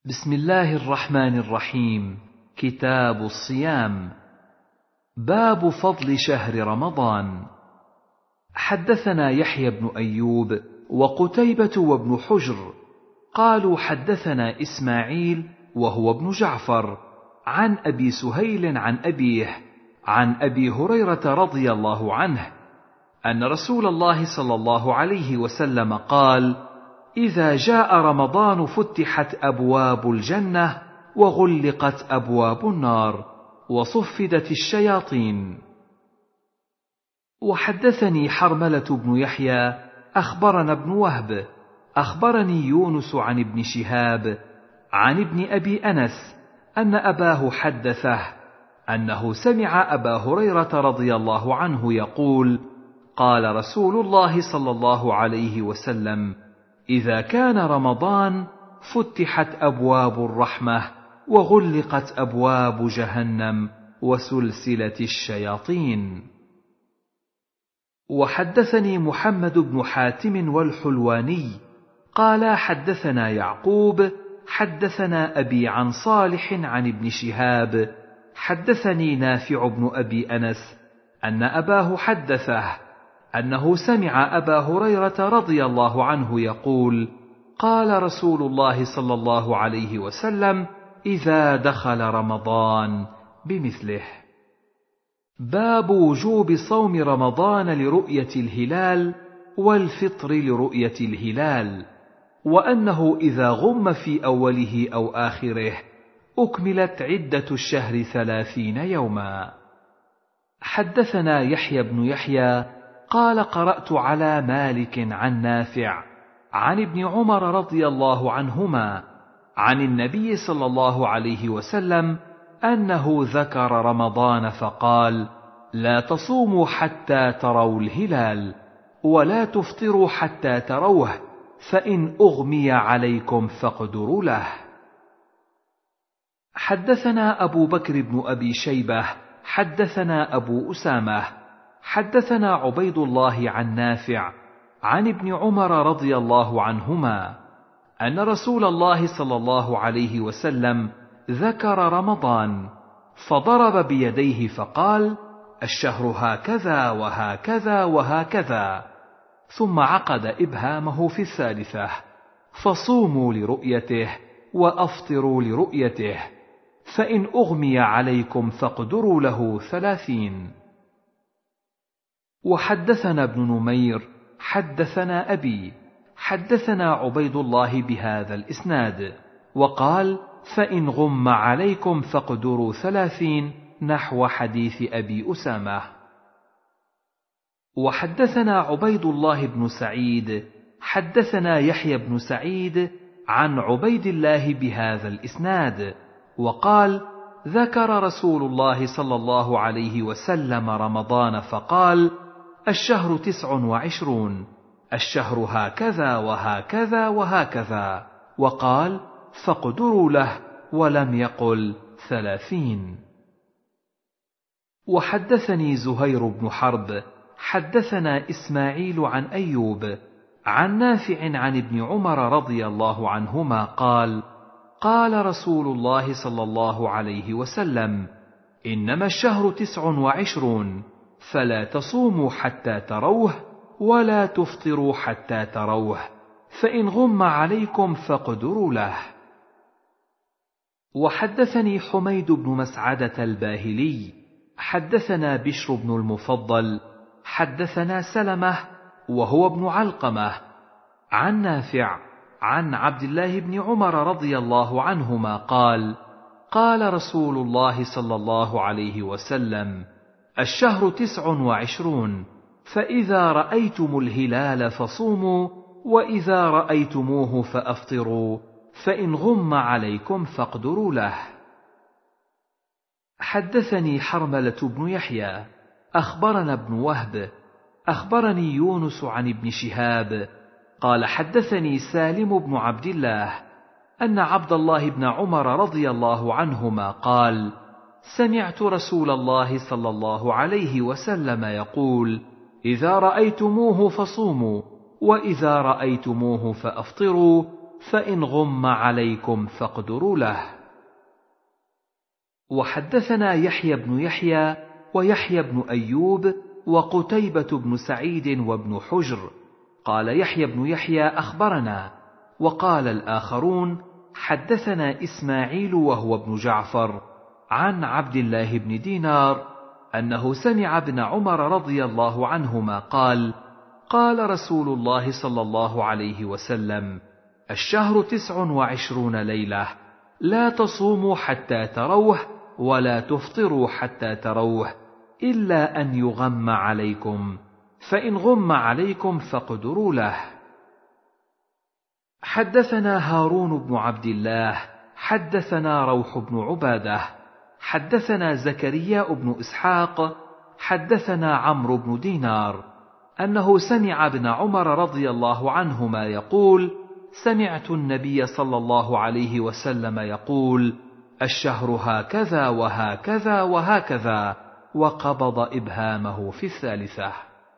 بسم الله الرحمن الرحيم. كتاب الصيام. باب فضل شهر رمضان. حدثنا يحيى بن أيوب وقتيبة وابن حجر قالوا حدثنا إسماعيل وهو ابن جعفر عن أبي سهيل عن أبيه عن أبي هريرة رضي الله عنه أن رسول الله صلى الله عليه وسلم قال: إذا جاء رمضان فتحت أبواب الجنة وغلقت أبواب النار وصفدت الشياطين. وحدثني حرملة بن يحيى أخبرنا ابن وهب أخبرني يونس عن ابن شهاب عن ابن أبي أنس أن أباه حدثه أنه سمع أبا هريرة رضي الله عنه يقول: قال رسول الله صلى الله عليه وسلم: إذا كان رمضان فتحت أبواب الرحمة وغلقت أبواب جهنم وسلسلة الشياطين. وحدثني محمد بن حاتم والحلواني قال حدثنا يعقوب حدثنا أبي عن صالح عن ابن شهاب حدثني نافع بن أبي أنس أن أباه حدثه أنه سمع أبا هريرة رضي الله عنه يقول: قال رسول الله صلى الله عليه وسلم: إذا دخل رمضان بمثله. باب وجوب صوم رمضان لرؤية الهلال والفطر لرؤية الهلال، وأنه إذا غم في أوله أو آخره أكملت عدة الشهر 30 يوما. حدثنا يحيى بن يحيى قال: قرأت على مالك عن نافع عن ابن عمر رضي الله عنهما عن النبي صلى الله عليه وسلم أنه ذكر رمضان فقال: لا تصوموا حتى تروا الهلال ولا تفطروا حتى تروه، فإن أغمي عليكم فاقدروا له. حدثنا أبو بكر بن أبي شيبة حدثنا أبو أسامة حدثنا عبيد الله عن نافع عن ابن عمر رضي الله عنهما أن رسول الله صلى الله عليه وسلم ذكر رمضان فضرب بيديه فقال: الشهر هكذا وهكذا وهكذا، ثم عقد إبهامه في الثالثة: فصوموا لرؤيته وأفطروا لرؤيته، فإن أغمي عليكم فاقدروا له 30. وحدثنا ابن نمير حدثنا أبي حدثنا عبيد الله بهذا الإسناد وقال: فإن غم عليكم فاقدروا 30 نحو حديث أبي أسامة. وحدثنا عبيد الله بن سعيد حدثنا يحيى بن سعيد عن عبيد الله بهذا الإسناد وقال: ذكر رسول الله صلى الله عليه وسلم رمضان فقال: الشهر 29، الشهر هكذا وهكذا وهكذا، وقال: فاقدروا له، ولم يقل 30. وحدثني زهير بن حرب حدثنا إسماعيل عن أيوب عن نافع عن ابن عمر رضي الله عنهما قال: قال رسول الله صلى الله عليه وسلم: إنما الشهر 29، فلا تصوموا حتى تروه ولا تفطروا حتى تروه، فإن غم عليكم فاقدروا له. وحدثني حميد بن مسعدة الباهلي حدثنا بشر بن المفضل حدثنا سلمة وهو ابن علقمة عن نافع عن عبد الله بن عمر رضي الله عنهما قال: قال رسول الله صلى الله عليه وسلم: الشهر 29، فإذا رأيتم الهلال فصوموا، وإذا رأيتموه فأفطروا، فإن غم عليكم فاقدروا له. حدثني حرملة بن يحيى أخبرنا ابن وهب أخبرني يونس عن ابن شهاب قال: حدثني سالم بن عبد الله أن عبد الله بن عمر رضي الله عنهما قال: سمعت رسول الله صلى الله عليه وسلم يقول: إذا رأيتموه فصوموا، وإذا رأيتموه فأفطروا، فإن غم عليكم فاقدروا له. وحدثنا يحيى بن يحيى ويحيى بن أيوب وقتيبة بن سعيد وابن حجر. قال يحيى بن يحيى أخبرنا، وقال الآخرون حدثنا إسماعيل وهو ابن جعفر عن عبد الله بن دينار أنه سمع ابن عمر رضي الله عنهما قال: قال رسول الله صلى الله عليه وسلم: الشهر 29 ليلة، لا تصوموا حتى تروه ولا تفطروا حتى تروه إلا أن يغم عليكم، فإن غم عليكم فاقدروا له. حدثنا هارون بن عبد الله حدثنا روح بن عبادة حدثنا زكريا بن إسحاق حدثنا عمرو بن دينار أنه سمع ابن عمر رضي الله عنهما يقول: سمعت النبي صلى الله عليه وسلم يقول: الشهر هكذا وهكذا وهكذا، وقبض إبهامه في الثالثة.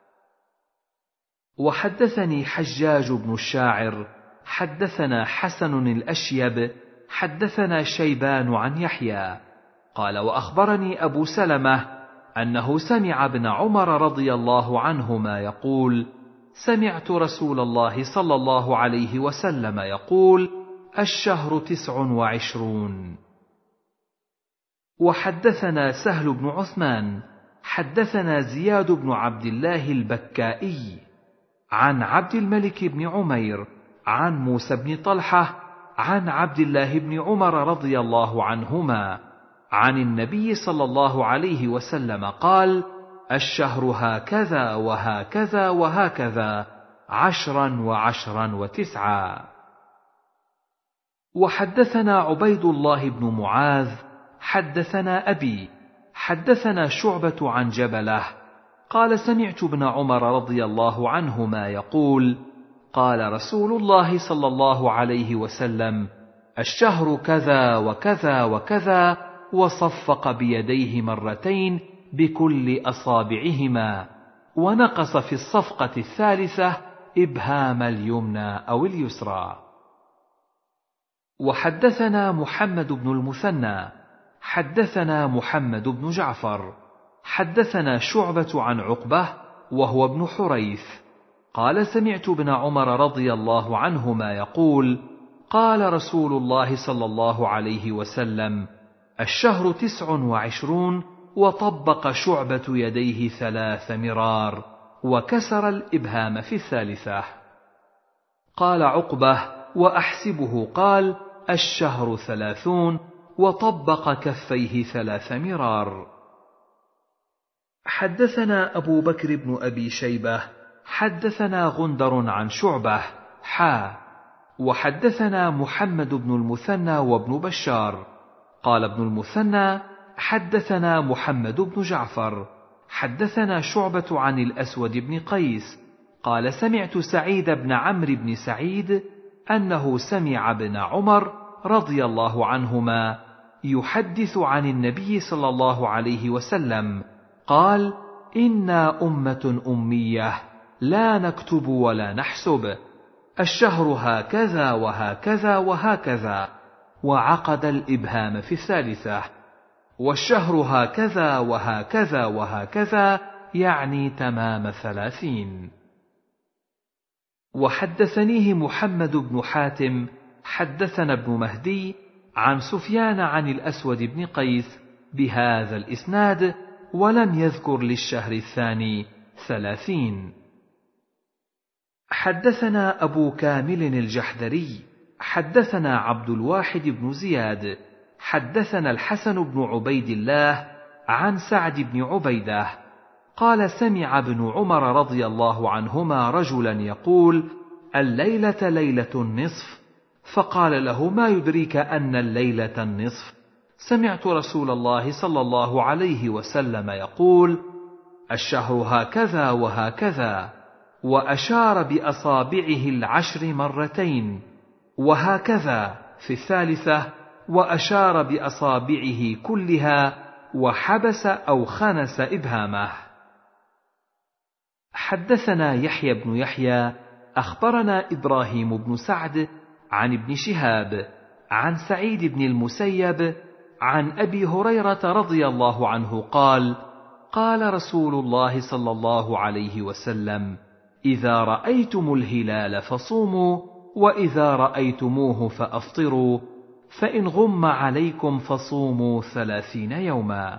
وحدثني حجاج بن الشاعر حدثنا حسن الأشيب حدثنا شيبان عن يحيى قال: وأخبرني أبو سلمة أنه سمع ابن عمر رضي الله عنهما يقول: سمعت رسول الله صلى الله عليه وسلم يقول: الشهر 29. وحدثنا سهل بن عثمان حدثنا زياد بن عبد الله البكائي عن عبد الملك بن عمير عن موسى بن طلحة عن عبد الله بن عمر رضي الله عنهما عن النبي صلى الله عليه وسلم قال: الشهر هكذا وهكذا وهكذا 10 و10 و9. وحدثنا عبيد الله بن معاذ حدثنا أبي حدثنا شعبة عن جبلة قال: سمعت ابن عمر رضي الله عنهما يقول: قال رسول الله صلى الله عليه وسلم: الشهر كذا وكذا وكذا، وصفق بيديه مرتين بكل أصابعهما، ونقص في الصفقة الثالثة إبهام اليمنى أو اليسرى. وحدثنا محمد بن المثنى حدثنا محمد بن جعفر حدثنا شعبة عن عقبة وهو ابن حريث قال: سمعت ابن عمر رضي الله عنهما يقول: قال رسول الله صلى الله عليه وسلم: الشهر 29، وطبق شعبة يديه 3 مرار، وكسر الإبهام في الثالثة. قال عقبة: وأحسبه قال: الشهر 30، وطبق كفيه 3 مرار. حدثنا أبو بكر بن أبي شيبة حدثنا غندر عن شعبة وحدثنا محمد بن المثنى وابن بشار قال ابن المثنى: حدثنا محمد بن جعفر حدثنا شعبة عن الأسود بن قيس قال: سمعت سعيد بن عمرو بن سعيد أنه سمع ابن عمر رضي الله عنهما يحدث عن النبي صلى الله عليه وسلم قال: إنا أمة أمية لا نكتب ولا نحسب، الشهر هكذا وهكذا وهكذا، وعقد الإبهام في الثالثة، والشهر هكذا وهكذا وهكذا، يعني تمام 30. وحدثنيه محمد بن حاتم حدثنا ابن مهدي عن سفيان عن الأسود بن قيس بهذا الإسناد، ولم يذكر للشهر الثاني 30. حدثنا أبو كامل الجحدري حدثنا عبد الواحد بن زياد حدثنا الحسن بن عبيد الله عن سعد بن عبيدة قال: سمع ابن عمر رضي الله عنهما رجلا يقول: الليلة ليلة النصف، فقال له: ما يدريك أن الليلة النصف؟ سمعت رسول الله صلى الله عليه وسلم يقول: الشهر هكذا وهكذا، وأشار بأصابعه 10 مرتين، وهكذا في الثالثة، وأشار بأصابعه كلها، وحبس أو خنس إبهامه. حدثنا يحيى بن يحيى أخبرنا إبراهيم بن سعد عن ابن شهاب عن سعيد بن المسيب عن أبي هريرة رضي الله عنه قال: قال رسول الله صلى الله عليه وسلم: إذا رأيتم الهلال فصوموا، وإذا رأيتموه فأفطروا، فإن غم عليكم فصوموا 30 يوما.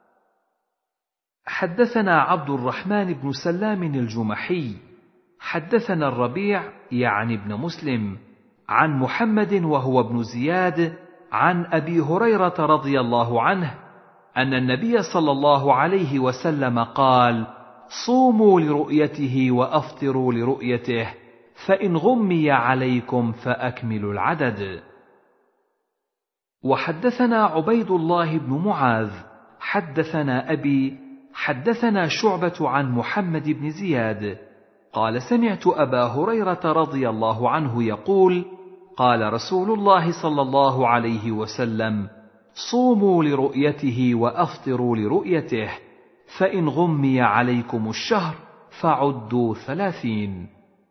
حدثنا عبد الرحمن بن سلام الجمحي حدثنا الربيع يعني ابن مسلم عن محمد وهو ابن زياد عن أبي هريرة رضي الله عنه أن النبي صلى الله عليه وسلم قال: صوموا لرؤيته وأفطروا لرؤيته، فإن غمي عليكم فأكملوا العدد. وحدثنا عبيد الله بن معاذ حدثنا أبي حدثنا شعبة عن محمد بن زياد قال: سمعت أبا هريرة رضي الله عنه يقول: قال رسول الله صلى الله عليه وسلم: صوموا لرؤيته وأفطروا لرؤيته، فإن غمي عليكم الشهر فعدوا 30.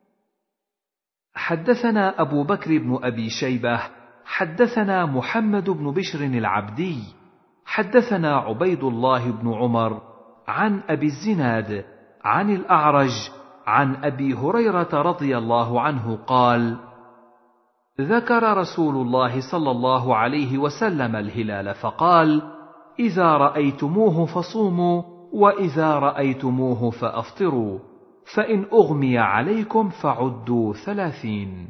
حدثنا أبو بكر بن أبي شيبة حدثنا محمد بن بشر العبدي حدثنا عبيد الله بن عمر عن أبي الزناد عن الأعرج عن أبي هريرة رضي الله عنه قال: ذكر رسول الله صلى الله عليه وسلم الهلال فقال: إذا رأيتموه فصوموا، وإذا رأيتموه فأفطروا، فإن أغمي عليكم فعدوا 30.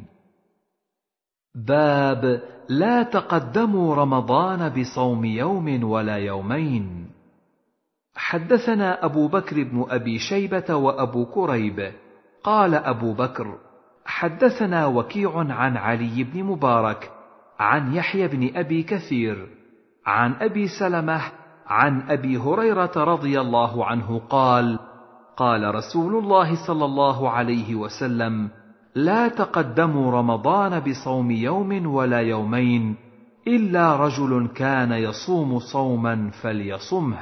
باب لا تقدموا رمضان بصوم يوم ولا يومين. حدثنا أبو بكر بن أبي شيبة وأبو كريب قال أبو بكر: حدثنا وكيع عن علي بن مبارك عن يحيى بن أبي كثير عن أبي سلمة عن أبي هريرة رضي الله عنه قال: قال رسول الله صلى الله عليه وسلم: لا تقدموا رمضان بصوم يوم ولا يومين، إلا رجل كان يصوم صوما فليصمه.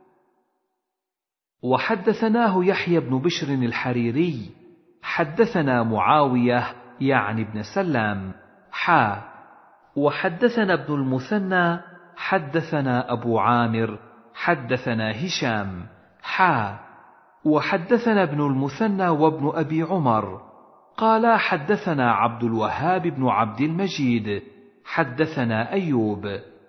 وحدثناه يحيى بن بشر الحريري حدثنا معاوية يعني ابن سلام وحدثنا ابن المثنى حدثنا أبو عامر حدثنا هشام وحدثنا ابن المثنى وابن أبي عمر قال: حدثنا عبد الوهاب بن عبد المجيد حدثنا أيوب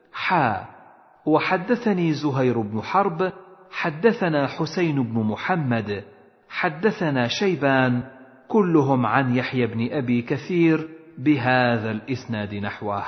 وحدثني زهير بن حرب حدثنا حسين بن محمد حدثنا شيبان كلهم عن يحيى بن أبي كثير بهذا الإسناد نحوه.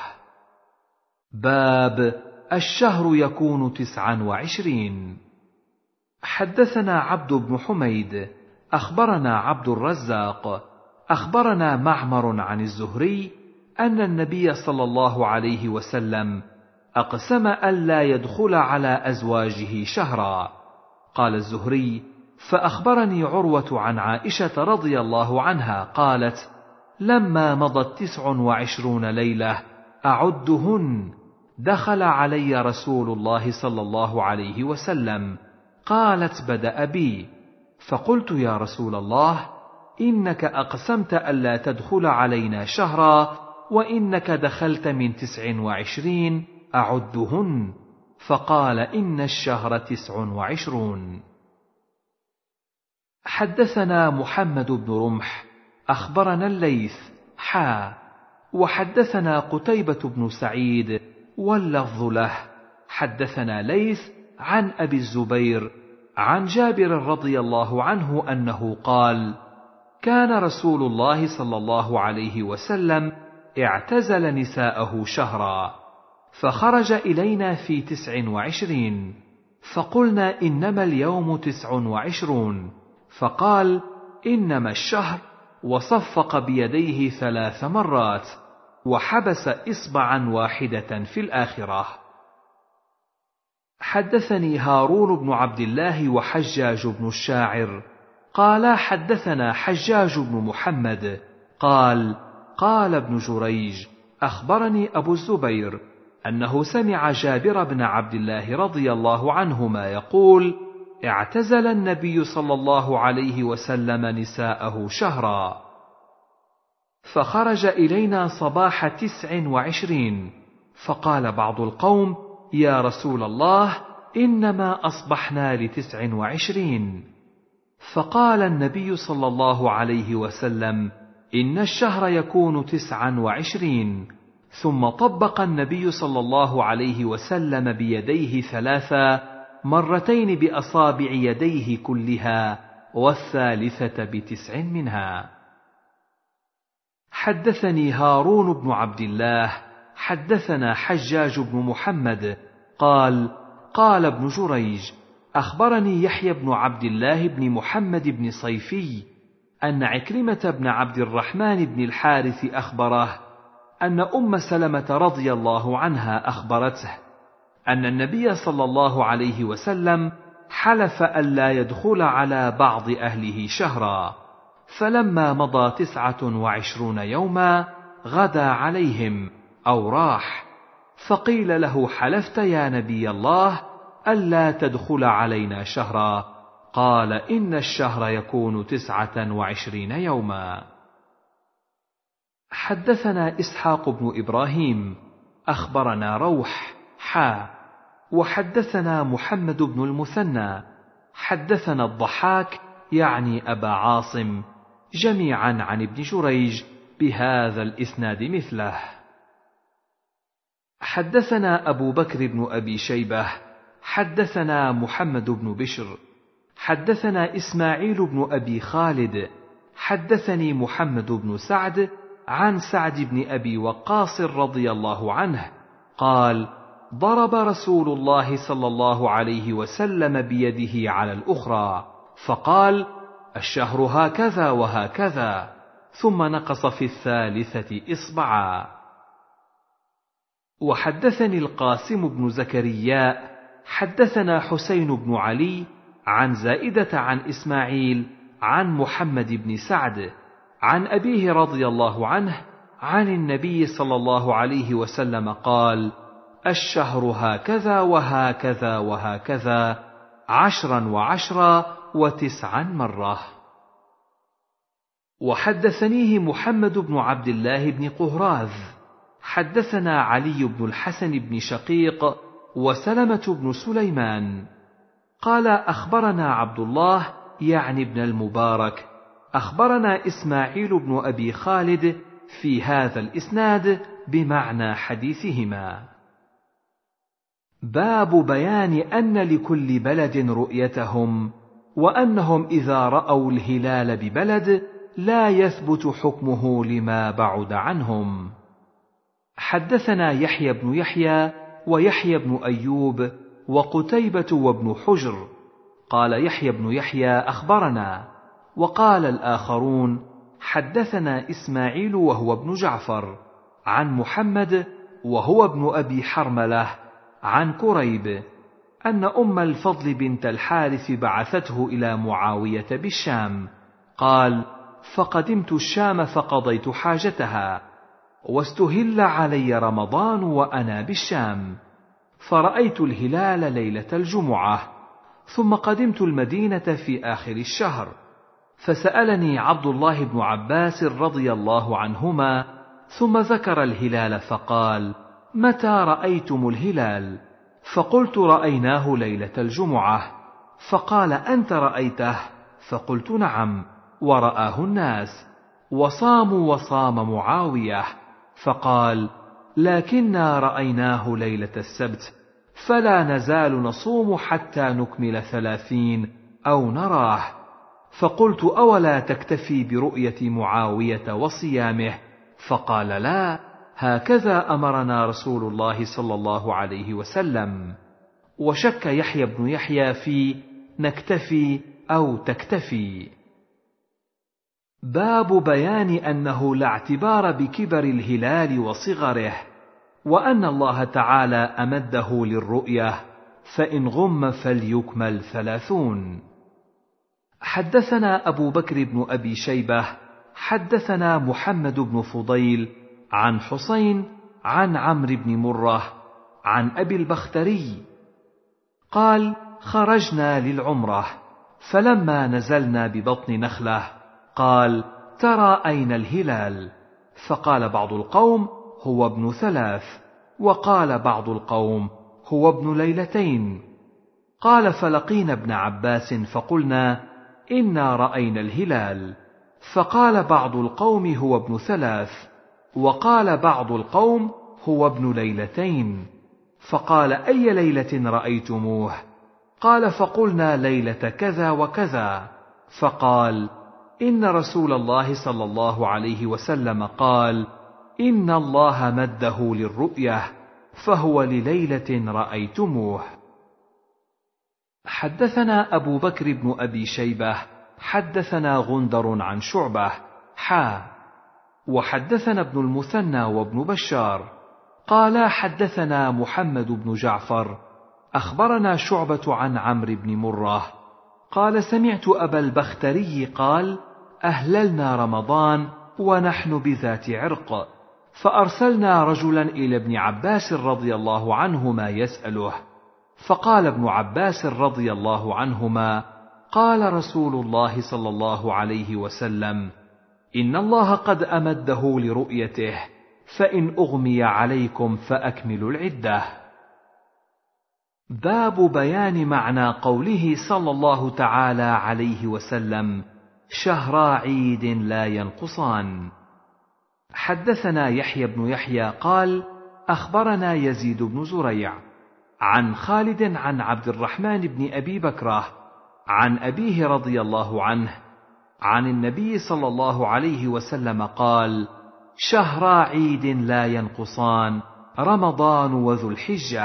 باب الشهر يكون 29. حدثنا عبد بن حميد أخبرنا عبد الرزاق أخبرنا معمر عن الزهري أن النبي صلى الله عليه وسلم أقسم ألا يدخل على أزواجه شهرا. قال الزهري: فأخبرني عروة عن عائشة رضي الله عنها قالت: لما مضت 29 ليلة أعدهن دخل علي رسول الله صلى الله عليه وسلم. قالت: بدأ بي، فقلت: يا رسول الله، إنك أقسمت ألا تدخل علينا شهرا، وإنك دخلت من 29 أعدهن. فقال: إن الشهر 29. حدثنا محمد بن رمح أخبرنا الليث وحدثنا قتيبة بن سعيد واللفظ له حدثنا ليث عن أبي الزبير عن جابر رضي الله عنه أنه قال: كان رسول الله صلى الله عليه وسلم اعتزل نساءه شهرا، فخرج إلينا في 29، فقلنا: إنما اليوم 29. فقال: إنما الشهر، وصفق بيديه 3 مرات، وحبس إصبعا واحدة في الآخرة. حدثني هارون بن عبد الله وحجاج بن الشاعر قال: حدثنا حجاج بن محمد قال: قال ابن جريج: أخبرني أبو الزبير أنه سمع جابر بن عبد الله رضي الله عنهما يقول: اعتزل النبي صلى الله عليه وسلم نساءه شهرا. فخرج إلينا صباح 29، فقال بعض القوم: يا رسول الله، إنما أصبحنا ل29. فقال النبي صلى الله عليه وسلم: إن الشهر يكون 29. ثم طبق النبي صلى الله عليه وسلم بيديه 3 مرتين بأصابع يديه كلها، والثالثة ب9 منها. حدثني هارون بن عبد الله حدثنا حجاج بن محمد قال ابن جريج: أخبرني يحيى بن عبد الله بن محمد بن صيفي أن عكرمة بن عبد الرحمن بن الحارث أخبره أن أم سلمة رضي الله عنها أخبرته أن النبي صلى الله عليه وسلم حلف ألا يدخل على بعض أهله شهرا، فلما مضى 29 يوما غدا عليهم أو راح، فقيل له: حلفت يا نبي الله ألا تدخل علينا شهرا؟ قال: إن الشهر يكون 29 يوما. حدثنا إسحاق بن إبراهيم أخبرنا روح وحدثنا محمد بن المثنى حدثنا الضحاك يعني أبا عاصم جميعا عن ابن جريج بهذا الإسناد مثله. حدثنا أبو بكر بن أبي شيبة حدثنا محمد بن بشر حدثنا إسماعيل بن أبي خالد حدثني محمد بن سعد عن سعد بن أبي وقاص رضي الله عنه قال: ضرب رسول الله صلى الله عليه وسلم بيده على الأخرى فقال: الشهر هكذا وهكذا، ثم نقص في الثالثة إصبعا. وحدثني القاسم بن زكريا حدثنا حسين بن علي عن زائدة عن إسماعيل عن محمد بن سعد عن أبيه رضي الله عنه عن النبي صلى الله عليه وسلم قال: الشهر هكذا وهكذا وهكذا 10 و10 و9 مرة. وحدثنيه محمد بن عبد الله بن قهراذ حدثنا علي بن الحسن بن شقيق وسلمة بن سليمان قال: أخبرنا عبد الله يعني ابن المبارك أخبرنا إسماعيل بن أبي خالد في هذا الإسناد بمعنى حديثهما. باب بيان أن لكل بلد رؤيتهم، وأنهم إذا رأوا الهلال ببلد لا يثبت حكمه لما بعد عنهم. حدثنا يحيى بن يحيى ويحيى بن أيوب وقتيبة وابن حجر قال يحيى بن يحيى أخبرنا، وقال الآخرون حدثنا إسماعيل وهو ابن جعفر عن محمد وهو ابن أبي حرملة عن كريب أن أم الفضل بنت الحارث بعثته إلى معاوية بالشام. قال: فقدمت الشام فقضيت حاجتها، واستهل علي رمضان وأنا بالشام، فرأيت الهلال ليلة الجمعة، ثم قدمت المدينة في آخر الشهر، فسألني عبد الله بن عباس رضي الله عنهما، ثم ذكر الهلال فقال: متى رأيتم الهلال؟ فقلت: رأيناه ليلة الجمعة. فقال: أنت رأيته؟ فقلت: نعم، ورآه الناس، وصاموا وصام معاوية. فقال: لكننا رأيناه ليلة السبت، فلا نزال نصوم حتى نكمل 30 أو نراه. فقلت: أولا تكتفي برؤية معاوية وصيامه؟ فقال: لا، هكذا أمرنا رسول الله صلى الله عليه وسلم. وشك يحيى بن يحيى في نكتفي أو تكتفي. باب بيان أنه لا اعتبار بكبر الهلال وصغره، وأن الله تعالى أمده للرؤية، فإن غم فليكمل 30. حدثنا أبو بكر بن أبي شيبة حدثنا محمد بن فضيل عن حسين عن عمرو بن مرة عن أبي البختري قال: خرجنا للعمرة، فلما نزلنا ببطن نخلة قال: ترى أين الهلال؟ فقال بعض القوم: هو ابن 3، وقال بعض القوم: هو ابن 2 ليلة. قال: فلقينا ابن عباس فقلنا: إنا رأينا الهلال. فقال بعض القوم: هو ابن 3، وقال بعض القوم: هو ابن 2 ليلة. فقال: أي ليلة رأيتموه؟ قال: فقلنا: ليلة كذا وكذا. فقال: إن رسول الله صلى الله عليه وسلم قال: إن الله مده للرؤية، فهو لليلة رأيتموه. حدثنا أبو بكر بن أبي شيبة حدثنا غندر عن شعبة وحدثنا ابن المثنى وابن بشار قالا حدثنا محمد بن جعفر أخبرنا شعبة عن عمرو بن مرة قال: سمعت أبا البختري قال: أهللنا رمضان ونحن بذات عرق، فأرسلنا رجلا إلى ابن عباس رضي الله عنهما يسأله، فقال ابن عباس رضي الله عنهما: قال رسول الله صلى الله عليه وسلم: إن الله قد أمده لرؤيته، فإن أغمي عليكم فأكملوا العدة. باب بيان معنى قوله صلى الله تعالى عليه وسلم: شهرا عيد لا ينقصان. حدثنا يحيى بن يحيى قال: أخبرنا يزيد بن زريع عن خالد عن عبد الرحمن بن أبي بكرة عن أبيه رضي الله عنه عن النبي صلى الله عليه وسلم قال: شهرا عيد لا ينقصان، رمضان وذو الحجة.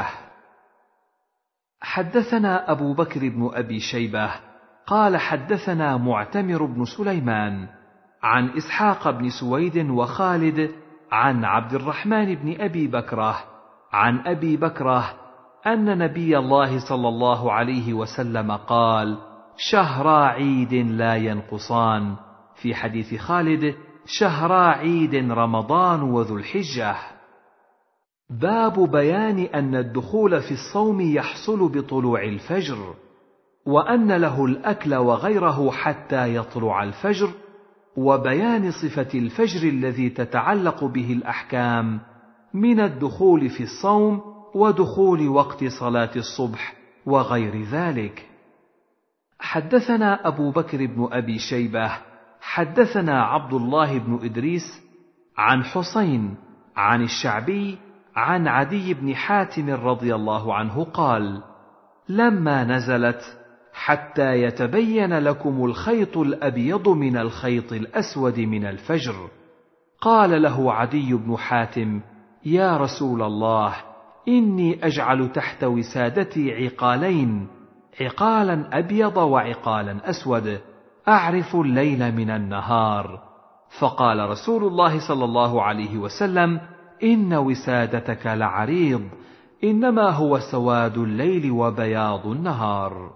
حدثنا أبو بكر بن أبي شيبة قال: حدثنا معتمر بن سليمان عن إسحاق بن سويد وخالد عن عبد الرحمن بن أبي بكرة عن أبي بكرة أن نبي الله صلى الله عليه وسلم قال: شهرا عيد لا ينقصان، في حديث خالد: شهرا عيد رمضان وذو الحجة. باب بيان أن الدخول في الصوم يحصل بطلوع الفجر، وأن له الأكل وغيره حتى يطلع الفجر، وبيان صفة الفجر الذي تتعلق به الأحكام من الدخول في الصوم ودخول وقت صلاة الصبح وغير ذلك. حدثنا أبو بكر بن أبي شيبة حدثنا عبد الله بن إدريس عن حسين عن الشعبي عن عدي بن حاتم رضي الله عنه قال: لما نزلت: حتى يتبين لكم الخيط الأبيض من الخيط الأسود من الفجر، قال له عدي بن حاتم: يا رسول الله، إني أجعل تحت وسادتي عقالين، عقالا أبيض وعقالا أسود، أعرف الليل من النهار. فقال رسول الله صلى الله عليه وسلم: إن وسادتك لعريض، إنما هو سواد الليل وبياض النهار.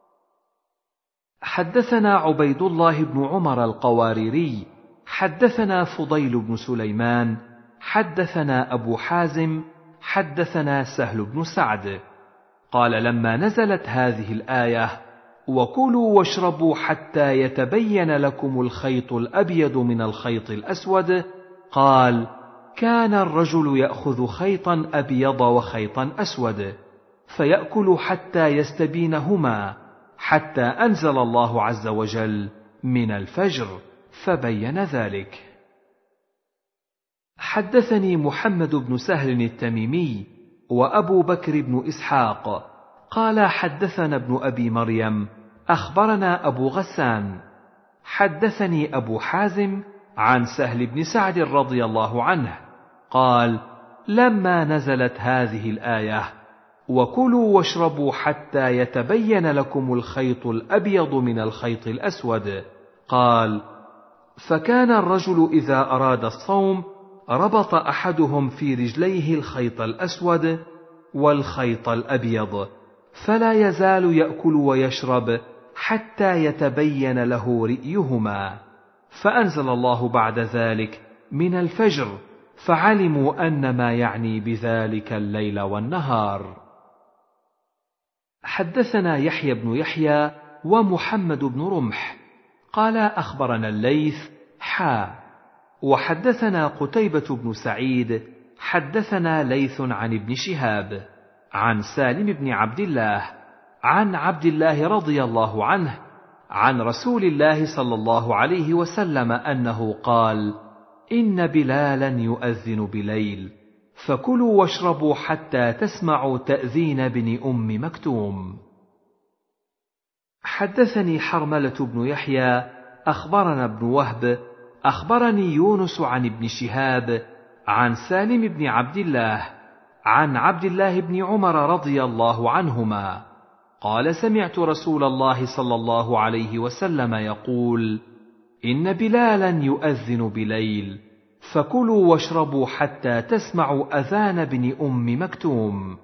حدثنا عبيد الله بن عمر القواريري حدثنا فضيل بن سليمان حدثنا أبو حازم حدثنا سهل بن سعد قال: لما نزلت هذه الآية: وكلوا واشربوا حتى يتبين لكم الخيط الأبيض من الخيط الأسود، قال: كان الرجل يأخذ خيطا أبيض وخيطا أسود فيأكل حتى يستبينهما، حتى أنزل الله عز وجل: من الفجر، فبين ذلك. حدثني محمد بن سهل التميمي وأبو بكر بن إسحاق قال: حدثنا ابن أبي مريم أخبرنا أبو غسان حدثني أبو حازم عن سهل بن سعد رضي الله عنه قال: لما نزلت هذه الآية: وكلوا واشربوا حتى يتبين لكم الخيط الأبيض من الخيط الأسود، قال: فكان الرجل إذا أراد الصوم ربط أحدهم في رجليه الخيط الأسود والخيط الأبيض، فلا يزال يأكل ويشرب حتى يتبين له رئيهما، فأنزل الله بعد ذلك: من الفجر، فعلموا أن ما يعني بذلك الليل والنهار. حدثنا يحيى بن يحيى ومحمد بن رمح قال: أخبرنا الليث وحدثنا قتيبة بن سعيد حدثنا ليث عن ابن شهاب عن سالم بن عبد الله عن عبد الله رضي الله عنه عن رسول الله صلى الله عليه وسلم أنه قال: إن بلالا يؤذن بليل، فكلوا واشربوا حتى تسمعوا تأذين بن أم مكتوم. حدثني حرملة بن يحيى أخبرنا ابن وهب أخبرني يونس عن ابن شهاب عن سالم بن عبد الله عن عبد الله بن عمر رضي الله عنهما قال: سمعت رسول الله صلى الله عليه وسلم يقول: إن بلالا يؤذن بليل، فكلوا واشربوا حتى تسمعوا أذان بن أم مكتوم.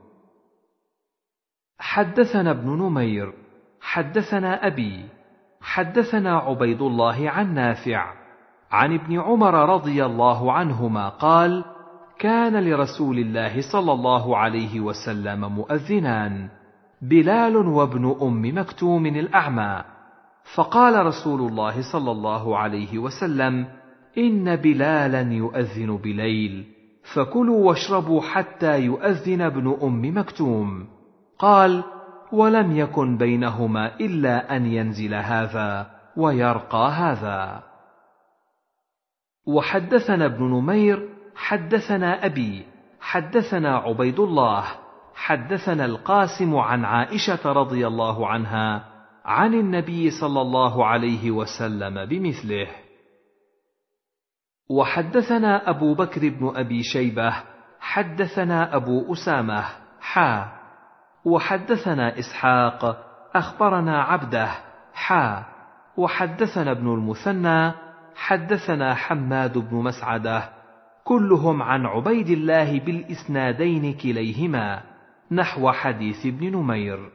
حدثنا ابن نمير حدثنا أبي حدثنا عبيد الله عن نافع عن ابن عمر رضي الله عنهما قال: كان لرسول الله صلى الله عليه وسلم مؤذنان، بلال وابن أم مكتوم الأعمى، فقال رسول الله صلى الله عليه وسلم: إن بلالا يؤذن بليل، فكلوا واشربوا حتى يؤذن ابن أم مكتوم. قال: ولم يكن بينهما إلا أن ينزل هذا ويرقى هذا. وحدثنا ابن نمير حدثنا أبي حدثنا عبيد الله حدثنا القاسم عن عائشة رضي الله عنها عن النبي صلى الله عليه وسلم بمثله. وحدثنا أبو بكر بن أبي شيبة حدثنا أبو أسامة وحدثنا إسحاق أخبرنا عبده وحدثنا ابن المثنى حدثنا حماد بن مسعدة كلهم عن عبيد الله بالإسنادين كليهما نحو حديث ابن نمير.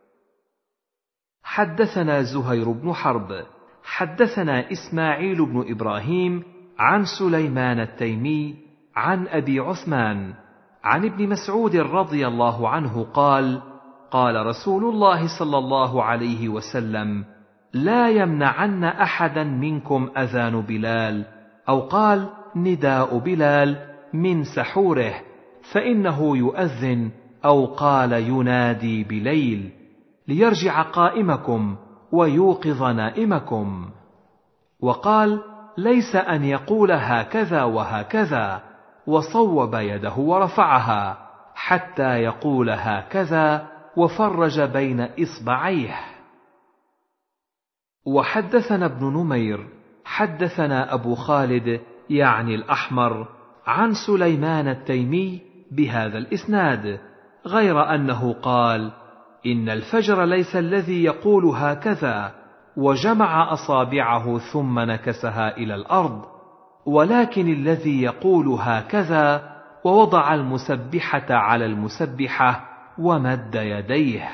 حدثنا زهير بن حرب حدثنا إسماعيل بن إبراهيم عن سليمان التيمي عن أبي عثمان عن ابن مسعود رضي الله عنه قال: قال رسول الله صلى الله عليه وسلم: لا يمنعن أحدا منكم أذان بلال، أو قال نداء بلال، من سحوره، فإنه يؤذن، أو قال ينادي بليل، ليرجع قائمكم ويوقظ نائمكم. وقال: ليس أن يقول هكذا وهكذا، وصوب يده ورفعها، حتى يقول هكذا وفرج بين إصبعيه. وحدثنا ابن نمير حدثنا أبو خالد يعني الأحمر عن سليمان التيمي بهذا الإسناد، غير أنه قال: إن الفجر ليس الذي يقول هكذا وجمع أصابعه ثم نكسها إلى الأرض، ولكن الذي يقول هكذا ووضع المسبحة على المسبحة ومد يديه.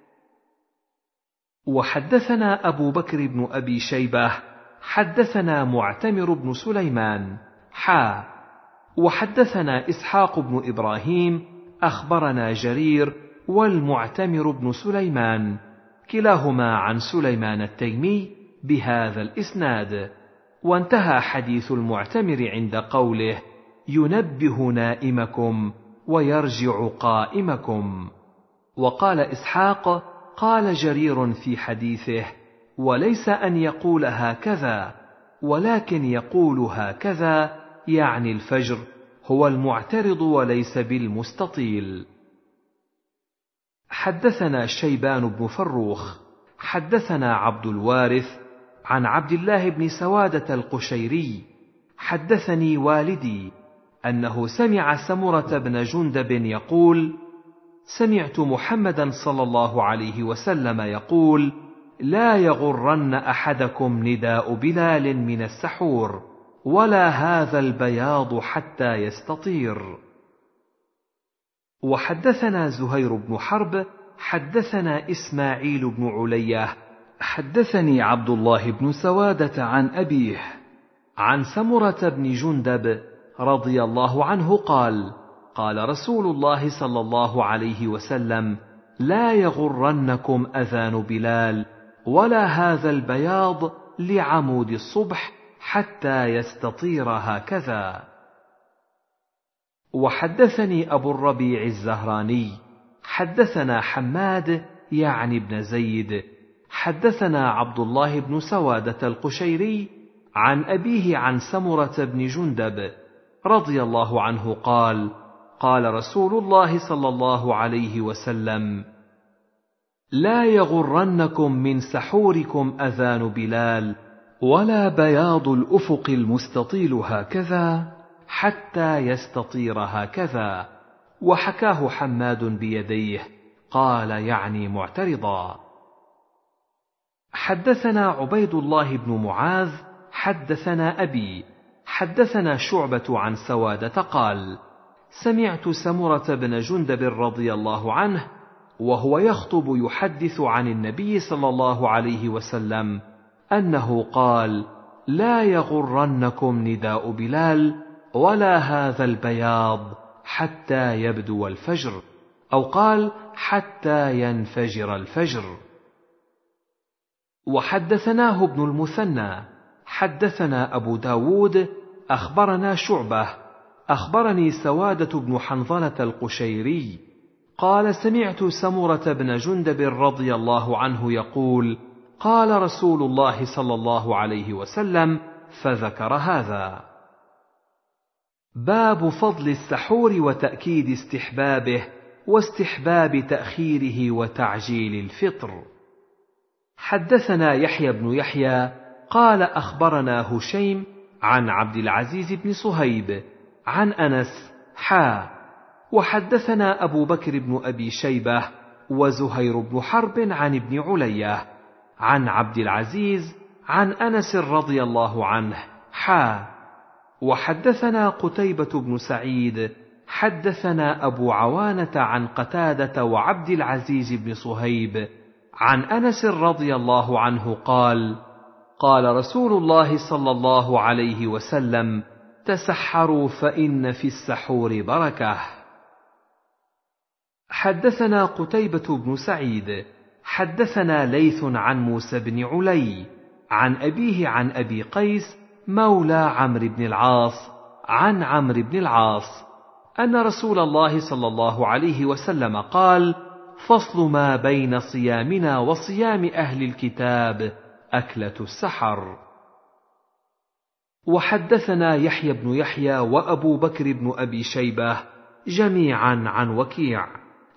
وحدثنا أبو بكر بن أبي شيبة حدثنا معتمر بن سليمان وحدثنا إسحاق بن إبراهيم أخبرنا جرير والمعتمر بن سليمان كلاهما عن سليمان التيمي بهذا الإسناد، وانتهى حديث المعتمر عند قوله: ينبه نائمكم ويرجع قائمكم. وقال إسحاق: قال جرير في حديثه: وليس أن يقول هكذا، ولكن يقول هكذا، يعني الفجر هو المعترض وليس بالمستطيل. حدثنا شيبان بن فروخ حدثنا عبد الوارث عن عبد الله بن سوادة القشيري حدثني والدي أنه سمع سمرة بن جندب يقول: سمعت محمدا صلى الله عليه وسلم يقول: لا يغرن أحدكم نداء بلال من السحور، ولا هذا البياض حتى يستطير. وحدثنا زهير بن حرب حدثنا إسماعيل بن علية حدثني عبد الله بن سوادة عن أبيه عن سمرة بن جندب رضي الله عنه قال: قال رسول الله صلى الله عليه وسلم: لا يغرنكم أذان بلال، ولا هذا البياض لعمود الصبح حتى يستطير هكذا. وحدثني أبو الربيع الزهراني حدثنا حماد يعني بن زيد حدثنا عبد الله بن سوادة القشيري عن أبيه عن سمرة بن جندب رضي الله عنه قال: قال رسول الله صلى الله عليه وسلم: لا يغرنكم من سحوركم أذان بلال ولا بياض الأفق المستطيل هكذا حتى يستطير هكذا. وحكاه حماد بيديه، قال يعني معترضا. حدثنا عبيد الله بن معاذ حدثنا أبي حدثنا شعبة عن سوادة قال: سمعت سمرة بن جندب رضي الله عنه وهو يخطب يحدث عن النبي صلى الله عليه وسلم أنه قال: لا يغرنكم نداء بلال ولا هذا البياض حتى يبدو الفجر، أو قال: حتى ينفجر الفجر. وحدثناه ابن المثنى حدثنا أبو داود أخبرنا شعبة أخبرني سوادة بن حنظلة القشيري قال: سمعت سمرة بن جندب رضي الله عنه يقول: قال رسول الله صلى الله عليه وسلم، فذكر هذا. باب فضل السحور وتأكيد استحبابه واستحباب تأخيره وتعجيل الفطر. حدثنا يحيى بن يحيى قال: أخبرنا هشيم عن عبد العزيز بن صهيب عن أنس وحدثنا أبو بكر بن أبي شيبة وزهير بن حرب عن ابن علية عن عبد العزيز عن أنس رضي الله عنه وحدثنا قتيبة بن سعيد حدثنا أبو عوانة عن قتادة وعبد العزيز بن صهيب عن أنس رضي الله عنه قال: قال رسول الله صلى الله عليه وسلم: تسحروا فإن في السحور بركة. حدثنا قتيبة بن سعيد حدثنا ليث عن موسى بن علي عن أبيه عن أبي قيس مولى عمرو بن العاص عن عمرو بن العاص أن رسول الله صلى الله عليه وسلم قال: فصل ما بين صيامنا وصيام أهل الكتاب أكلة السحر. وحدثنا يحيى بن يحيى وأبو بكر بن أبي شيبة جميعا عن وكيع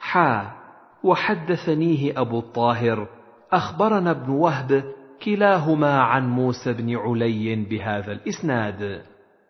وحدثنيه أبو الطاهر أخبرنا ابن وهب كلاهما عن موسى بن علي بهذا الإسناد.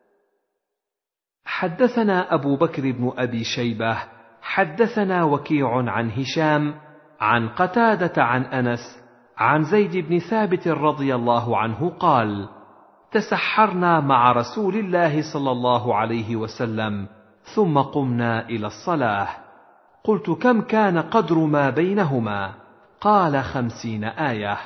حدثنا أبو بكر بن أبي شيبة حدثنا وكيع عن هشام عن قتادة عن أنس عن زيد بن ثابت رضي الله عنه قال: تسحرنا مع رسول الله صلى الله عليه وسلم ثم قمنا إلى الصلاة. قلت: كم كان قدر ما بينهما؟ قال: 50 آية.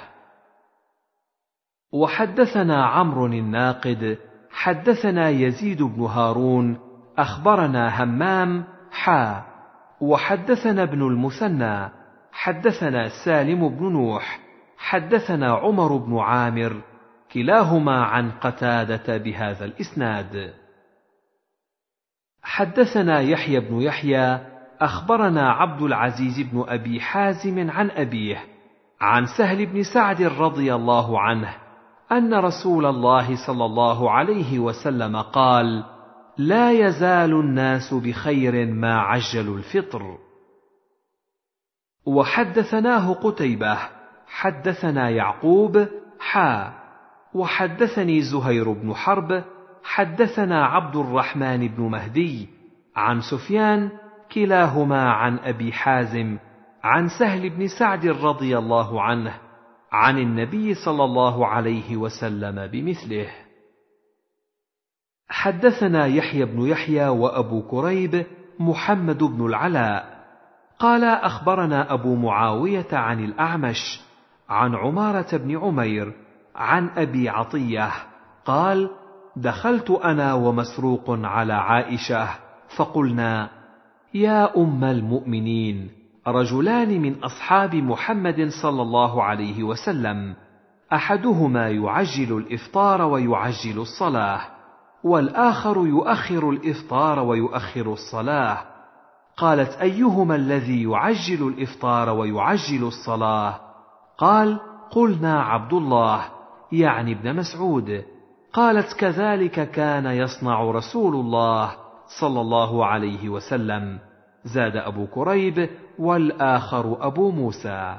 وحدثنا عمرو الناقد حدثنا يزيد بن هارون أخبرنا همام وحدثنا ابن المثنى حدثنا سالم بن نوح حدثنا عمر بن عامر كلاهما عن قتادة بهذا الإسناد. حدثنا يحيى بن يحيى أخبرنا عبد العزيز بن أبي حازم عن أبيه عن سهل بن سعد رضي الله عنه أن رسول الله صلى الله عليه وسلم قال: لا يزال الناس بخير ما عجلوا الفطر. وحدثناه قتيبة حدثنا يعقوب وحدثني زهير بن حرب حدثنا عبد الرحمن بن مهدي عن سفيان كلاهما عن أبي حازم عن سهل بن سعد رضي الله عنه عن النبي صلى الله عليه وسلم بمثله. حدثنا يحيى بن يحيى وأبو كريب محمد بن العلاء قال: أخبرنا أبو معاوية عن الأعمش عن عمارة بن عمير عن أبي عطية قال: دخلت أنا ومسروق على عائشة فقلنا: يا أم المؤمنين، رجلان من أصحاب محمد صلى الله عليه وسلم أحدهما يعجل الإفطار ويعجل الصلاة، والآخر يؤخر الإفطار ويؤخر الصلاة. قالت: أيهما الذي يعجل الإفطار ويعجل الصلاة؟ قال: قلنا عبد الله، يعني ابن مسعود. قالت: كذلك كان يصنع رسول الله صلى الله عليه وسلم. زاد أبو كريب: والآخر أبو موسى.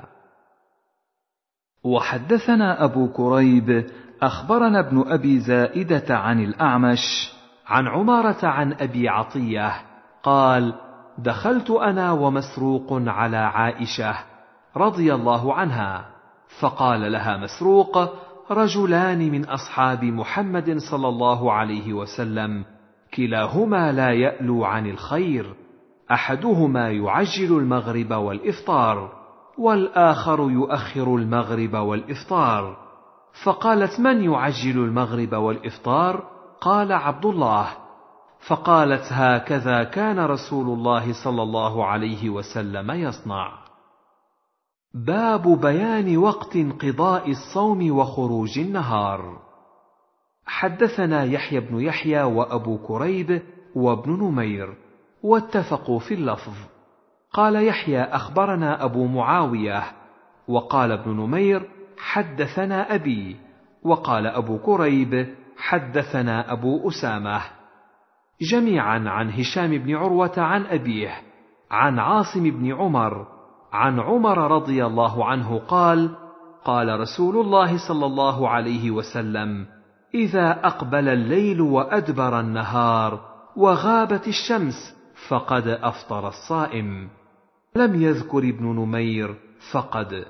وحدثنا أبو كريب أخبرنا ابن أبي زائدة عن الأعمش عن عمارة عن أبي عطية قال: دخلت أنا ومسروق على عائشة رضي الله عنها، فقال لها مسروق: رجلان من أصحاب محمد صلى الله عليه وسلم كلاهما لا يألو عن الخير، أحدهما يعجل المغرب والإفطار، والآخر يؤخر المغرب والإفطار. فقالت: من يعجل المغرب والإفطار؟ قال: عبد الله. فقالت: هكذا كان رسول الله صلى الله عليه وسلم يصنع. باب بيان وقت انقضاء الصوم وخروج النهار. حدثنا يحيى بن يحيى وأبو كريب وابن نمير واتفقوا في اللفظ. قال يحيى: أخبرنا أبو معاوية، وقال ابن نمير: حدثنا أبي، وقال أبو كريب: حدثنا أبو أسامة، جميعا عن هشام بن عروة عن أبيه عن عاصم بن عمر عن عمر رضي الله عنه قال: قال رسول الله صلى الله عليه وسلم: إذا أقبل الليل وأدبر النهار وغابت الشمس فقد أفطر الصائم. لم يذكر ابن نمير فقد.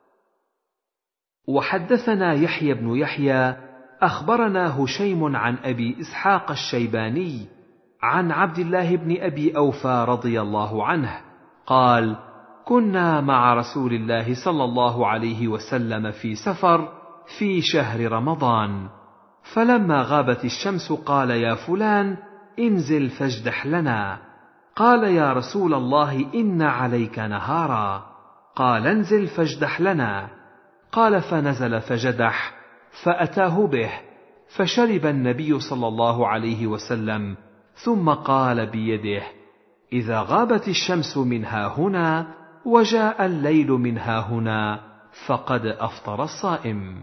وحدثنا يحيى بن يحيى أخبرنا هشيم عن أبي إسحاق الشيباني عن عبد الله بن أبي أوفى رضي الله عنه قال: كنا مع رسول الله صلى الله عليه وسلم في سفر في شهر رمضان، فلما غابت الشمس قال: يا فلان انزل فاجدح لنا. قال: يا رسول الله إن عليك نهارا. قال: انزل فاجدح لنا. قال: فنزل فجدح، فأتاه به، فشرب النبي صلى الله عليه وسلم، ثم قال بيده: إذا غابت الشمس من هاهنا وجاء الليل من هاهنا فقد أفطر الصائم.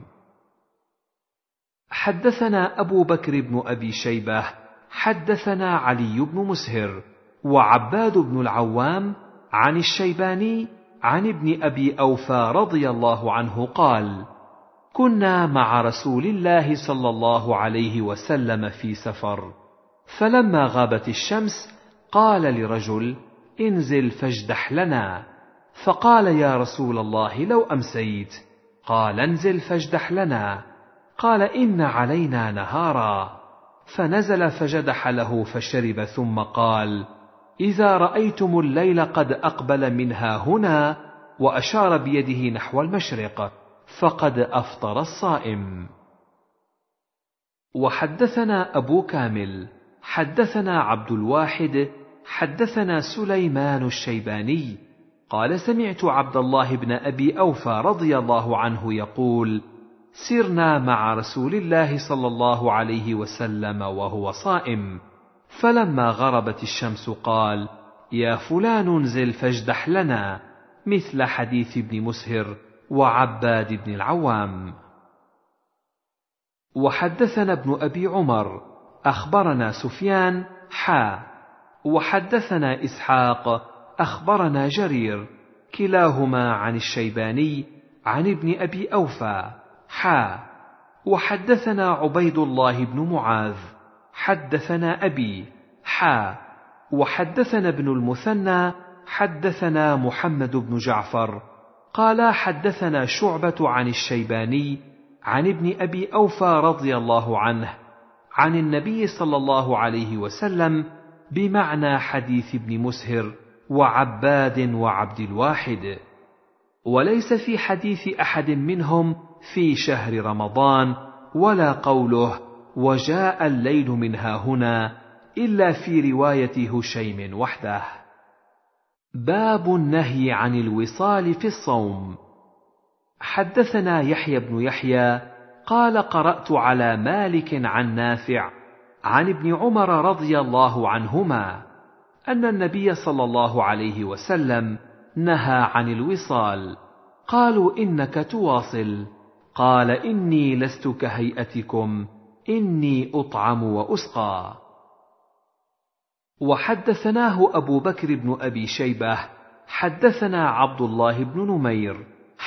حدثنا أبو بكر بن أبي شيبة حدثنا علي بن مسهر وعباد بن العوام عن الشيباني عن ابن أبي أوفى رضي الله عنه قال: كنا مع رسول الله صلى الله عليه وسلم في سفر، فلما غابت الشمس قال لرجل: انزل فاجدح لنا. فقال: يا رسول الله لو أمسيت. قال: انزل فاجدح لنا. قال: إن علينا نهارا. فنزل فجدح له فشرب، ثم قال: إذا رأيتم الليل قد أقبل منها هنا، وأشار بيده نحو المشرق، فقد أفطر الصائم. وحدثنا أبو كامل حدثنا عبد الواحد حدثنا سليمان الشيباني قال: سمعت عبد الله بن أبي أوفى رضي الله عنه يقول: سرنا مع رسول الله صلى الله عليه وسلم وهو صائم، فلما غربت الشمس قال: يا فلان انزل فاجدح لنا، مثل حديث ابن مسهر وعباد بن العوام. وحدثنا ابن أبي عمر أخبرنا سفيان وحدثنا إسحاق أخبرنا جرير كلاهما عن الشيباني عن ابن أبي أوفى وحدثنا عبيد الله بن معاذ حدثنا أبي وحدثنا ابن المثنى حدثنا محمد بن جعفر قال: حدثنا شعبة عن الشيباني عن ابن أبي أوفى رضي الله عنه عن النبي صلى الله عليه وسلم بمعنى حديث ابن مسهر وعباد وعبد الواحد، وليس في حديث أحد منهم في شهر رمضان ولا قوله: وجاء الليل من هاهنا، إلا في رواية هشيم وحده. باب النهي عن الوصال في الصوم. حدثنا يحيى بن يحيى قال قرأت على مالك عن نافع عن ابن عمر رضي الله عنهما أن النبي صلى الله عليه وسلم نهى عن الوصال. قالوا إنك تواصل، قال إني لست كهيئتكم، إني أطعم وأسقى. وحدثناه أبو بكر بن أبي شيبة حدثنا عبد الله بن نمير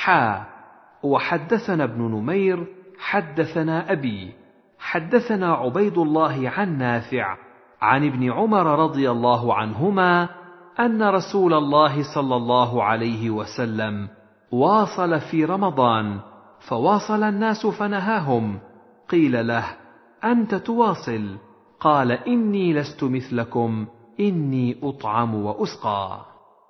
وحدثنا ابن نمير حدثنا أبي حدثنا عبيد الله عن نافع عن ابن عمر رضي الله عنهما أن رسول الله صلى الله عليه وسلم واصل في رمضان، فواصل الناس فنهاهم. قيل له: أنت تواصل؟ قال: إني لست مثلكم، إني أطعم وأسقى.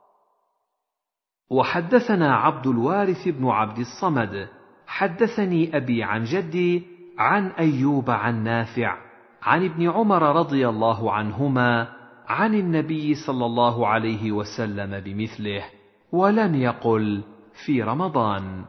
وحدثنا عبد الوارث بن عبد الصمد حدثني أبي عن جدي عن أيوب عن نافع عن ابن عمر رضي الله عنهما عن النبي صلى الله عليه وسلم بمثله، ولم يقل في رمضان.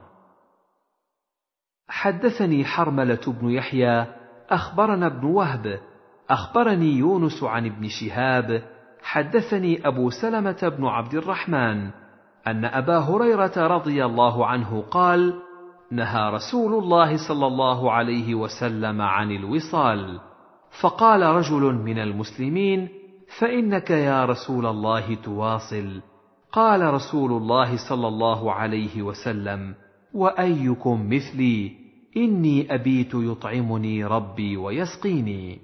حدثني حرملة بن يحيى أخبرنا ابن وهب أخبرني يونس عن ابن شهاب حدثني أبو سلمة بن عبد الرحمن أن أبا هريرة رضي الله عنه قال: نهى رسول الله صلى الله عليه وسلم عن الوصال. فقال رجل من المسلمين: فإنك يا رسول الله تواصل. قال رسول الله صلى الله عليه وسلم: وأيكم مثلي؟ إني أبيت يطعمني ربي ويسقيني.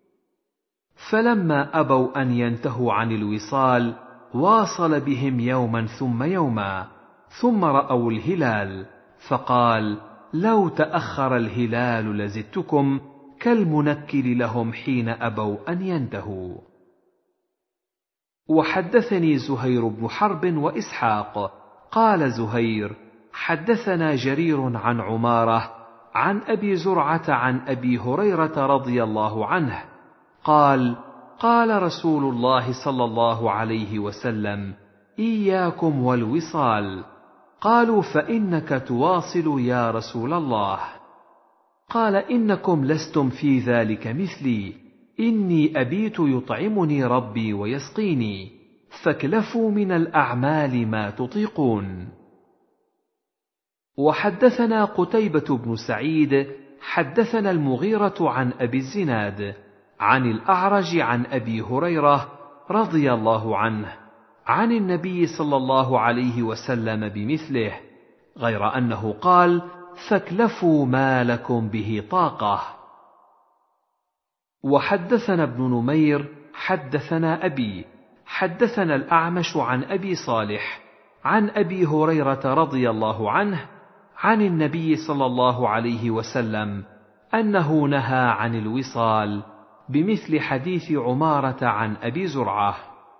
فلما أبوا أن ينتهوا عن الوصال واصل بهم يوما ثم يوما، ثم رأوا الهلال، فقال: لو تأخر الهلال لزدتكم، كالمنكل لهم حين أبوا أن ينتهوا. وحدثني زهير بن حرب وإسحاق قال زهير: حدثنا جرير عن عمارة عن أبي زرعة عن أبي هريرة رضي الله عنه قال: قال رسول الله صلى الله عليه وسلم: إياكم والوصال. قالوا: فإنك تواصل يا رسول الله. قال: إنكم لستم في ذلك مثلي، إني أبيت يطعمني ربي ويسقيني، فاكلفوا من الأعمال ما تطيقون. وحدثنا قتيبة بن سعيد حدثنا المغيرة عن أبي الزناد عن الأعرج عن أبي هريرة رضي الله عنه عن النبي صلى الله عليه وسلم بمثله، غير أنه قال: فاكلفوا ما لكم به طاقة. وحدثنا ابن نمير حدثنا أبي حدثنا الأعمش عن أبي صالح عن أبي هريرة رضي الله عنه عن النبي صلى الله عليه وسلم أنه نهى عن الوصال بمثل حديث عمارة عن أبي زرعة.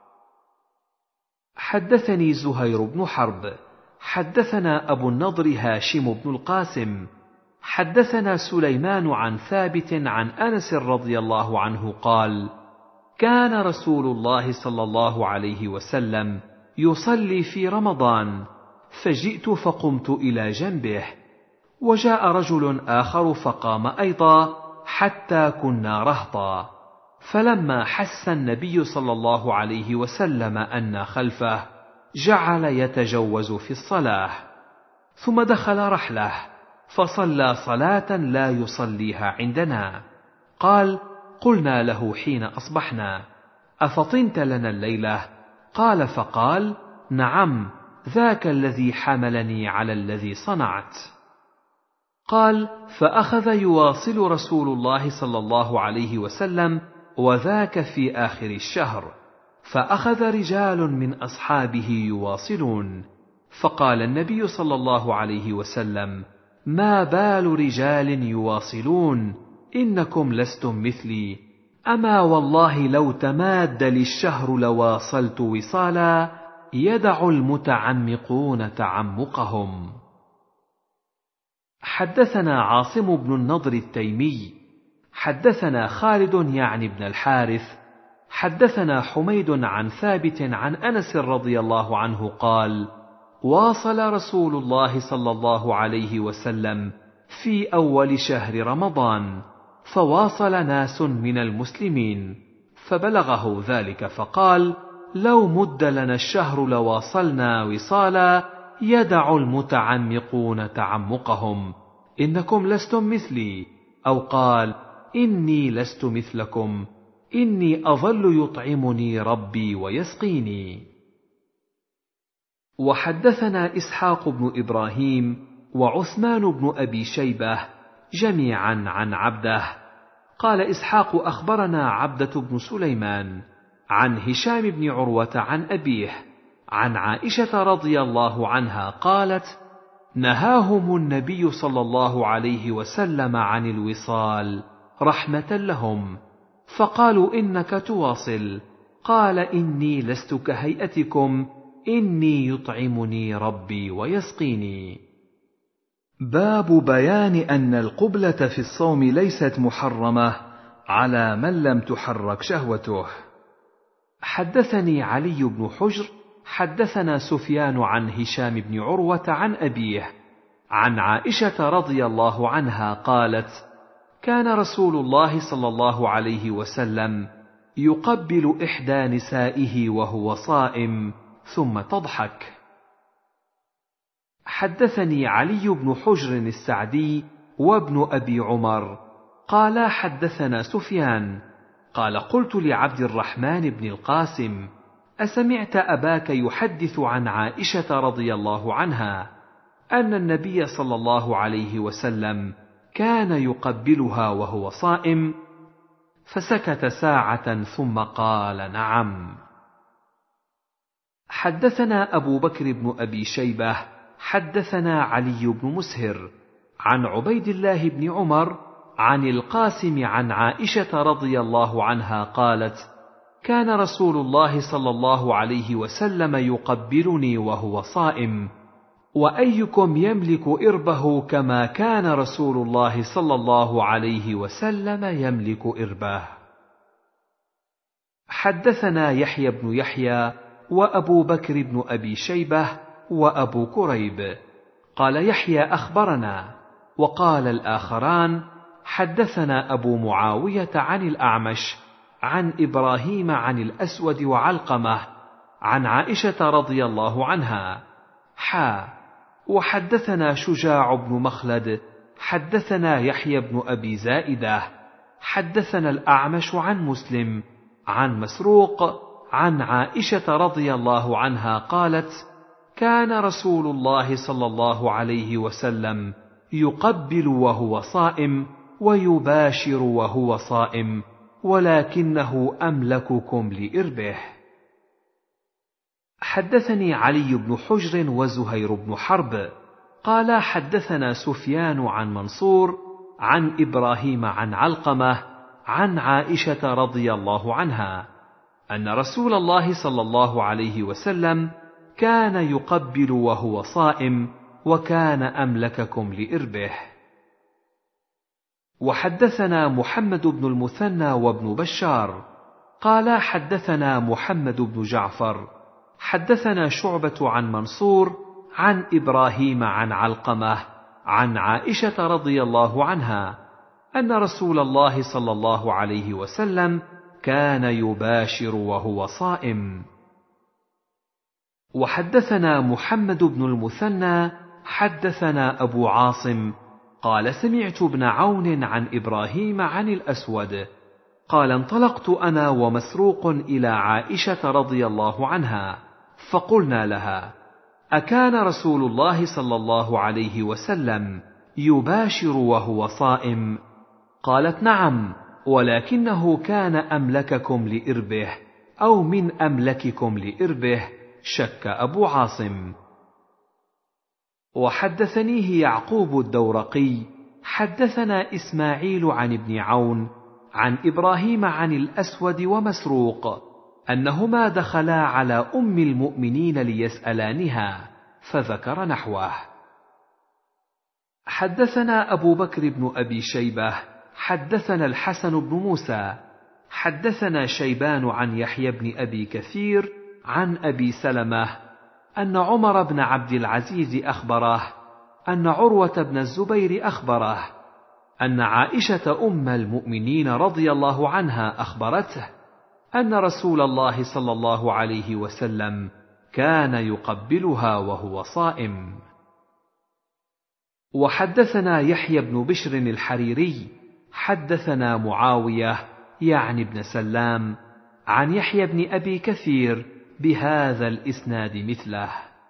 حدثني زهير بن حرب حدثنا أبو النضر هاشم بن القاسم حدثنا سليمان عن ثابت عن أنس رضي الله عنه قال: كان رسول الله صلى الله عليه وسلم يصلي في رمضان، فجئت فقمت إلى جنبه، وجاء رجل آخر فقام أيضا حتى كنا رهطا، فلما حس النبي صلى الله عليه وسلم أنا خلفه جعل يتجوز في الصلاة، ثم دخل رحله فصلى صلاة لا يصليها عندنا. قال: قلنا له حين أصبحنا: أفطنت لنا الليلة؟ قال: فقال: نعم، ذاك الذي حملني على الذي صنعت. قال: فأخذ يواصل رسول الله صلى الله عليه وسلم، وذاك في آخر الشهر، فأخذ رجال من أصحابه يواصلون، فقال النبي صلى الله عليه وسلم: ما بال رجال يواصلون؟ إنكم لستم مثلي، أما والله لو تماد لي الشهر لواصلت وصالا، يدع المتعمقون تعمقهم. حدثنا عاصم بن النضر التيمي حدثنا خالد يعني بن الحارث حدثنا حميد عن ثابت عن أنس رضي الله عنه قال: واصل رسول الله صلى الله عليه وسلم في أول شهر رمضان، فواصل ناس من المسلمين، فبلغه ذلك فقال: لو مد لنا الشهر لواصلنا وصالا يدع المتعمقون تعمقهم، إنكم لستم مثلي، أو قال: إني لست مثلكم، إني أظل يطعمني ربي ويسقيني. وحدثنا إسحاق بن إبراهيم وعثمان بن أبي شيبة جميعا عن عبده. قال إسحاق: أخبرنا عبدة بن سليمان عن هشام بن عروة عن أبيه عن عائشة رضي الله عنها قالت: نهاهم النبي صلى الله عليه وسلم عن الوصال رحمة لهم، فقالوا: إنك تواصل. قال: إني لست كهيئتكم، إني يطعمني ربي ويسقيني. باب بيان أن القبلة في الصوم ليست محرمة على من لم تحرك شهوته. حدثني علي بن حجر حدثنا سفيان عن هشام بن عروة عن أبيه عن عائشة رضي الله عنها قالت: كان رسول الله صلى الله عليه وسلم يقبل إحدى نسائه وهو صائم ثم تضحك. حدثني علي بن حجر السعدي وابن أبي عمر قال: حدثنا سفيان قال: قلت لعبد الرحمن بن القاسم: أسمعت أباك يحدث عن عائشة رضي الله عنها أن النبي صلى الله عليه وسلم كان يقبلها وهو صائم؟ فسكت ساعة ثم قال: نعم. حدثنا أبو بكر بن أبي شيبة حدثنا علي بن مسهر عن عبيد الله بن عمر عن القاسم عن عائشة رضي الله عنها قالت: كان رسول الله صلى الله عليه وسلم يقبلني وهو صائم، وأيكم يملك إربه كما كان رسول الله صلى الله عليه وسلم يملك إربه. حدثنا يحيى بن يحيى وأبو بكر بن أبي شيبة وأبو كريب. قال يحيى: أخبرنا. وقال الآخران: حدثنا أبو معاوية عن الأعمش عن إبراهيم عن الأسود وعلقمة عن عائشة رضي الله عنها. وحدثنا شجاع بن مخلد حدثنا يحيى بن أبي زائدة حدثنا الأعمش عن مسلم عن مسروق عن عائشة رضي الله عنها قالت: كان رسول الله صلى الله عليه وسلم يقبل وهو صائم ويباشر وهو صائم، ولكنه أملككم لإربه. حدثني علي بن حجر وزهير بن حرب قال: حدثنا سفيان عن منصور عن إبراهيم عن علقمة عن عائشة رضي الله عنها أن رسول الله صلى الله عليه وسلم كان يقبل وهو صائم، وكان أملككم لإربه. وحدثنا محمد بن المثنى وابن بشار قال: حدثنا محمد بن جعفر حدثنا شعبة عن منصور عن إبراهيم عن علقمة عن عائشة رضي الله عنها أن رسول الله صلى الله عليه وسلم كان يباشر وهو صائم. وحدثنا محمد بن المثنى حدثنا أبو عاصم قال: سمعت ابن عون عن إبراهيم عن الأسود قال: انطلقت أنا ومسروق إلى عائشة رضي الله عنها، فقلنا لها: أكان رسول الله صلى الله عليه وسلم يباشر وهو صائم؟ قالت: نعم، ولكنه كان أملككم لإربه، أو من أملككم لإربه، شك أبو عاصم. وحدثنيه يعقوب الدورقي حدثنا إسماعيل عن ابن عون عن إبراهيم عن الأسود ومسروق أنهما دخلا على أم المؤمنين ليسألانها، فذكر نحوه. حدثنا أبو بكر بن أبي شيبة حدثنا الحسن بن موسى حدثنا شيبان عن يحيى بن أبي كثير عن أبي سلمة أن عمر بن عبد العزيز أخبره أن عروة بن الزبير أخبره أن عائشة أم المؤمنين رضي الله عنها أخبرته أن رسول الله صلى الله عليه وسلم كان يقبلها وهو صائم. وحدثنا يحيى بن بشر الحريري حدثنا معاوية يعني بن سلام عن يحيى بن أبي كثير بهذا الإسناد مثله.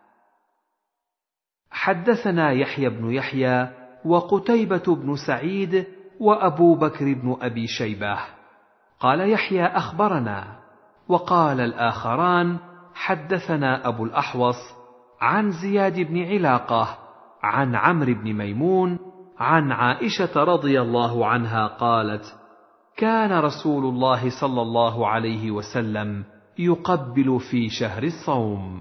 حدثنا يحيى بن يحيى وقتيبة بن سعيد وأبو بكر بن أبي شيبة قال يحيى أخبرنا، وقال الآخران حدثنا أبو الأحوص عن زياد بن علاقة عن عمرو بن ميمون عن عائشة رضي الله عنها قالت: كان رسول الله صلى الله عليه وسلم يقبل في شهر الصوم.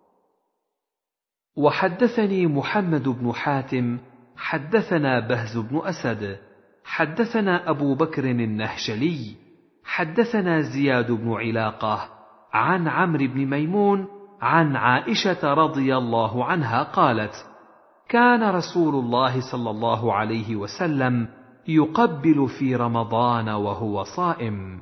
وحدثني محمد بن حاتم حدثنا بهز بن أسد حدثنا أبو بكر النهشلي حدثنا زياد بن علاقة عن عمرو بن ميمون عن عائشة رضي الله عنها قالت: كان رسول الله صلى الله عليه وسلم يقبل في رمضان وهو صائم.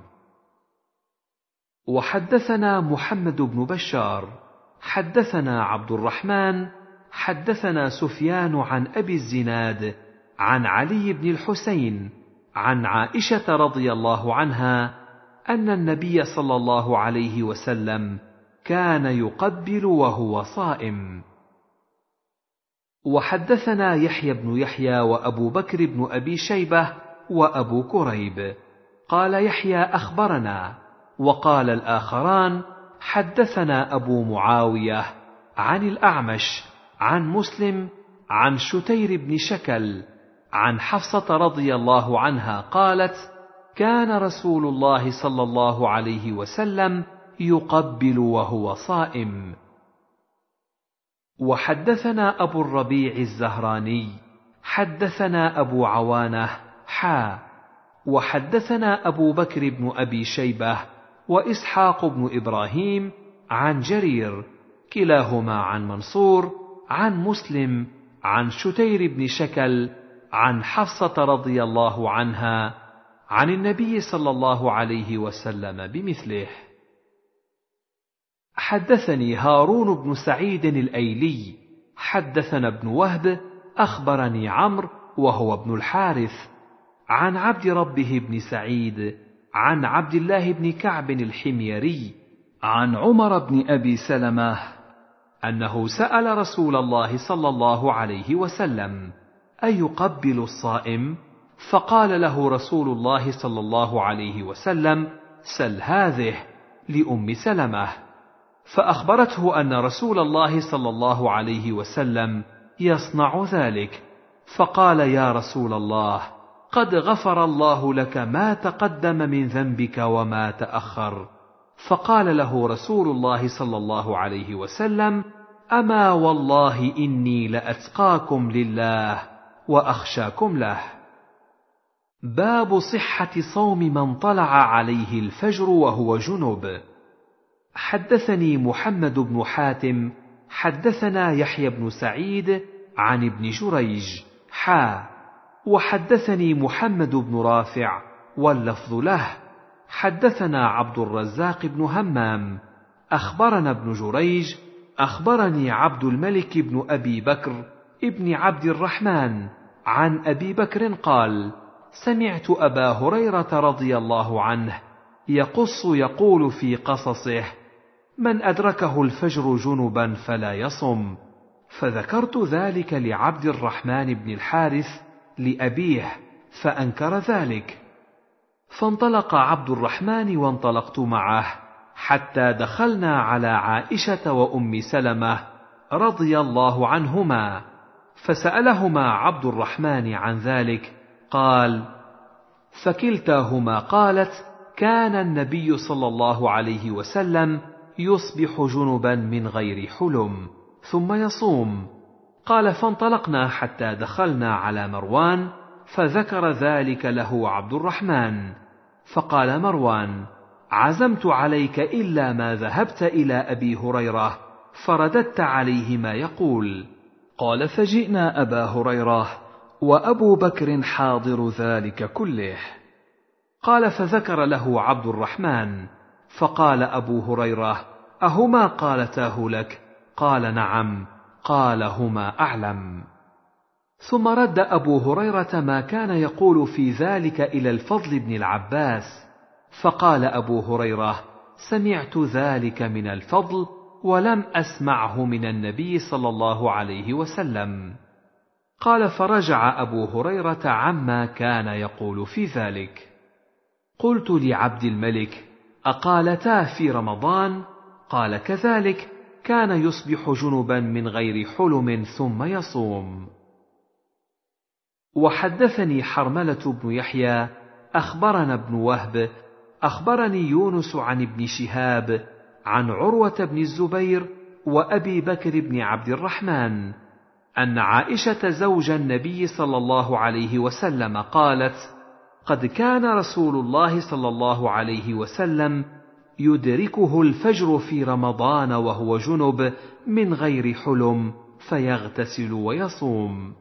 وحدثنا محمد بن بشار حدثنا عبد الرحمن حدثنا سفيان عن أبي الزناد عن علي بن الحسين عن عائشة رضي الله عنها أن النبي صلى الله عليه وسلم كان يقبل وهو صائم. وحدثنا يحيى بن يحيى وأبو بكر بن أبي شيبة وأبو كريب قال يحيى أخبرنا، وقال الآخران حدثنا أبو معاوية عن الأعمش عن مسلم عن شتير بن شكل عن حفصة رضي الله عنها قالت: كان رسول الله صلى الله عليه وسلم يقبل وهو صائم. وحدثنا أبو الربيع الزهراني حدثنا أبو عوانة وحدثنا أبو بكر بن أبي شيبة وإسحاق بن إبراهيم عن جرير كلاهما عن منصور عن مسلم عن شتير بن شكل عن حفصة رضي الله عنها عن النبي صلى الله عليه وسلم بمثله. حدثني هارون بن سعيد الأيلي حدثنا ابن وهب أخبرني عمرو وهو ابن الحارث عن عبد ربه بن سعيد عن عبد الله بن كعب الحميري عن عمر بن أبي سلمة أنه سأل رسول الله صلى الله عليه وسلم: أيقبل الصائم؟ فقال له رسول الله صلى الله عليه وسلم: سل هذه، لأم سلمة. فأخبرته أن رسول الله صلى الله عليه وسلم يصنع ذلك، فقال: يا رسول الله، قد غفر الله لك ما تقدم من ذنبك وما تأخر. فقال له رسول الله صلى الله عليه وسلم: أما والله إني لأتقاكم لله وأخشاكم له. باب صحة صوم من طلع عليه الفجر وهو جنب. حدثني محمد بن حاتم حدثنا يحيى بن سعيد عن ابن جريج وحدثني محمد بن رافع واللفظ له حدثنا عبد الرزاق بن همام أخبرنا ابن جريج أخبرني عبد الملك بن أبي بكر ابن عبد الرحمن عن أبي بكر قال: سمعت أبا هريرة رضي الله عنه يقول في قصصه: من أدركه الفجر جنبا فلا يصم. فذكرت ذلك لعبد الرحمن بن الحارث لأبيه فأنكر ذلك، فانطلق عبد الرحمن وانطلقت معه حتى دخلنا على عائشة وأم سلمة رضي الله عنهما، فسألهما عبد الرحمن عن ذلك، قال: فكلتاهما قالت: كان النبي صلى الله عليه وسلم يصبح جنبا من غير حلم ثم يصوم. قال: فانطلقنا حتى دخلنا على مروان فذكر ذلك له عبد الرحمن، فقال مروان: عزمت عليك إلا ما ذهبت إلى أبي هريرة فرددت عليه ما يقول. قال: فجئنا أبا هريرة وأبو بكر حاضر ذلك كله. قال: فذكر له عبد الرحمن، فقال أبو هريرة: أهما قالتاه لك؟ قال: نعم. قال: هما أعلم. ثم رد أبو هريرة ما كان يقول في ذلك إلى الفضل بن العباس، فقال أبو هريرة: سمعت ذلك من الفضل ولم أسمعه من النبي صلى الله عليه وسلم. قال: فرجع أبو هريرة عما كان يقول في ذلك. قلت لعبد الملك: أقالتا في رمضان؟ قال: كذلك، كان يصبح جنبا من غير حلم ثم يصوم. وحدثني حرملة بن يحيى أخبرنا ابن وهب أخبرني يونس عن ابن شهاب عن عروة بن الزبير وأبي بكر بن عبد الرحمن أن عائشة زوج النبي صلى الله عليه وسلم قالت: قد كان رسول الله صلى الله عليه وسلم يدركه الفجر في رمضان وهو جنب من غير حلم فيغتسل ويصوم.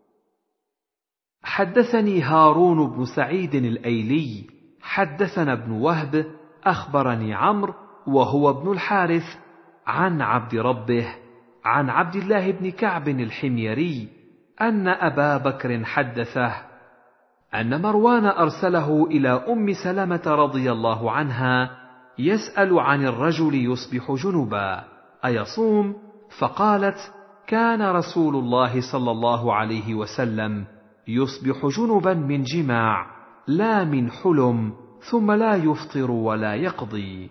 حدثني هارون بن سعيد الأيلي حدثنا ابن وهب أخبرني عمرو وهو ابن الحارث عن عبد ربه عن عبد الله بن كعب الحميري أن أبا بكر حدثه أن مروان أرسله إلى أم سلمة رضي الله عنها يسأل عن الرجل يصبح جنبا أيصوم؟ فقالت: كان رسول الله صلى الله عليه وسلم يصبح جنبا من جماع لا من حلم، ثم لا يفطر ولا يقضي.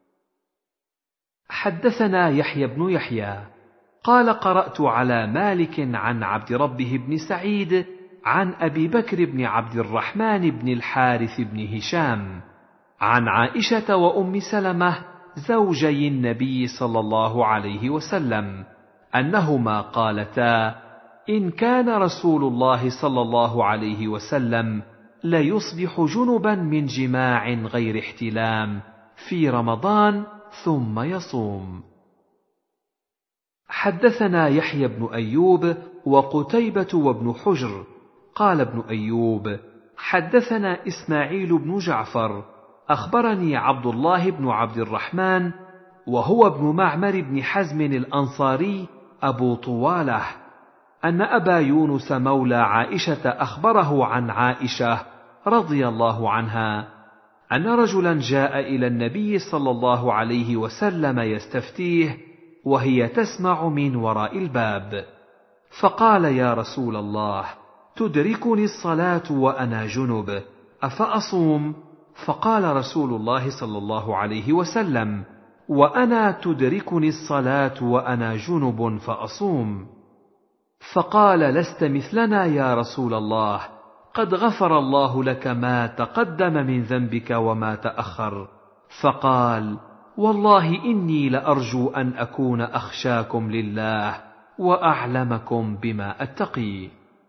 حدثنا يحيى بن يحيى قال: قرأت على مالك عن عبد ربه بن سعيد عن أبي بكر بن عبد الرحمن بن الحارث بن هشام عن عائشة وأم سلمة زوجي النبي صلى الله عليه وسلم أنهما قالتا: إن كان رسول الله صلى الله عليه وسلم ليصبح جنبا من جماع غير احتلام في رمضان ثم يصوم. حدثنا يحيى بن أيوب وقتيبة وابن حجر قال ابن أيوب: حدثنا إسماعيل بن جعفر أخبرني عبد الله بن عبد الرحمن وهو ابن معمر بن حزم الأنصاري أبو طوالة أن أبا يونس مولى عائشة أخبره عن عائشة رضي الله عنها أن رجلا جاء إلى النبي صلى الله عليه وسلم يستفتيه وهي تسمع من وراء الباب، فقال: يا رسول الله، تدركني الصلاة وأنا جنب أفأصوم؟ فقال رسول الله صلى الله عليه وسلم: وأنا تدركني الصلاة وأنا جنب فأصوم. فقال: لست مثلنا يا رسول الله، قد غفر الله لك ما تقدم من ذنبك وما تأخر. فقال: والله إني لأرجو أن أكون أخشاكم لله وأعلمكم بما أتقي.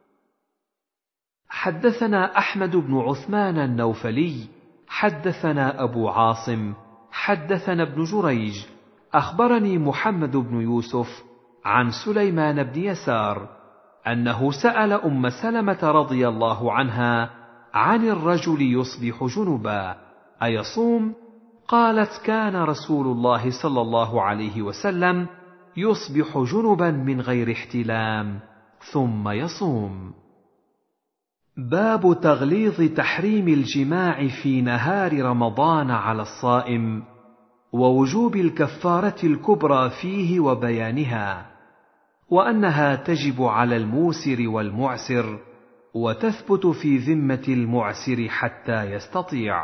حدثنا أحمد بن عثمان النوفلي حدثنا أبو عاصم حدثنا ابن جريج أخبرني محمد بن يوسف عن سليمان بن يسار أنه سأل أم سلمة رضي الله عنها عن الرجل يصبح جنبا أيصوم؟ قالت: كان رسول الله صلى الله عليه وسلم يصبح جنبا من غير احتلام ثم يصوم. باب تغليظ تحريم الجماع في نهار رمضان على الصائم ووجوب الكفارة الكبرى فيه وبيانها، وأنها تجب على الموسر والمعسر وتثبت في ذمة المعسر حتى يستطيع.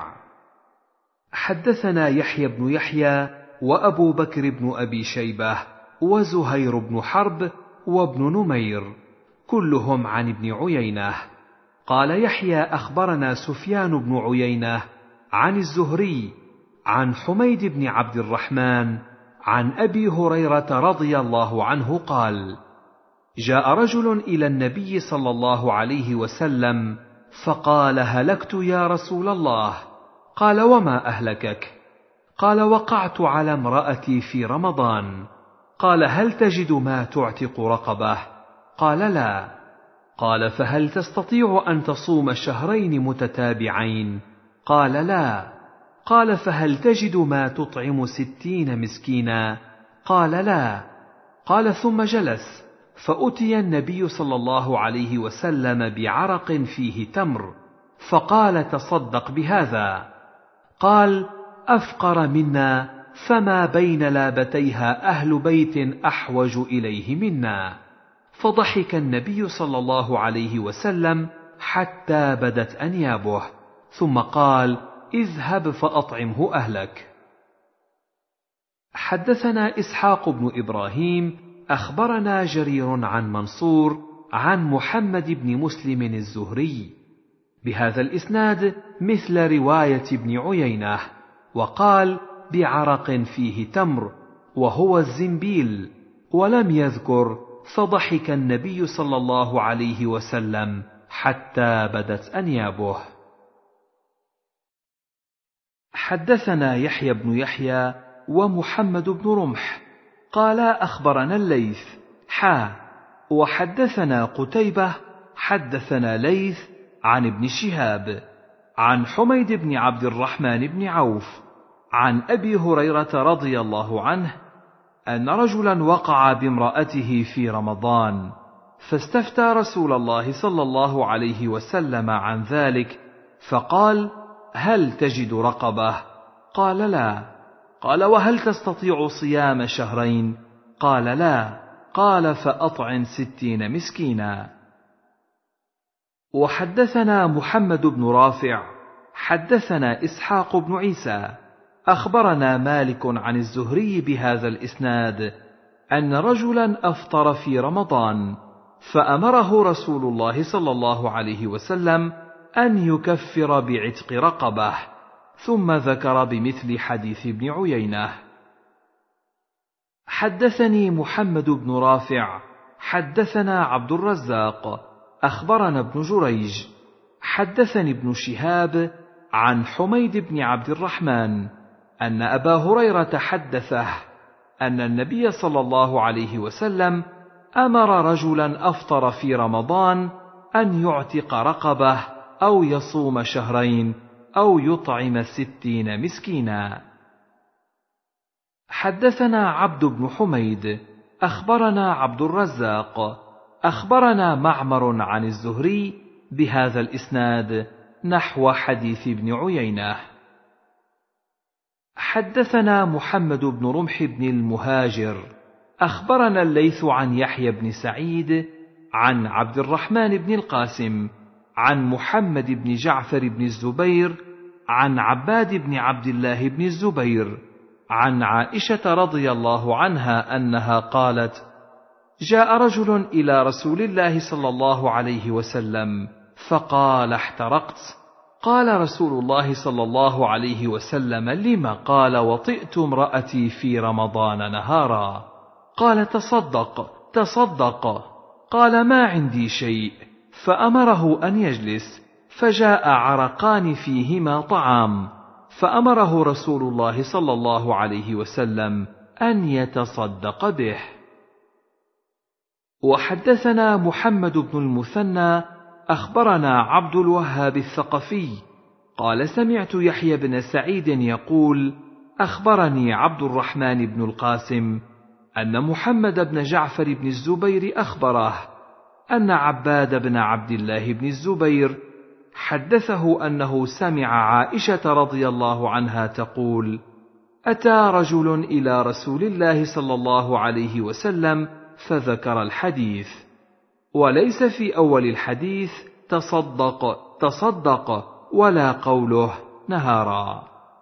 حدثنا يحيى بن يحيى وأبو بكر بن أبي شيبة وزهير بن حرب وابن نمير كلهم عن ابن عيينة قال يحيى: أخبرنا سفيان بن عيينة عن الزهري عن حميد بن عبد الرحمن عن أبي هريرة رضي الله عنه قال: جاء رجل إلى النبي صلى الله عليه وسلم فقال: هلكت يا رسول الله. قال: وما أهلكك؟ قال: وقعت على امرأتي في رمضان. قال: هل تجد ما تعتق رقبة؟ قال: لا. قال: فهل تستطيع أن تصوم شهرين متتابعين؟ قال: لا. قال: فهل تجد ما تطعم 60 مسكينا؟ قال: لا. قال: ثم جلس، فأتي النبي صلى الله عليه وسلم بعرق فيه تمر، فقال: تصدق بهذا. قال: أفقر منا فما بين لابتيها أهل بيت أحوج إليه منا. فضحك النبي صلى الله عليه وسلم حتى بدت أنيابه، ثم قال: اذهب فأطعمه أهلك. حدثنا إسحاق بن إبراهيم أخبرنا جرير عن منصور عن محمد بن مسلم الزهري بهذا الإسناد مثل رواية ابن عيينة، وقال: بعرق فيه تمر، وهو الزنبيل، ولم يذكر فضحك النبي صلى الله عليه وسلم حتى بدت أنيابه. حدثنا يحيى بن يحيى ومحمد بن رمح قالا: أخبرنا الليث وحدثنا قتيبة حدثنا ليث عن ابن شهاب عن حميد بن عبد الرحمن بن عوف عن أبي هريرة رضي الله عنه أن رجلا وقع بامرأته في رمضان، فاستفتى رسول الله صلى الله عليه وسلم عن ذلك، فقال: هل تجد رقبة؟ قال: لا. قال: وهل تستطيع صيام شهرين؟ قال: لا. قال: فأطعم 60 مسكينا. وحدثنا محمد بن رافع حدثنا إسحاق بن عيسى أخبرنا مالك عن الزهري بهذا الإسناد أن رجلا أفطر في رمضان، فأمره رسول الله صلى الله عليه وسلم أن يكفر بعتق رقبة، ثم ذكر بمثل حديث ابن عيينة. حدثني محمد بن رافع حدثنا عبد الرزاق أخبرنا ابن جريج حدثني ابن شهاب عن حميد بن عبد الرحمن أن أبا هريرة حدثه أن النبي صلى الله عليه وسلم أمر رجلا أفطر في رمضان أن يعتق رقبة أو يصوم شهرين أو يطعم 60 مسكينا. حدثنا عبد بن حميد أخبرنا عبد الرزاق أخبرنا معمر عن الزهري بهذا الإسناد نحو حديث ابن عيينة. حدثنا محمد بن رمح بن المهاجر أخبرنا الليث عن يحيى بن سعيد عن عبد الرحمن بن القاسم عن محمد بن جعفر بن الزبير عن عباد بن عبد الله بن الزبير عن عائشة رضي الله عنها أنها قالت: جاء رجل إلى رسول الله صلى الله عليه وسلم فقال: احترقت. قال رسول الله صلى الله عليه وسلم: لم؟ قال: وطئت امرأتي في رمضان نهارا. قال: تصدق تصدق. قال: ما عندي شيء. فأمره أن يجلس، فجاء عرقان فيهما طعام، فأمره رسول الله صلى الله عليه وسلم أن يتصدق به. وحدثنا محمد بن المثنى أخبرنا عبد الوهاب الثقفي قال: سمعت يحيى بن سعيد يقول: أخبرني عبد الرحمن بن القاسم أن محمد بن جعفر بن الزبير أخبره أن عباد بن عبد الله بن الزبير حدثه أنه سمع عائشة رضي الله عنها تقول: أتى رجل إلى رسول الله صلى الله عليه وسلم فذكر الحديث، وليس في أول الحديث تصدق تصدق ولا قوله نهارا.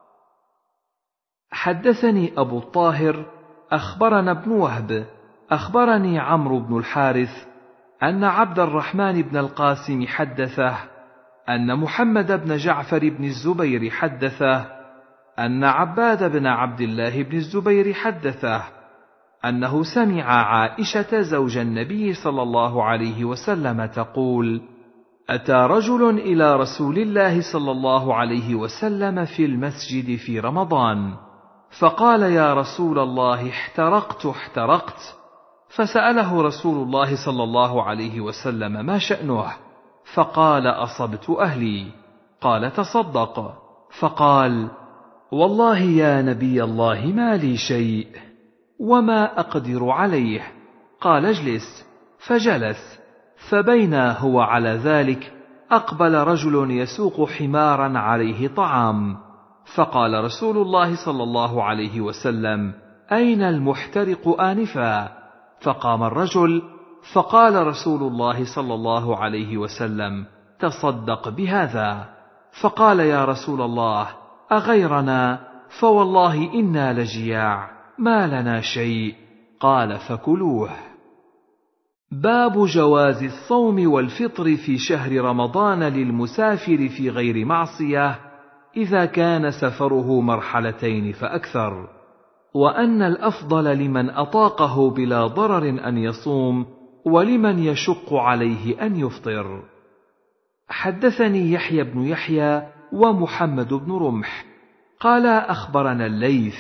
حدثني أبو الطاهر أخبرنا ابن وهب أخبرني عمرو بن الحارث أن عبد الرحمن بن القاسم حدثه أن محمد بن جعفر بن الزبير حدثه أن عباد بن عبد الله بن الزبير حدثه أنه سمع عائشة زوج النبي صلى الله عليه وسلم تقول: أتى رجل إلى رسول الله صلى الله عليه وسلم في المسجد في رمضان، فقال: يا رسول الله، احترقت. فسأله رسول الله صلى الله عليه وسلم: ما شأنه؟ فقال: أصبت أهلي. قال: تصدق. فقال: والله يا نبي الله ما لي شيء وما أقدر عليه. قال: اجلس. فجلس. فبينا هو على ذلك أقبل رجل يسوق حمارا عليه طعام، فقال رسول الله صلى الله عليه وسلم: أين المحترق آنفا؟ فقام الرجل، فقال رسول الله صلى الله عليه وسلم: تصدق بهذا. فقال: يا رسول الله، أغيرنا؟ فوالله إنا لجياع ما لنا شيء. قال: فكلوه. باب جواز الصوم والفطر في شهر رمضان للمسافر في غير معصية إذا كان سفره مرحلتين فأكثر، وأن الأفضل لمن أطاقه بلا ضرر أن يصوم، ولمن يشق عليه أن يفطر. حدثني يحيى بن يحيى ومحمد بن رمح قال: أخبرنا الليث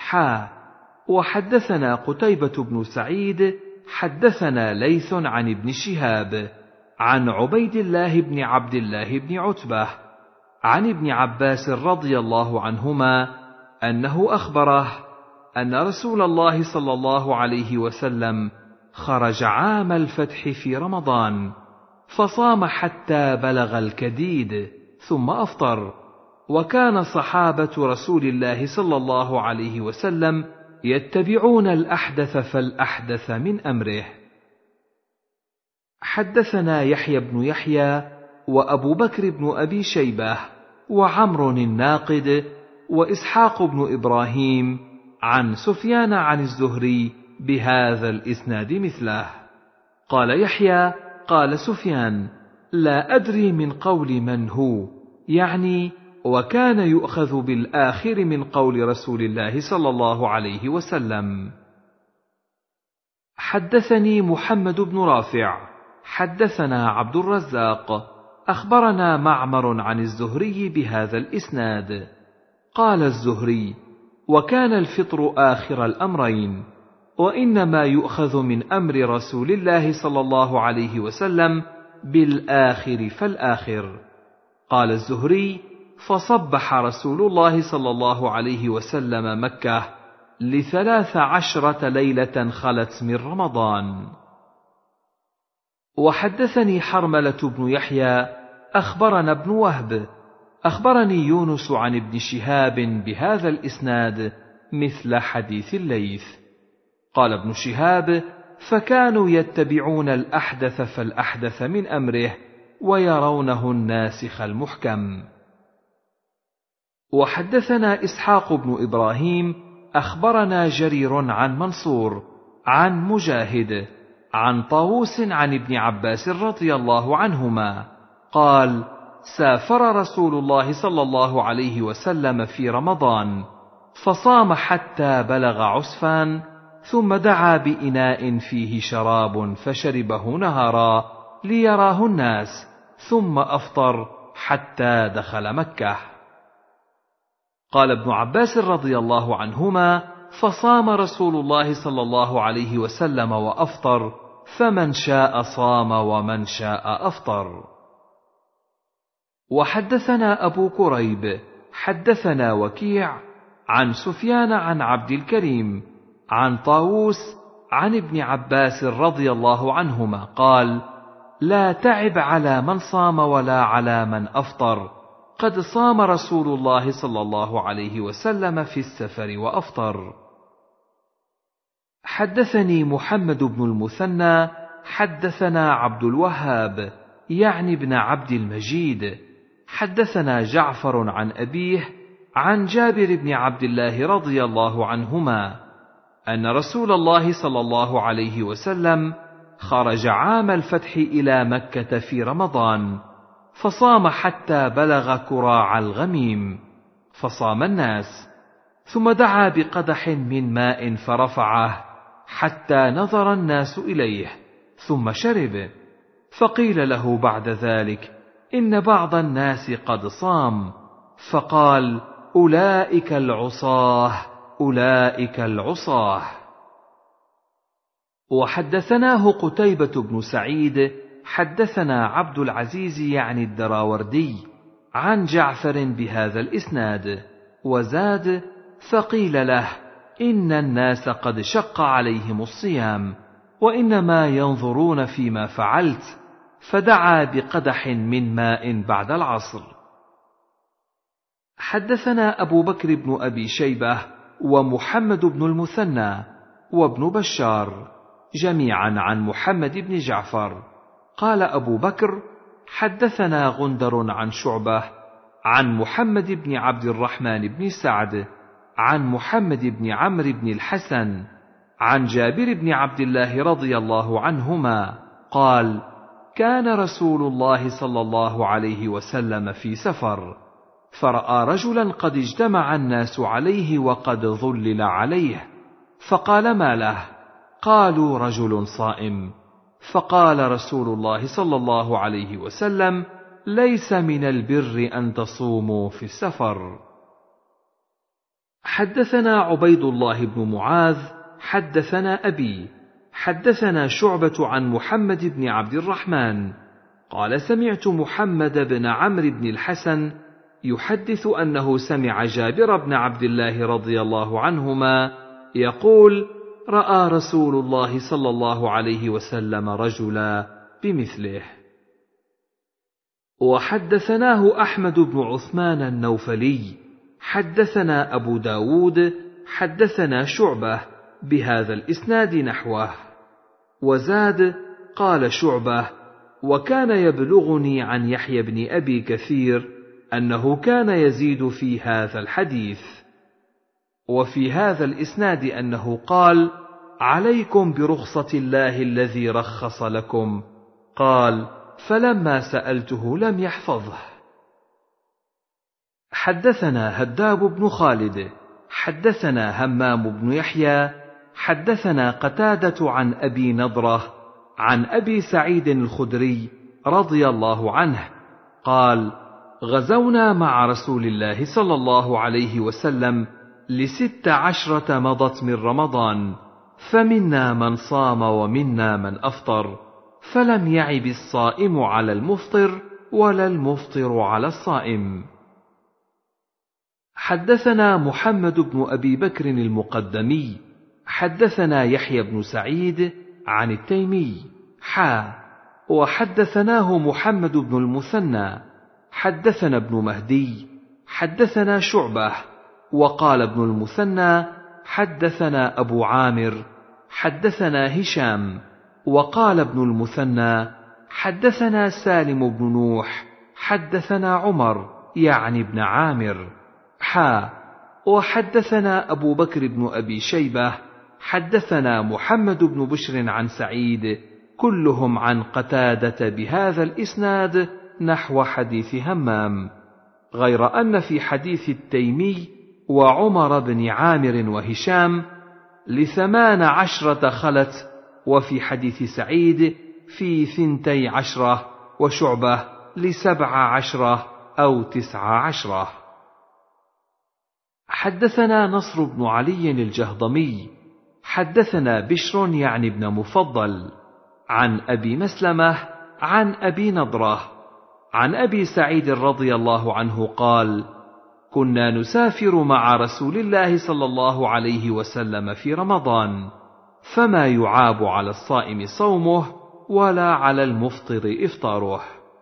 وحدثنا قتيبة بن سعيد حدثنا ليث عن ابن شهاب عن عبيد الله بن عبد الله بن عتبة عن ابن عباس رضي الله عنهما أنه أخبره أن رسول الله صلى الله عليه وسلم خرج عام الفتح في رمضان، فصام حتى بلغ الكديد ثم أفطر، وكان صحابة رسول الله صلى الله عليه وسلم يتبعون الأحدث فالأحدث من أمره. حدثنا يحيى بن يحيى وأبو بكر بن أبي شيبة وعمر الناقد وإسحاق بن إبراهيم عن سفيان عن الزهري بهذا الإسناد مثله. قال يحيى: قال سفيان: لا أدري من قول من هو، يعني وكان يؤخذ بالآخر من قول رسول الله صلى الله عليه وسلم. حدثني محمد بن رافع حدثنا عبد الرزاق أخبرنا معمر عن الزهري بهذا الإسناد. قال الزهري: وكان الفطر آخر الأمرين، وإنما يؤخذ من أمر رسول الله صلى الله عليه وسلم بالآخر فالآخر. قال الزهري: فصبح رسول الله صلى الله عليه وسلم مكة ل13 ليلة خلت من رمضان. وحدثني حرملة بن يحيى أخبرنا ابن وهب أخبرني يونس عن ابن شهاب بهذا الإسناد مثل حديث الليث. قال ابن شهاب: فكانوا يتبعون الأحدث فالأحدث من أمره ويرونه الناسخ المحكم. وحدثنا إسحاق بن إبراهيم أخبرنا جرير عن منصور عن مجاهد عن طاووس عن ابن عباس رضي الله عنهما قال: سافر رسول الله صلى الله عليه وسلم في رمضان، فصام حتى بلغ عسفان، ثم دعا بإناء فيه شراب فشربه نهارا ليراه الناس، ثم أفطر حتى دخل مكة. قال ابن عباس رضي الله عنهما: فصام رسول الله صلى الله عليه وسلم وأفطر، فمن شاء صام ومن شاء أفطر. وحدثنا أبو كريب حدثنا وكيع عن سفيان عن عبد الكريم عن طاووس عن ابن عباس رضي الله عنهما قال: لا تعب على من صام ولا على من أفطر، قد صام رسول الله صلى الله عليه وسلم في السفر وأفطر. حدثني محمد بن المثنى حدثنا عبد الوهاب يعني ابن عبد المجيد حدثنا جعفر عن أبيه عن جابر بن عبد الله رضي الله عنهما أن رسول الله صلى الله عليه وسلم خرج عام الفتح إلى مكة في رمضان، فصام حتى بلغ كراع الغميم، فصام الناس، ثم دعا بقدح من ماء فرفعه حتى نظر الناس إليه، ثم شرب. فقيل له بعد ذلك: إن بعض الناس قد صام. فقال: أولئك العصاة أولئك العصاة. وحدثناه قتيبة بن سعيد حدثنا عبد العزيز يعني الدراوردي عن جعفر بهذا الإسناد، وزاد: فقيل له: إن الناس قد شق عليهم الصيام، وإنما ينظرون فيما فعلت، فدعا بقدح من ماء بعد العصر. حدثنا أبو بكر بن أبي شيبة ومحمد بن المثنى وابن بشار جميعا عن محمد بن جعفر. قال أبو بكر: حدثنا غندر عن شعبة عن محمد بن عبد الرحمن بن سعد عن محمد بن عمرو بن الحسن عن جابر بن عبد الله رضي الله عنهما قال: كان رسول الله صلى الله عليه وسلم في سفر، فرأى رجلا قد اجتمع الناس عليه وقد ظلل عليه، فقال: ما له؟ قالوا: رجل صائم. فقال رسول الله صلى الله عليه وسلم: ليس من البر أن تصوموا في السفر. حدثنا عبيد الله بن معاذ حدثنا أبي حدثنا شعبة عن محمد بن عبد الرحمن قال: سمعت محمد بن عمرو بن الحسن يحدث أنه سمع جابر بن عبد الله رضي الله عنهما يقول: رأى رسول الله صلى الله عليه وسلم رجلا بمثله. وحدثناه أحمد بن عثمان النوفلي حدثنا أبو داود حدثنا شعبة بهذا الإسناد نحوه، وزاد: قال شعبة: وكان يبلغني عن يحيى بن أبي كثير أنه كان يزيد في هذا الحديث. وفي هذا الإسناد أنه قال: عليكم برخصة الله الذي رخص لكم. قال: فلما سألته لم يحفظه. حدثنا هداب بن خالد حدثنا همام بن يحيى حدثنا قتادة عن أبي نضرة عن أبي سعيد الخدري رضي الله عنه قال: غزونا مع رسول الله صلى الله عليه وسلم 16 مضت من رمضان، فمنا من صام ومنا من أفطر، فلم يعب الصائم على المفطر ولا المفطر على الصائم. حدثنا محمد بن أبي بكر المقدمي حدثنا يحيى بن سعيد عن التيمي وحدثناه محمد بن المثنى حدثنا ابن مهدي حدثنا شعبة، وقال ابن المثنى حدثنا أبو عامر حدثنا هشام، وقال ابن المثنى حدثنا سالم بن نوح حدثنا عمر يعني ابن عامر وحدثنا أبو بكر بن أبي شيبة حدثنا محمد بن بشر عن سعيد كلهم عن قتادة بهذا الإسناد نحو حديث همام، غير أن في حديث التيمي وعمر بن عامر وهشام 18 خلت، وفي حديث سعيد في 12 وشعبة 17 أو 19. حدثنا نصر بن علي الجهضمي حدثنا بشر يعني ابن مفضل عن أبي مسلمة عن أبي نضرة عن أبي سعيد رضي الله عنه قال: كنا نسافر مع رسول الله صلى الله عليه وسلم في رمضان، فما يعاب على الصائم صومه ولا على المفطر إفطاره.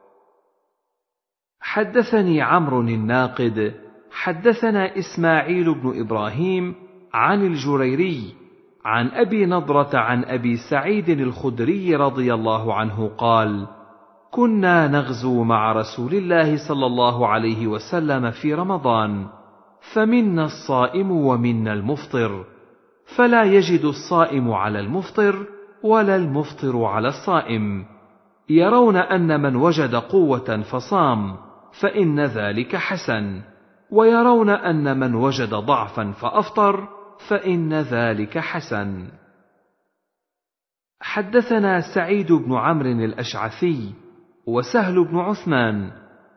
حدثني عمرو الناقد حدثنا إسماعيل بن إبراهيم عن الجريري عن أبي نضرة عن أبي سعيد الخدري رضي الله عنه قال: كنا نغزو مع رسول الله صلى الله عليه وسلم في رمضان، فمنا الصائم ومنا المفطر، فلا يجد الصائم على المفطر ولا المفطر على الصائم، يرون أن من وجد قوة فصام فإن ذلك حسن، ويرون أن من وجد ضعفا فأفطر فإن ذلك حسن. حدثنا سعيد بن عمرو الأشعثي وسهل بن عثمان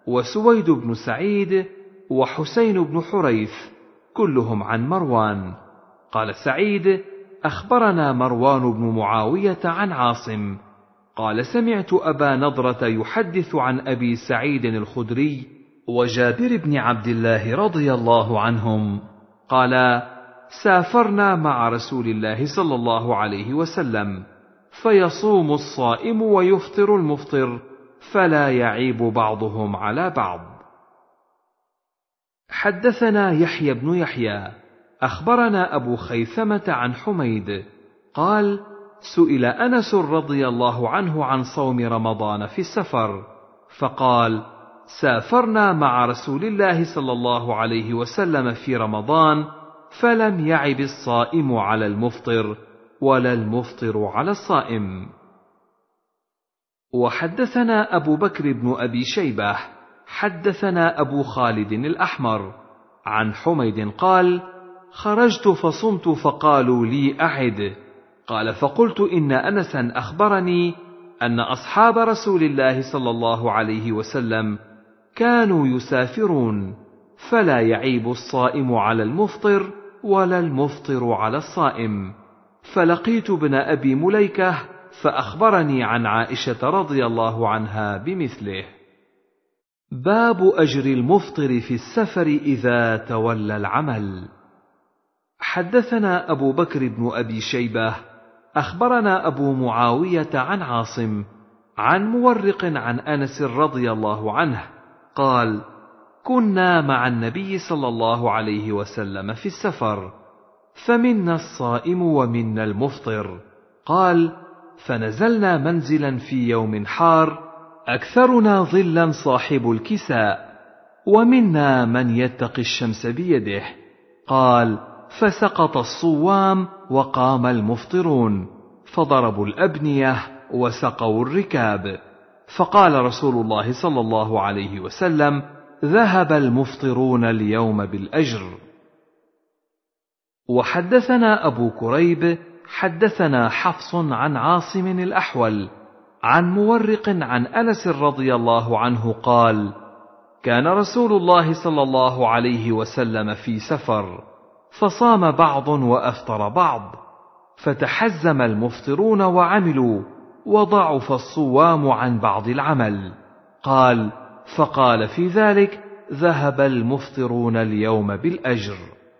وسويد بن سعيد وحسين بن حريث كلهم عن مروان قال سعيد: أخبرنا مروان بن معاوية عن عاصم قال: سمعت أبا نضرة يحدث عن أبي سعيد الخدري وجابر بن عبد الله رضي الله عنهم قالا: سافرنا مع رسول الله صلى الله عليه وسلم، فيصوم الصائم ويفطر المفطر، فلا يعيب بعضهم على بعض. حدثنا يحيى بن يحيى أخبرنا أبو خيثمة عن حميد قال: سئل أنس رضي الله عنه عن صوم رمضان في السفر، فقال: سافرنا مع رسول الله صلى الله عليه وسلم في رمضان، فلم يعب الصائم على المفطر ولا المفطر على الصائم. وحدثنا أبو بكر بن أبي شيبة حدثنا أبو خالد الأحمر عن حميد قال: خرجت فصمت فقالوا لي أعد، قال: فقلت إن أنسا أخبرني أن أصحاب رسول الله صلى الله عليه وسلم كانوا يسافرون، فلا يعيب الصائم على المفطر ولا المفطر على الصائم. فلقيت ابن أبي مليكة فأخبرني عن عائشة رضي الله عنها بمثله. باب أجر المفطر في السفر إذا تولى العمل. حدثنا أبو بكر بن أبي شيبة أخبرنا أبو معاوية عن عاصم عن مورق عن أنس رضي الله عنه قال: كنا مع النبي صلى الله عليه وسلم في السفر، فمنا الصائم ومنا المفطر. قال: فنزلنا منزلا في يوم حار أكثرنا ظلا صاحب الكساء، ومنا من يتقي الشمس بيده. قال: فسقط الصوام وقام المفطرون، فضربوا الأبنية وسقوا الركاب. فقال رسول الله صلى الله عليه وسلم: ذهب المفطرون اليوم بالأجر. وحدثنا أبو كريب حدثنا حفص عن عاصم الأحول عن مورق عن أنس رضي الله عنه قال: كان رسول الله صلى الله عليه وسلم في سفر، فصام بعض وأفطر بعض، فتحزم المفطرون وعملوا، وضعف الصوام عن بعض العمل. قال: فقال في ذلك: ذهب المفطرون اليوم بالأجر.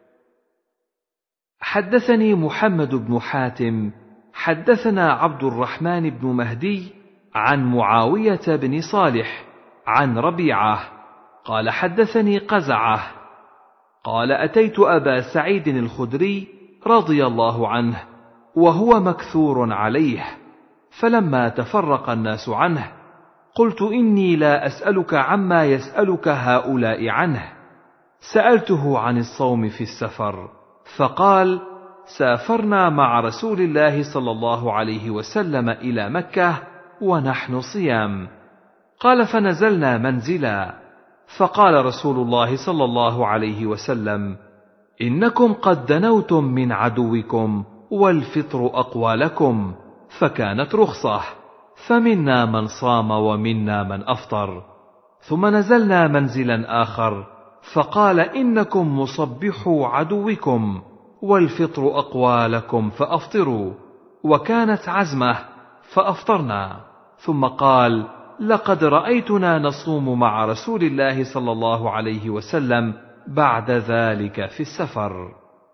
حدثني محمد بن حاتم حدثنا عبد الرحمن بن مهدي عن معاوية بن صالح عن ربيعة قال: حدثني قزعة قال: أتيت أبا سعيد الخدري رضي الله عنه وهو مكثور عليه، فلما تفرق الناس عنه قلت: إني لا أسألك عما يسألك هؤلاء عنه. سألته عن الصوم في السفر، فقال: سافرنا مع رسول الله صلى الله عليه وسلم إلى مكة ونحن صيام. قال: فنزلنا منزلا، فقال رسول الله صلى الله عليه وسلم: إنكم قد دنوتم من عدوكم والفطر أقوى لكم، فكانت رخصة، فمنا من صام ومنا من أفطر. ثم نزلنا منزلا آخر، فقال: إنكم مصبحوا عدوكم والفطر أقوى لكم، فأفطروا، وكانت عزمة فأفطرنا. ثم قال: لقد رأيتنا نصوم مع رسول الله صلى الله عليه وسلم بعد ذلك في السفر.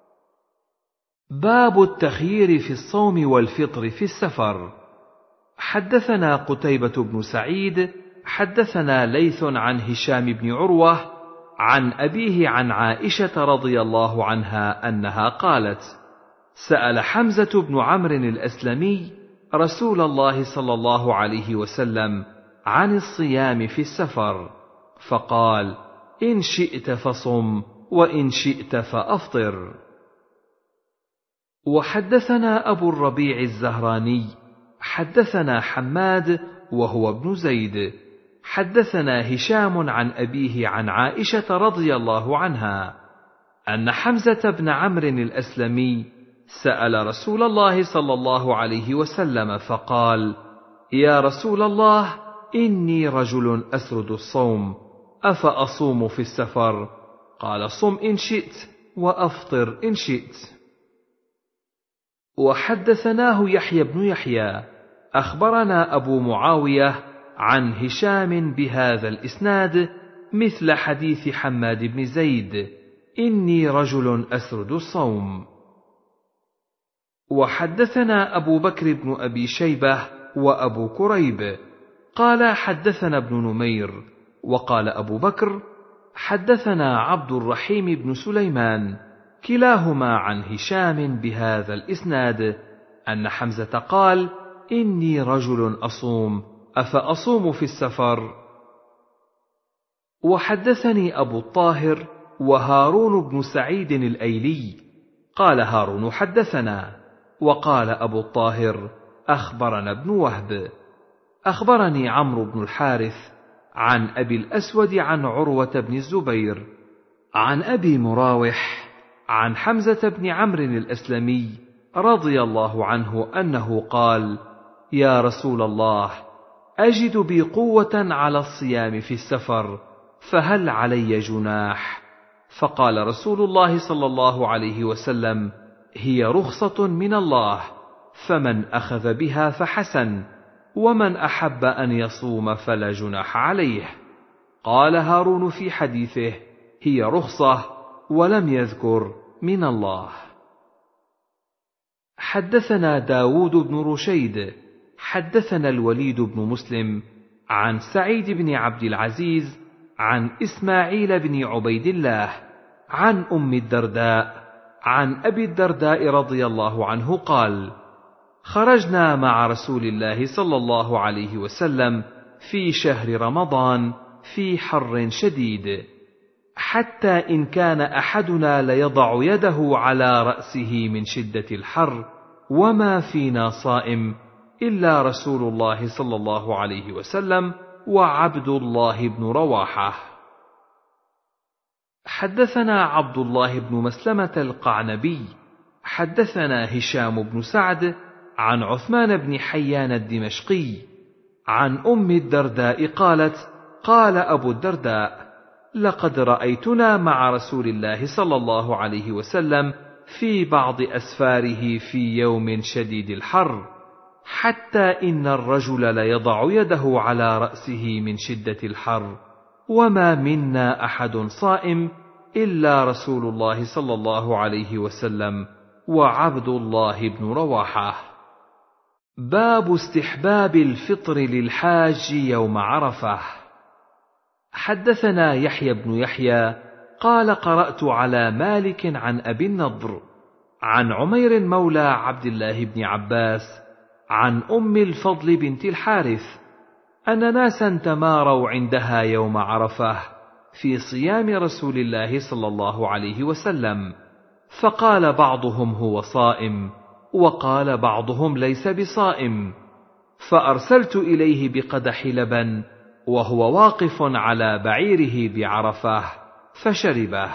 باب التخيير في الصوم والفطر في السفر. حدثنا قتيبة بن سعيد حدثنا ليث عن هشام بن عروة عن أبيه عن عائشة رضي الله عنها أنها قالت: سأل حمزة بن عمرو الأسلمي رسول الله صلى الله عليه وسلم عن الصيام في السفر، فقال: إن شئت فصم وإن شئت فأفطر. وحدثنا أبو الربيع الزهراني حدثنا حماد وهو ابن زيد حدثنا هشام عن أبيه عن عائشة رضي الله عنها أن حمزة بن عمرو الأسلمي سأل رسول الله صلى الله عليه وسلم فقال: يا رسول الله، إني رجل أسرد الصوم، أفأصوم في السفر؟ قال: صم إن شئت وأفطر إن شئت. وحدثناه يحيى بن يحيى أخبرنا أبو معاوية عن هشام بهذا الإسناد مثل حديث حماد بن زيد: إني رجل أسرد الصوم. وحدثنا أبو بكر بن أبي شيبة وأبو كريب قال حدثنا ابن نمير، وقال أبو بكر حدثنا عبد الرحيم بن سليمان، كلاهما عن هشام بهذا الإسناد أن حمزة قال: إني رجل أصوم، أفأصوم في السفر؟ وحدثني أبو الطاهر وهارون بن سعيد الأيلي قال هارون حدثنا، وقال أبو الطاهر أخبرنا ابن وهب أخبرني عمرو بن الحارث عن أبي الأسود عن عروة بن الزبير عن أبي مراوح عن حمزة بن عمرو الأسلمي رضي الله عنه أنه قال: يا رسول الله، أجد بي قوة على الصيام في السفر، فهل علي جناح؟ فقال رسول الله صلى الله عليه وسلم: هي رخصة من الله، فمن أخذ بها فحسن، ومن أحب أن يصوم فلا جناح عليه. قال هارون في حديثه: هي رخصة، ولم يذكر من الله. حدثنا داود بن رشيد حدثنا الوليد بن مسلم عن سعيد بن عبد العزيز عن إسماعيل بن عبيد الله عن أم الدرداء عن أبي الدرداء رضي الله عنه قال: خرجنا مع رسول الله صلى الله عليه وسلم في شهر رمضان في حر شديد، حتى إن كان أحدنا ليضع يده على رأسه من شدة الحر، وما فينا صائم إلا رسول الله صلى الله عليه وسلم وعبد الله بن رواحة. حدثنا عبد الله بن مسلمة القعنبي حدثنا هشام بن سعد عن عثمان بن حيان الدمشقي عن أم الدرداء قالت: قال أبو الدرداء: لقد رأيتنا مع رسول الله صلى الله عليه وسلم في بعض أسفاره في يوم شديد الحر، حتى إن الرجل ليضع يده على رأسه من شدة الحر، وما منا أحد صائم إلا رسول الله صلى الله عليه وسلم وعبد الله بن رواحة. باب استحباب الفطر للحاج يوم عرفة. حدثنا يحيى بن يحيى قال: قرأت على مالك عن أبي النضر عن عمير مولى عبد الله بن عباس عن أم الفضل بنت الحارث أن ناسا تماروا عندها يوم عرفة في صيام رسول الله صلى الله عليه وسلم، فقال بعضهم هو صائم، وقال بعضهم ليس بصائم، فأرسلت إليه بقدح لبن وهو واقف على بعيره بعرفة فشربه.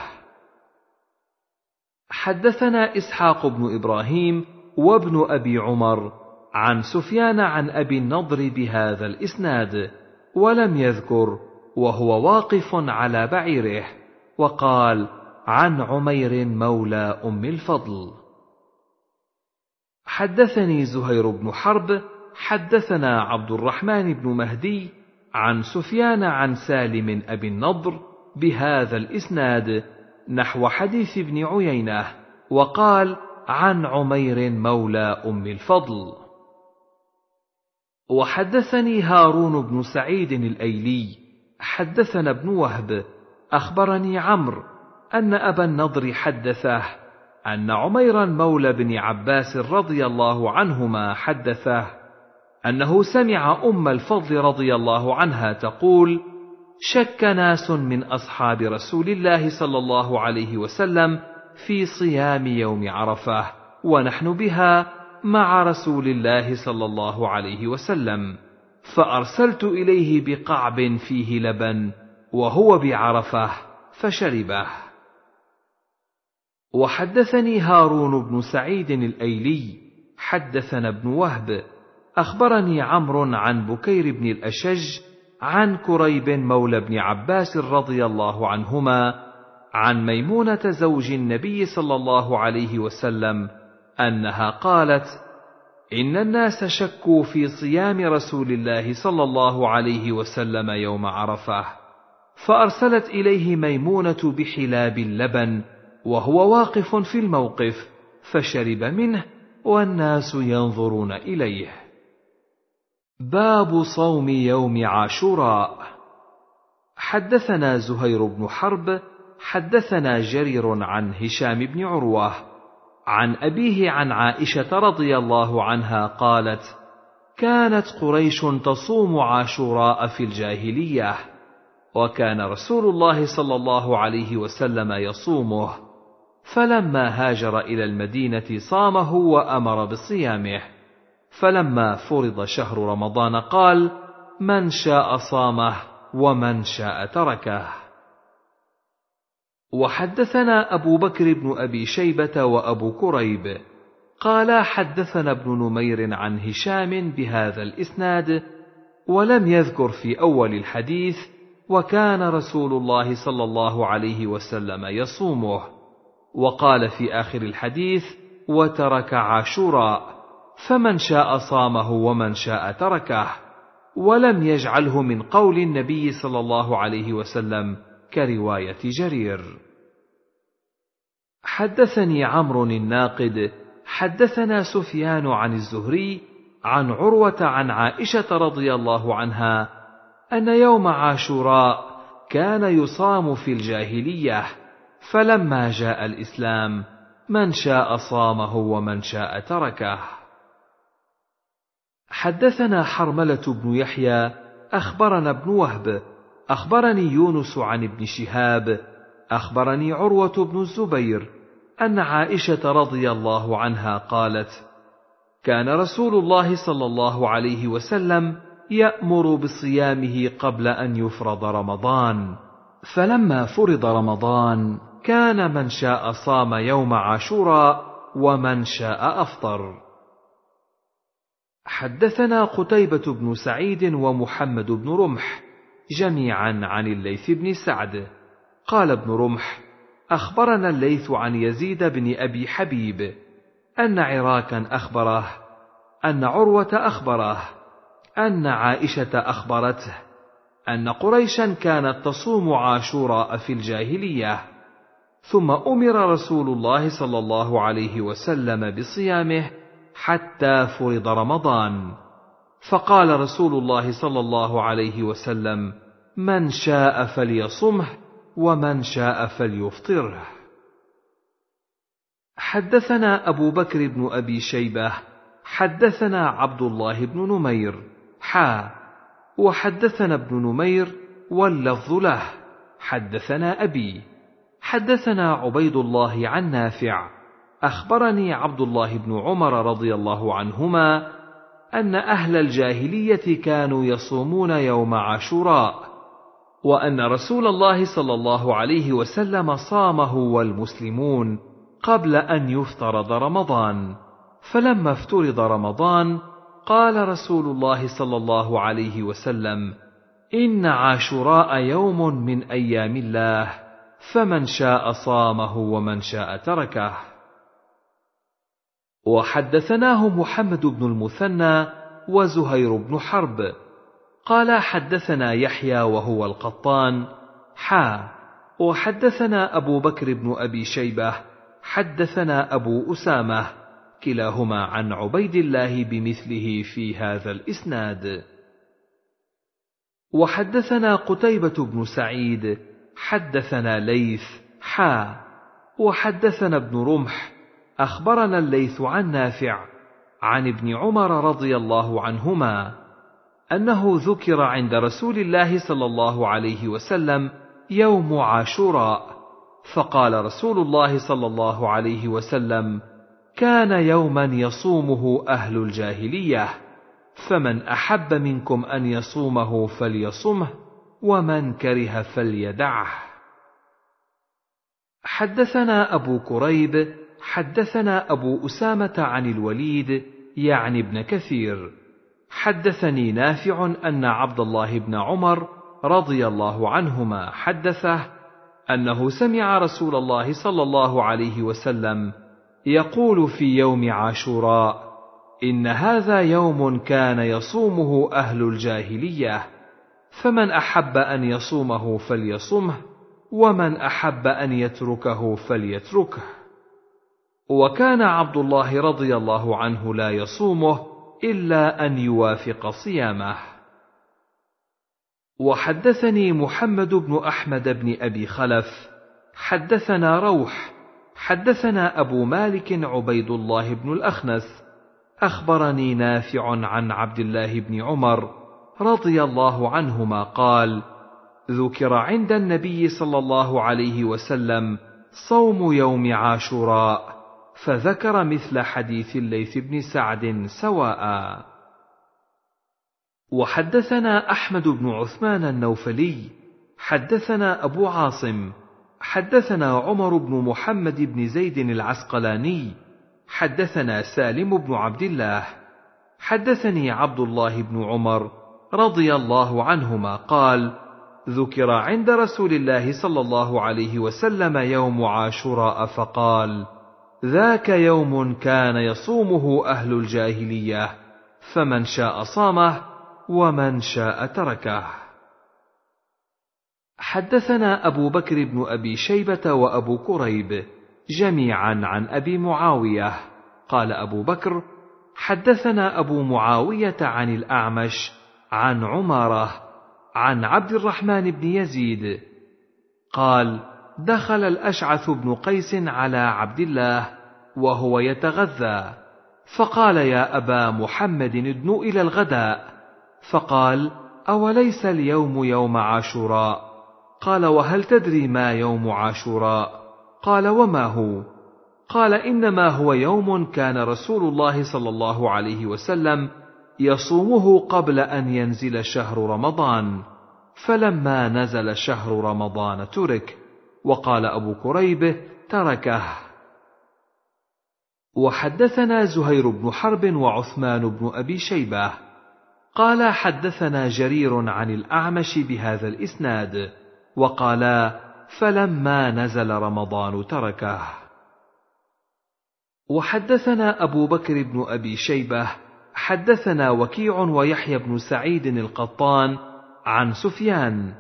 حدثنا إسحاق بن إبراهيم وابن أبي عمر عن سفيان عن أبي النضر بهذا الإسناد، ولم يذكر وهو واقف على بعيره، وقال: عن عمير مولى أم الفضل. حدثني زهير بن حرب حدثنا عبد الرحمن بن مهدي عن سفيان عن سالم أبي النضر بهذا الإسناد نحو حديث ابن عيينة، وقال: عن عمير مولى أم الفضل. وحدثني هارون بن سعيد الأيلي حدثنا ابن وهب أخبرني عمرو أن أبا النضر حدثه أن عميرا مولى بن عباس رضي الله عنهما حدثه أنه سمع أم الفضل رضي الله عنها تقول: شك ناس من أصحاب رسول الله صلى الله عليه وسلم في صيام يوم عرفة ونحن بها مع رسول الله صلى الله عليه وسلم، فأرسلت إليه بقعب فيه لبن وهو بعرفة فشربه. وحدثني هارون بن سعيد الأيلي حدثنا ابن وهب أخبرني عمرو عن بكير بن الأشج عن كريب مولى بن عباس رضي الله عنهما عن ميمونة زوج النبي صلى الله عليه وسلم أنها قالت: إن الناس شكوا في صيام رسول الله صلى الله عليه وسلم يوم عرفة، فأرسلت إليه ميمونة بحلاب اللبن وهو واقف في الموقف، فشرب منه والناس ينظرون إليه. باب صوم يوم عاشوراء. حدثنا زهير بن حرب حدثنا جرير عن هشام بن عروة عن أبيه عن عائشة رضي الله عنها قالت: كانت قريش تصوم عاشوراء في الجاهلية، وكان رسول الله صلى الله عليه وسلم يصومه، فلما هاجر إلى المدينة صامه وأمر بصيامه، فلما فرض شهر رمضان قال: من شاء صامه ومن شاء تركه. وحدثنا أبو بكر بن أبي شيبة وأبو كريب قال: حدثنا ابن نمير عن هشام بهذا الإسناد، ولم يذكر في أول الحديث: وكان رسول الله صلى الله عليه وسلم يصومه، وقال في آخر الحديث: وترك عاشوراء، فمن شاء صامه ومن شاء تركه، ولم يجعله من قول النبي صلى الله عليه وسلم كرواية جرير. حدثني عمرو الناقد حدثنا سفيان عن الزهري عن عروة عن عائشة رضي الله عنها أن يوم عاشوراء كان يصام في الجاهلية، فلما جاء الإسلام من شاء صامه ومن شاء تركه. حدثنا حرملة بن يحيى أخبرنا ابن وهب أخبرني يونس عن ابن شهاب أخبرني عروة بن الزبير أن عائشة رضي الله عنها قالت: كان رسول الله صلى الله عليه وسلم يأمر بصيامه قبل أن يفرض رمضان، فلما فرض رمضان كان من شاء صام يوم عاشوراء ومن شاء أفطر. حدثنا قتيبة بن سعيد ومحمد بن رمح جميعا عن الليث بن سعد قال ابن رمح: أخبرنا الليث عن يزيد بن أبي حبيب أن عراكا أخبره أن عروة أخبره أن عائشة أخبرته أن قريشا كانت تصوم عاشوراء في الجاهلية، ثم أمر رسول الله صلى الله عليه وسلم بصيامه حتى فرض رمضان، فقال رسول الله صلى الله عليه وسلم: من شاء فليصمه ومن شاء فليفطره. حدثنا أبو بكر بن أبي شيبة حدثنا عبد الله بن نمير وحدثنا ابن نمير واللفظ له حدثنا أبي حدثنا عبيد الله عن نافع أخبرني عبد الله بن عمر رضي الله عنهما أن أهل الجاهلية كانوا يصومون يوم عاشوراء، وأن رسول الله صلى الله عليه وسلم صامه والمسلمون قبل أن يفترض رمضان، فلما افترض رمضان قال رسول الله صلى الله عليه وسلم: إن عاشوراء يوم من أيام الله، فمن شاء صامه ومن شاء تركه. وحدثناه محمد بن المثنى وزهير بن حرب قال: حدثنا يحيى وهو القطان وحدثنا أبو بكر بن أبي شيبة حدثنا أبو أسامة كلاهما عن عبيد الله بمثله في هذا الإسناد. وحدثنا قتيبة بن سعيد حدثنا ليث وحدثنا ابن رمح أخبرنا الليث عن نافع عن ابن عمر رضي الله عنهما أنه ذكر عند رسول الله صلى الله عليه وسلم يوم عاشوراء، فقال رسول الله صلى الله عليه وسلم: كان يوما يصومه أهل الجاهلية، فمن أحب منكم أن يصومه فليصمه، ومن كره فليدعه. حدثنا أبو كريب حدثنا أبو أسامة عن الوليد يعني ابن كثير حدثني نافع أن عبد الله بن عمر رضي الله عنهما حدثه أنه سمع رسول الله صلى الله عليه وسلم يقول في يوم عاشوراء: إن هذا يوم كان يصومه أهل الجاهلية، فمن أحب أن يصومه فليصمه، ومن أحب أن يتركه فليتركه. وكان عبد الله رضي الله عنه لا يصومه إلا أن يوافق صيامه. وحدثني محمد بن أحمد بن أبي خلف حدثنا روح حدثنا أبو مالك عبيد الله بن الأخنس أخبرني نافع عن عبد الله بن عمر رضي الله عنهما قال: ذكر عند النبي صلى الله عليه وسلم صوم يوم عاشوراء، فذكر مثل حديث الليث بن سعد سواء. وحدثنا أحمد بن عثمان النوفلي حدثنا أبو عاصم حدثنا عمر بن محمد بن زيد العسقلاني حدثنا سالم بن عبد الله حدثني عبد الله بن عمر رضي الله عنهما قال: ذكر عند رسول الله صلى الله عليه وسلم يوم عاشوراء فقال: ذاك يوم كان يصومه أهل الجاهلية، فمن شاء صامه ومن شاء تركه. حدثنا أبو بكر بن أبي شيبة وأبو كريب جميعا عن أبي معاوية قال أبو بكر: حدثنا أبو معاوية عن الأعمش عن عمارة عن عبد الرحمن بن يزيد قال: دخل الأشعث بن قيس على عبد الله وهو يتغذى، فقال: يا أبا محمد ادنوا إلى الغداء. فقال: أوليس اليوم يوم عاشوراء؟ قال: وهل تدري ما يوم عاشوراء؟ قال: وما هو؟ قال: إنما هو يوم كان رسول الله صلى الله عليه وسلم يصومه قبل أن ينزل شهر رمضان، فلما نزل شهر رمضان ترك. وقال أبو كريب: تركه. وحدثنا زهير بن حرب وعثمان بن أبي شيبة قال: حدثنا جرير عن الأعمش بهذا الإسناد، وقالا: فلما نزل رمضان تركه. وحدثنا أبو بكر بن أبي شيبة حدثنا وكيع ويحيى بن سعيد القطان عن سفيان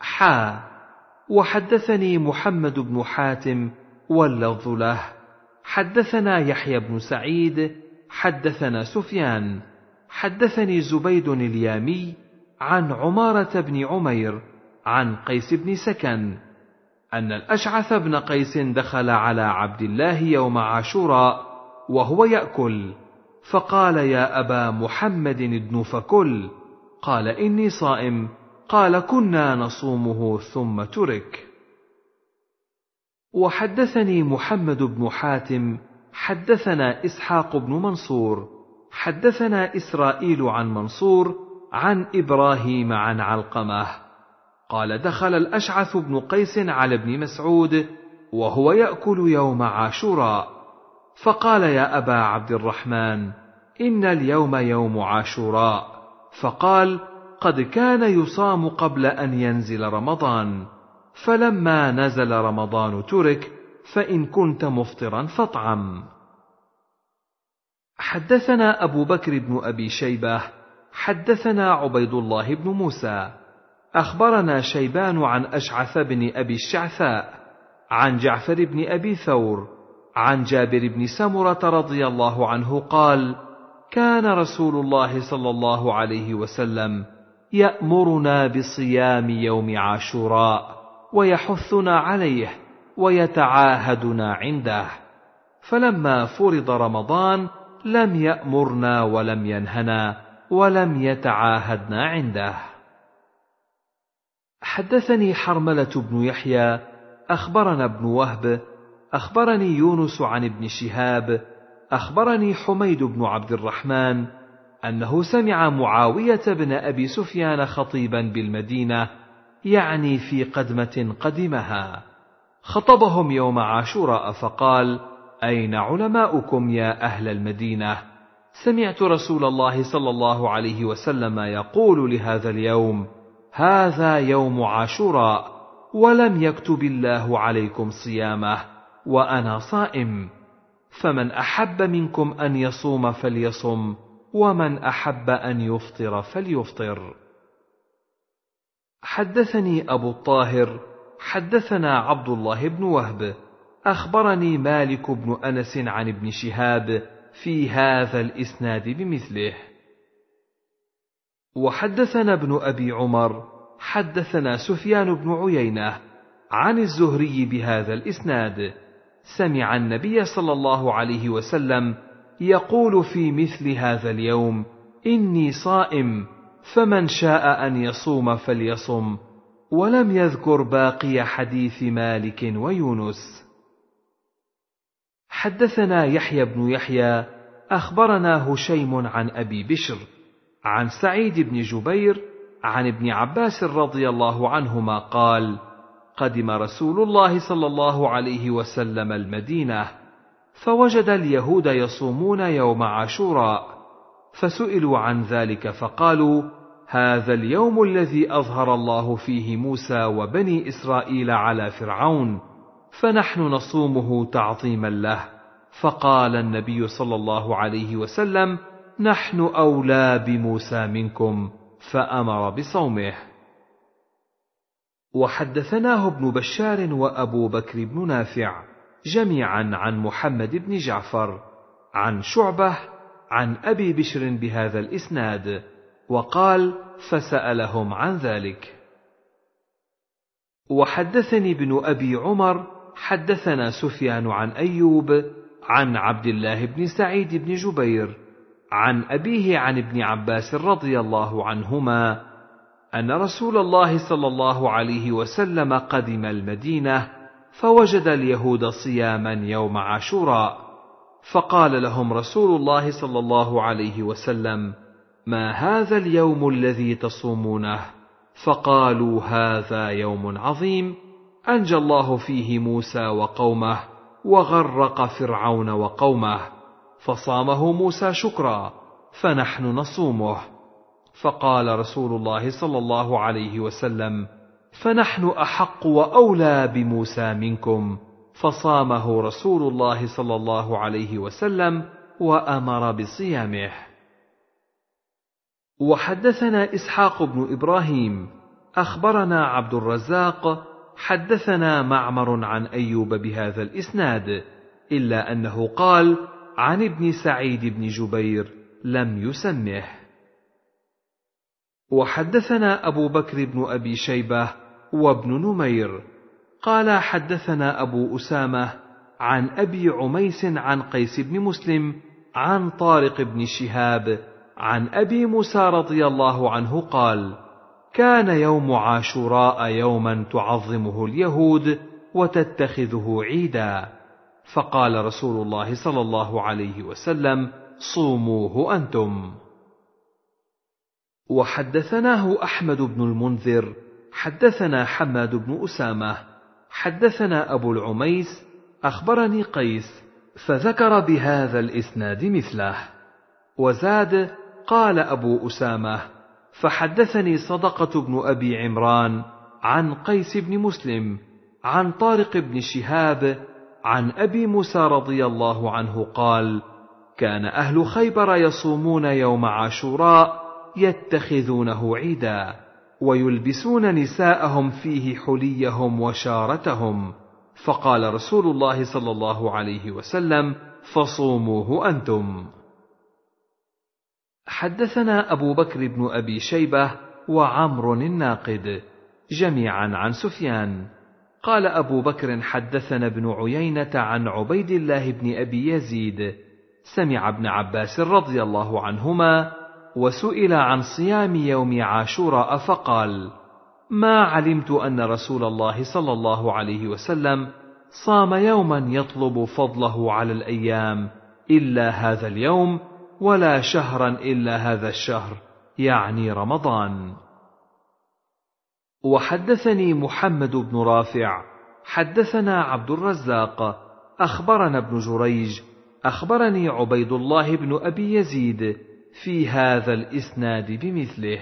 وحدثني محمد بن حاتم واللفظ له حدثنا يحيى بن سعيد حدثنا سفيان حدثني زبيد اليامي عن عمارة بن عمير عن قيس بن سكن أن الأشعث بن قيس دخل على عبد الله يوم عاشوراء وهو يأكل، فقال: يا أبا محمد ادن فكل. قال: إني صائم. قال: كنا نصومه ثم ترك. وحدثني محمد بن حاتم حدثنا إسحاق بن منصور حدثنا إسرائيل عن منصور عن إبراهيم عن علقمة قال: دخل الأشعث بن قيس على ابن مسعود وهو يأكل يوم عاشوراء، فقال: يا أبا عبد الرحمن، إن اليوم يوم عاشوراء. فقال: قد كان يصام قبل أن ينزل رمضان، فلما نزل رمضان ترك، فإن كنت مفطرا فاطعم. حدثنا أبو بكر بن أبي شيبة حدثنا عبيد الله بن موسى أخبرنا شيبان عن أشعث بن أبي الشعثاء عن جعفر بن أبي ثور عن جابر بن سمرة رضي الله عنه قال: كان رسول الله صلى الله عليه وسلم يأمرنا بصيام يوم عاشوراء ويحثنا عليه ويتعاهدنا عنده، فلما فرض رمضان لم يأمرنا ولم ينهنا ولم يتعاهدنا عنده. حدثني حرملة بن يحيى أخبرنا ابن وهب أخبرني يونس عن ابن شهاب أخبرني حميد بن عبد الرحمن أنه سمع معاوية بن أبي سفيان خطيبا بالمدينة، يعني في قدمة قدمها، خطبهم يوم عاشوراء فقال: أين علماؤكم يا أهل المدينة؟ سمعت رسول الله صلى الله عليه وسلم يقول لهذا اليوم: هذا يوم عاشوراء، ولم يكتب الله عليكم صيامه، وأنا صائم. فمن أحب منكم أن يصوم فليصم، ومن أحب أن يفطر فليفطر. حدثني أبو الطاهر حدثنا عبد الله بن وهب أخبرني مالك بن أنس عن ابن شهاب في هذا الإسناد بمثله. وحدثنا ابن أبي عمر حدثنا سفيان بن عيينة عن الزهري بهذا الإسناد سمع النبي صلى الله عليه وسلم يقول في مثل هذا اليوم: إني صائم، فمن شاء أن يصوم فليصم. ولم يذكر باقي حديث مالك ويونس. حدثنا يحيى بن يحيى أخبرنا هشيم عن أبي بشر عن سعيد بن جبير عن ابن عباس رضي الله عنهما قال: قدم رسول الله صلى الله عليه وسلم المدينة، فوجد اليهود يصومون يوم عاشوراء، فسئلوا عن ذلك فقالوا: هذا اليوم الذي أظهر الله فيه موسى وبني إسرائيل على فرعون، فنحن نصومه تعظيما له. فقال النبي صلى الله عليه وسلم: نحن أولى بموسى منكم، فأمر بصومه. وحدثناه ابن بشار وأبو بكر بن نافع جميعا عن محمد بن جعفر عن شعبة عن أبي بشر بهذا الإسناد، وقال: فسألهم عن ذلك. وحدثني ابن أبي عمر حدثنا سفيان عن أيوب عن عبد الله بن سعيد بن جبير عن أبيه عن ابن عباس رضي الله عنهما أن رسول الله صلى الله عليه وسلم قدم المدينة، فوجد اليهود صياما يوم عاشوراء، فقال لهم رسول الله صلى الله عليه وسلم: ما هذا اليوم الذي تصومونه؟ فقالوا: هذا يوم عظيم أنجى الله فيه موسى وقومه وغرق فرعون وقومه، فصامه موسى شكرا، فنحن نصومه. فقال رسول الله صلى الله عليه وسلم: فنحن أحق وأولى بموسى منكم، فصامه رسول الله صلى الله عليه وسلم وأمر بصيامه. وحدثنا إسحاق بن إبراهيم أخبرنا عبد الرزاق حدثنا معمر عن أيوب بهذا الإسناد، إلا أنه قال: عن ابن سعيد بن جبير لم يسمه. وحدثنا أبو بكر بن أبي شيبة وابن نمير قال: حدثنا أبو أسامة عن أبي عميس عن قيس بن مسلم عن طارق بن شهاب عن أبي موسى رضي الله عنه قال: كان يوم عاشوراء يوما تعظمه اليهود وتتخذه عيدا، فقال رسول الله صلى الله عليه وسلم: صوموه أنتم. وحدثناه أحمد بن المنذر حدثنا حماد بن أسامة حدثنا أبو العميس أخبرني قيس، فذكر بهذا الإسناد مثله. وزاد: قال أبو أسامة: فحدثني صدقة بن أبي عمران عن قيس بن مسلم عن طارق بن شهاب عن أبي موسى رضي الله عنه قال: كان أهل خيبر يصومون يوم عاشوراء يتخذونه عيدا، ويلبسون نساءهم فيه حليهم وشارتهم، فقال رسول الله صلى الله عليه وسلم: فصوموه أنتم. حدثنا أبو بكر بن أبي شيبة وعمر الناقد جميعا عن سفيان قال أبو بكر: حدثنا ابن عيينة عن عبيد الله بن أبي يزيد سمع ابن عباس رضي الله عنهما وسئل عن صيام يوم عاشوراء فقال: ما علمت أن رسول الله صلى الله عليه وسلم صام يوما يطلب فضله على الأيام إلا هذا اليوم، ولا شهرا إلا هذا الشهر، يعني رمضان. وحدثني محمد بن رافع حدثنا عبد الرزاق أخبرنا ابن جريج أخبرني عبيد الله بن أبي يزيد في هذا الإسناد بمثله.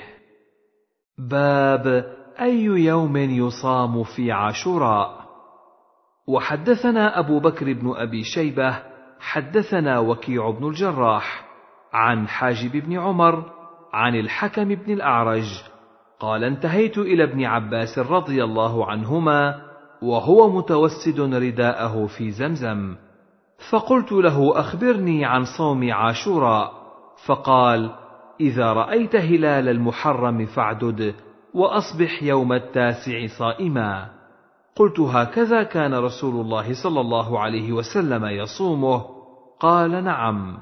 باب أي يوم يصام في عاشوراء. وحدثنا أبو بكر بن أبي شيبة حدثنا وكيع بن الجراح عن حاجب بن عمر عن الحكم بن الأعرج قال انتهيت إلى ابن عباس رضي الله عنهما وهو متوسد رداءه في زمزم، فقلت له أخبرني عن صوم عاشوراء، فقال إذا رأيت هلال المحرم فاعدد وأصبح يوم 9 صائما. قلت هكذا كان رسول الله صلى الله عليه وسلم يصومه؟ قال نعم.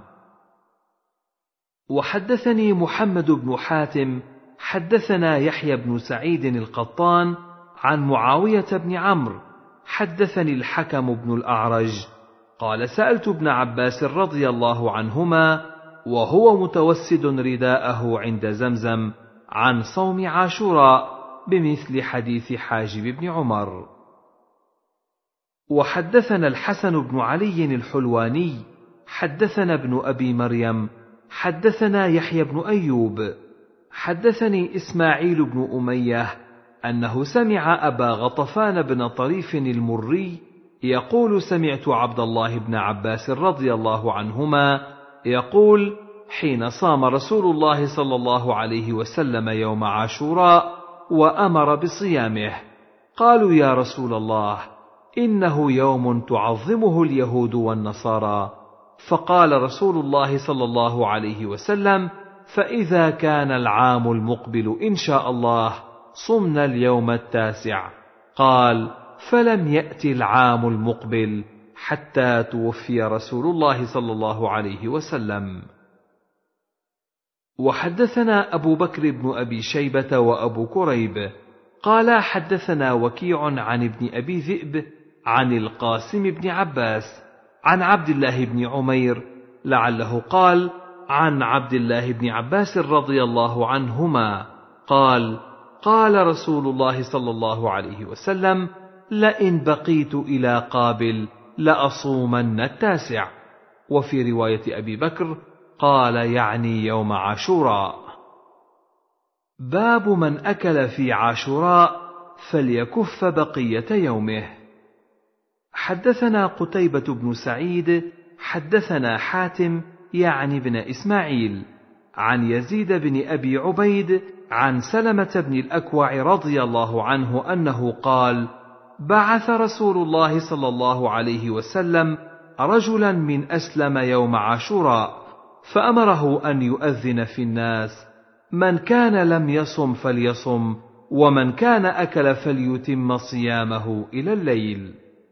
وحدثني محمد بن حاتم حدثنا يحيى بن سعيد القطان عن معاوية بن عمرو حدثني الحكم بن الأعرج قال سألت ابن عباس رضي الله عنهما وهو متوسد رداءه عند زمزم عن صوم عاشوراء بمثل حديث حاجب بن عمر. وحدثنا الحسن بن علي الحلواني حدثنا ابن أبي مريم حدثنا يحيى بن أيوب حدثني إسماعيل بن أمية أنه سمع أبا غطفان بن طريف المري يقول سمعت عبد الله بن عباس رضي الله عنهما يقول حين صام رسول الله صلى الله عليه وسلم يوم عاشوراء وأمر بصيامه قالوا يا رسول الله إنه يوم تعظمه اليهود والنصارى، فقال رسول الله صلى الله عليه وسلم فإذا كان العام المقبل إن شاء الله صمنا اليوم 9. قال فلم يأتي العام المقبل حتى توفي رسول الله صلى الله عليه وسلم. وحدثنا أبو بكر بن أبي شيبة وأبو كريب قال حدثنا وكيع عن ابن أبي ذئب عن القاسم بن عباس عن عبد الله بن عمير لعله قال عن عبد الله بن عباس رضي الله عنهما قال قال رسول الله صلى الله عليه وسلم لئن بقيت إلى قابل لأصومن 9. وفي رواية أبي بكر قال يعني يوم عاشوراء. باب من أكل في عاشوراء فليكف بقية يومه. حدثنا قتيبة بن سعيد حدثنا حاتم يعني بن إسماعيل عن يزيد بن أبي عبيد عن سلمة بن الأكوع رضي الله عنه أنه قال بعث رسول الله صلى الله عليه وسلم رجلا من أسلم يوم عاشوراء فأمره أن يؤذن في الناس من كان لم يصم فليصم ومن كان أكل فليتم صيامه إلى الليل.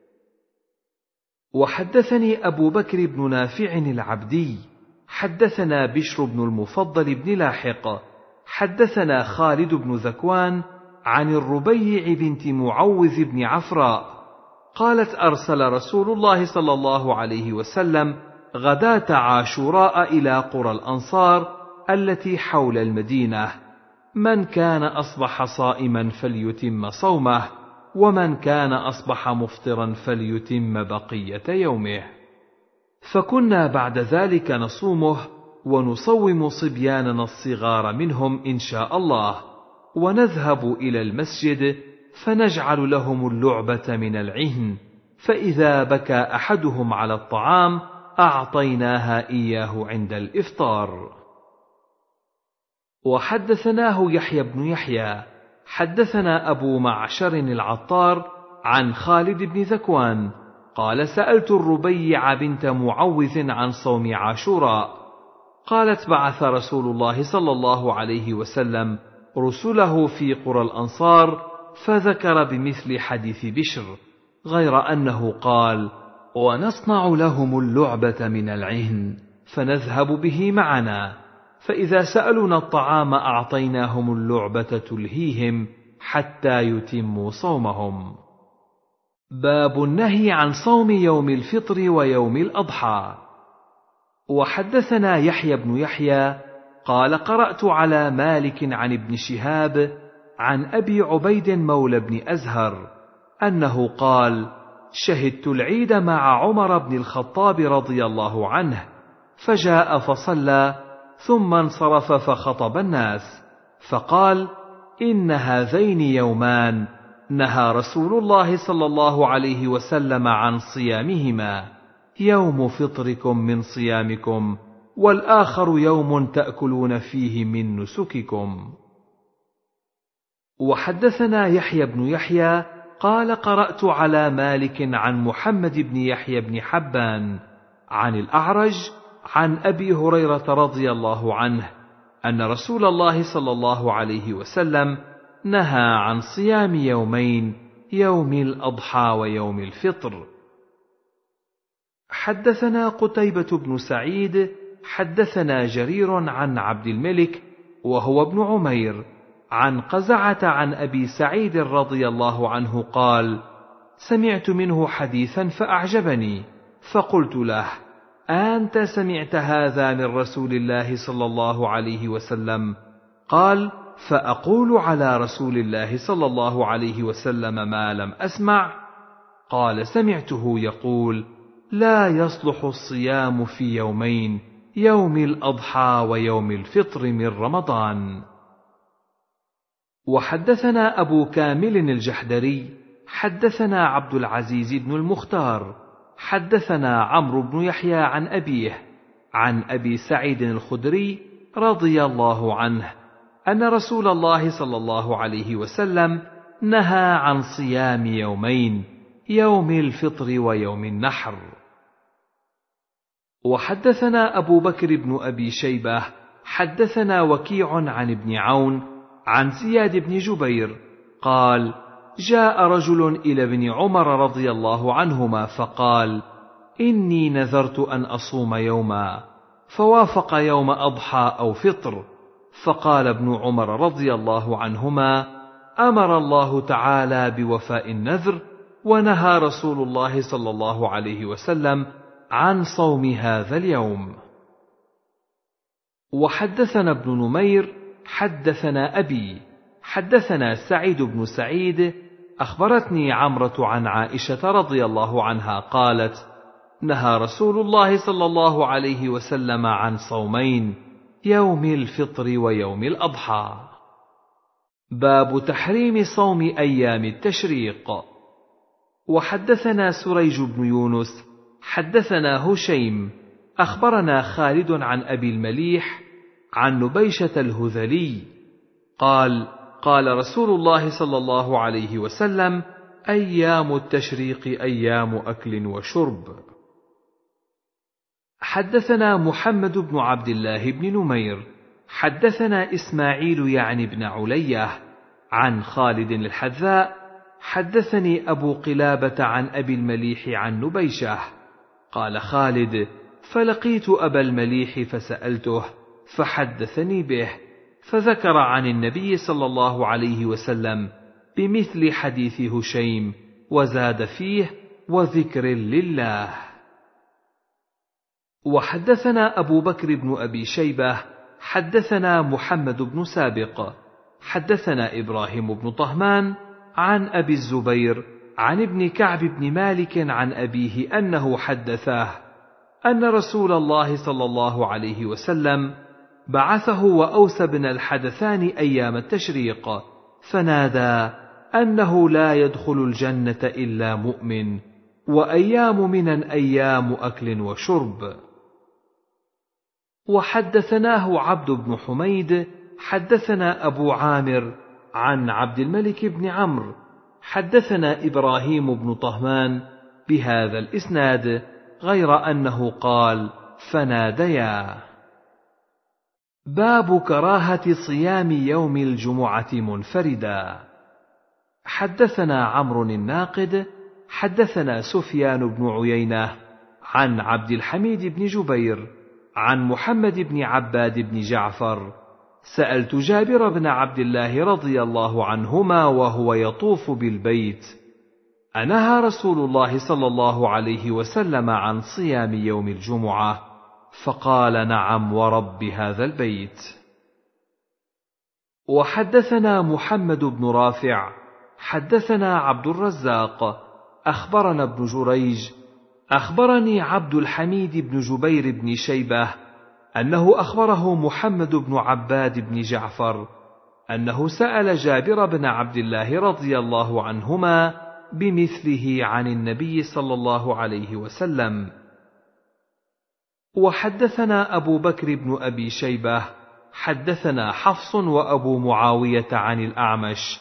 وحدثني أبو بكر بن نافع العبدي حدثنا بشر بن المفضل بن لاحق حدثنا خالد بن ذكوان عن الربيع بنت معوذ بن عفراء قالت أرسل رسول الله صلى الله عليه وسلم غداة عاشوراء إلى قرى الأنصار التي حول المدينة من كان أصبح صائما فليتم صومه ومن كان أصبح مفطرا فليتم بقية يومه. فكنا بعد ذلك نصومه ونصوم صبياننا الصغار منهم إن شاء الله ونذهب إلى المسجد فنجعل لهم اللعبة من العهن فإذا بكى أحدهم على الطعام أعطيناها إياه عند الإفطار. وحدثناه يحيى بن يحيى حدثنا أبو معشر العطار عن خالد بن ذكوان قال سألت الربيع بنت معوذ عن صوم عاشوراء قالت بعث رسول الله صلى الله عليه وسلم رسله في قرى الأنصار فذكر بمثل حديث بشر غير أنه قال ونصنع لهم اللعبة من العهن فنذهب به معنا فإذا سألنا الطعام أعطيناهم اللعبة تلهيهم حتى يتموا صومهم. باب النهي عن صوم يوم الفطر ويوم الأضحى. وحدثنا يحيى بن يحيى قال قرأت على مالك عن ابن شهاب عن أبي عبيد مولى بن أزهر أنه قال شهدت العيد مع عمر بن الخطاب رضي الله عنه فجاء فصلى ثم انصرف فخطب الناس فقال إن هذين يومان نهى رسول الله صلى الله عليه وسلم عن صيامهما يوم فطركم من صيامكم، والآخر يوم تأكلون فيه من نسككم. وحدثنا يحيى بن يحيى قال قرأت على مالك عن محمد بن يحيى بن حبان عن الأعرج عن أبي هريرة رضي الله عنه أن رسول الله صلى الله عليه وسلم نهى عن صيام يومين، يوم الأضحى ويوم الفطر. حدثنا قتيبة بن سعيد حدثنا جرير عن عبد الملك وهو ابن عمير عن قزعة عن أبي سعيد رضي الله عنه قال: سمعت منه حديثا فأعجبني، فقلت له: أنت سمعت هذا من رسول الله صلى الله عليه وسلم؟ قال: فأقول على رسول الله صلى الله عليه وسلم ما لم أسمع. قال: سمعته يقول: لا يصلح الصيام في يومين، يوم الأضحى ويوم الفطر من رمضان. وحدثنا أبو كامل الجحدري حدثنا عبد العزيز بن المختار حدثنا عمرو بن يحيى عن أبيه عن أبي سعيد الخدري رضي الله عنه أن رسول الله صلى الله عليه وسلم نهى عن صيام يومين، يوم الفطر ويوم النحر. وحدثنا أبو بكر بن أبي شيبة حدثنا وكيع عن ابن عون عن زياد بن جبير قال: جاء رجل إلى ابن عمر رضي الله عنهما فقال: إني نذرت أن أصوم يوما، فوافق يوم أضحى أو فطر، فقال ابن عمر رضي الله عنهما: أمر الله تعالى بوفاء النذر، ونهى رسول الله صلى الله عليه وسلم عن صوم هذا اليوم. وحدثنا ابن نمير حدثنا أبي حدثنا سعيد بن سعيد أخبرتني عمرة عن عائشة رضي الله عنها قالت: نهى رسول الله صلى الله عليه وسلم عن صومين، يوم الفطر ويوم الأضحى. باب تحريم صوم أيام التشريق. وحدثنا سريج بن يونس حدثنا هشيم أخبرنا خالد عن أبي المليح عن نبيشة الهذلي قال: قال رسول الله صلى الله عليه وسلم: أيام التشريق أيام أكل وشرب. حدثنا محمد بن عبد الله بن نمير حدثنا إسماعيل يعني بن علية عن خالد الحذاء حدثني أبو قلابة عن أبي المليح عن نبيشة قال خالد: فلقيت أبا المليح فسألته فحدثني به، فذكر عن النبي صلى الله عليه وسلم بمثل حديث هشيم، وزاد فيه: وذكر لله. وحدثنا أبو بكر بن أبي شيبة حدثنا محمد بن سابق حدثنا إبراهيم بن طهمان عن أبي الزبير عن ابن كعب بن مالك عن أبيه أنه حدثه أن رسول الله صلى الله عليه وسلم بعثه وأوس بن الحدثان أيام التشريق، فنادى أنه لا يدخل الجنة إلا مؤمن، وأيام من أيام أكل وشرب. وحدثناه عبد بن حميد حدثنا أبو عامر عن عبد الملك بن عمرو حدثنا إبراهيم بن طهمان بهذا الإسناد، غير أنه قال: فناديا. باب كراهة صيام يوم الجمعة منفردا. حدثنا عمرو الناقد حدثنا سفيان بن عيينة عن عبد الحميد بن جبير عن محمد بن عباد بن جعفر: سألت جابر بن عبد الله رضي الله عنهما وهو يطوف بالبيت: أنهى رسول الله صلى الله عليه وسلم عن صيام يوم الجمعة؟ فقال: نعم ورب هذا البيت. وحدثنا محمد بن رافع حدثنا عبد الرزاق أخبرنا ابن جريج أخبرني عبد الحميد بن جبير بن شيبة أنه أخبره محمد بن عباد بن جعفر أنه سأل جابر بن عبد الله رضي الله عنهما بمثله عن النبي صلى الله عليه وسلم، وحدثنا أبو بكر بن أبي شيبة حدثنا حفص وأبو معاوية عن الأعمش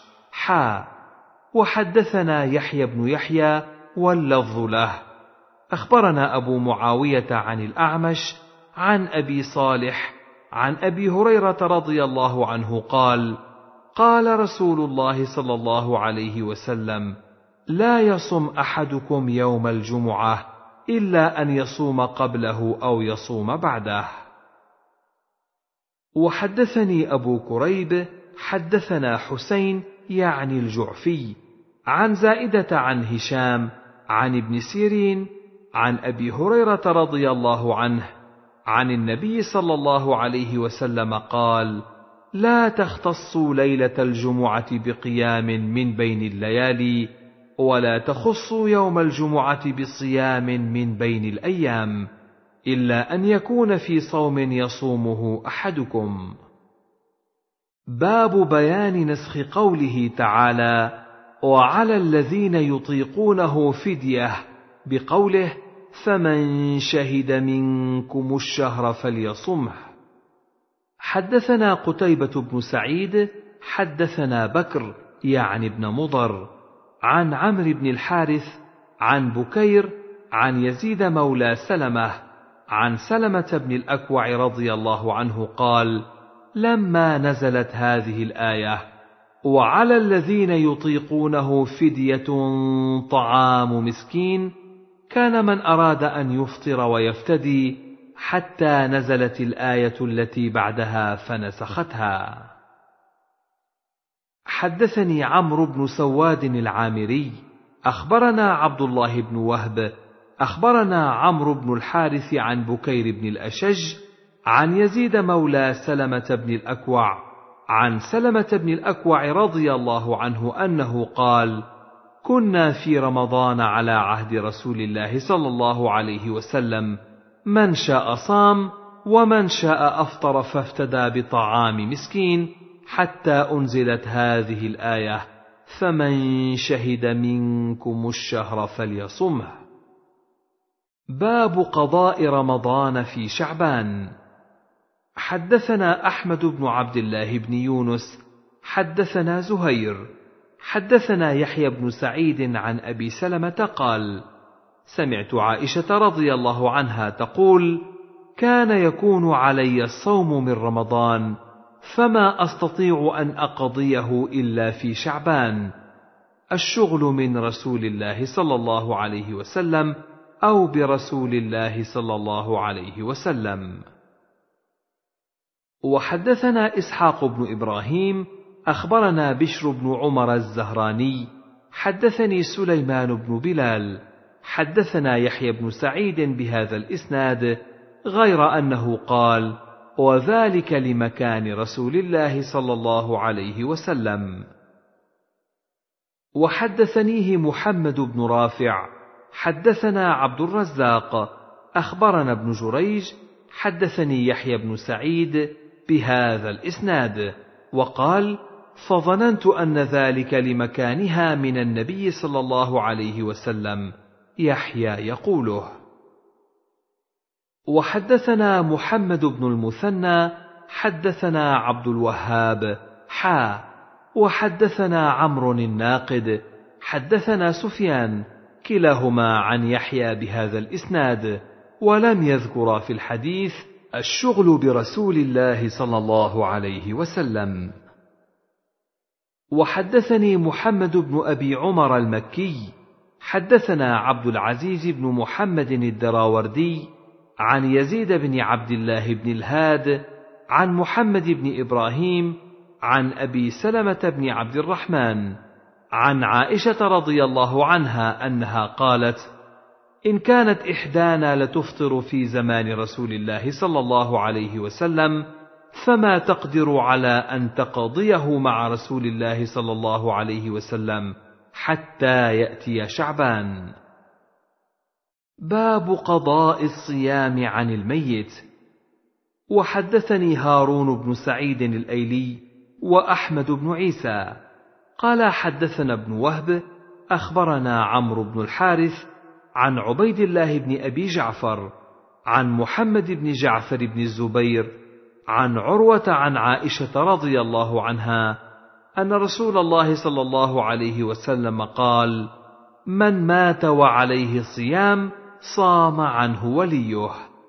وحدثنا يحيى بن يحيى واللفظ له أخبرنا أبو معاوية عن الأعمش عن أبي صالح عن أبي هريرة رضي الله عنه قال: قال رسول الله صلى الله عليه وسلم: لا يصم أحدكم يوم الجمعة إلا أن يصوم قبله أو يصوم بعده. وحدثني أبو كريب حدثنا حسين يعني الجعفي عن زائدة عن هشام عن ابن سيرين عن أبي هريرة رضي الله عنه عن النبي صلى الله عليه وسلم قال: لا تختصوا ليلة الجمعة بقيام من بين الليالي، ولا تخصوا يوم الجمعة بصيام من بين الأيام، إلا أن يكون في صوم يصومه أحدكم. باب بيان نسخ قوله تعالى: وعلى الذين يطيقونه فدية، بقوله: فمن شهد منكم الشهر فليصمه. حدثنا قتيبة بن سعيد حدثنا بكر يعني ابن مضر عن عمرو بن الحارث عن بكير عن يزيد مولى سلمة عن سلمة بن الأكوع رضي الله عنه قال: لما نزلت هذه الآية: وعلى الذين يطيقونه فدية طعام مسكين، كان من أراد أن يفطر ويفتدي حتى نزلت الآية التي بعدها فنسختها. حدثني عمرو بن سواد العامري أخبرنا عبد الله بن وهب أخبرنا عمرو بن الحارث عن بكير بن الأشج عن يزيد مولى سلمة بن الأكوع عن سلمة بن الأكوع رضي الله عنه أنه قال: كنا في رمضان على عهد رسول الله صلى الله عليه وسلم، من شاء صام ومن شاء أفطر فافتدى بطعام مسكين، حتى أنزلت هذه الآية: فمن شهد منكم الشهر فليصمه. باب قضاء رمضان في شعبان. حدثنا أحمد بن عبد الله بن يونس حدثنا زهير حدثنا يحيى بن سعيد عن أبي سلمة قال: سمعت عائشة رضي الله عنها تقول: كان يكون علي الصوم من رمضان، فما أستطيع أن أقضيه إلا في شعبان، الشغل من رسول الله صلى الله عليه وسلم أو برسول الله صلى الله عليه وسلم. وحدثنا إسحاق بن إبراهيم أخبرنا بشر بن عمر الزهراني حدثني سليمان بن بلال حدثنا يحيى بن سعيد بهذا الإسناد، غير أنه قال: وذلك لمكان رسول الله صلى الله عليه وسلم. وحدثنيه محمد بن رافع حدثنا عبد الرزاق أخبرنا ابن جريج حدثني يحيى بن سعيد بهذا الإسناد، وقال: فظننت أن ذلك لمكانها من النبي صلى الله عليه وسلم، يحيى يقوله. وحدثنا محمد بن المثنى حدثنا عبد الوهاب وحدثنا عمرو الناقد حدثنا سفيان، كلاهما عن يحيى بهذا الإسناد، ولم يذكرا في الحديث الشغل برسول الله صلى الله عليه وسلم. وحدثني محمد بن أبي عمر المكي حدثنا عبد العزيز بن محمد الدراوردي عن يزيد بن عبد الله بن الهاد عن محمد بن إبراهيم عن أبي سلمة بن عبد الرحمن عن عائشة رضي الله عنها أنها قالت: إن كانت إحدانا لتفطر في زمان رسول الله صلى الله عليه وسلم، فما تقدر على أن تقضيه مع رسول الله صلى الله عليه وسلم حتى يأتي شعبان. باب قضاء الصيام عن الميت. وحدثني هارون بن سعيد الأيلي وأحمد بن عيسى قال: حدثنا ابن وهب أخبرنا عمرو بن الحارث عن عبيد الله بن أبي جعفر عن محمد بن جعفر بن الزبير عن عروة عن عائشة رضي الله عنها أن رسول الله صلى الله عليه وسلم قال: من مات وعليه صيام صام عنه وليه.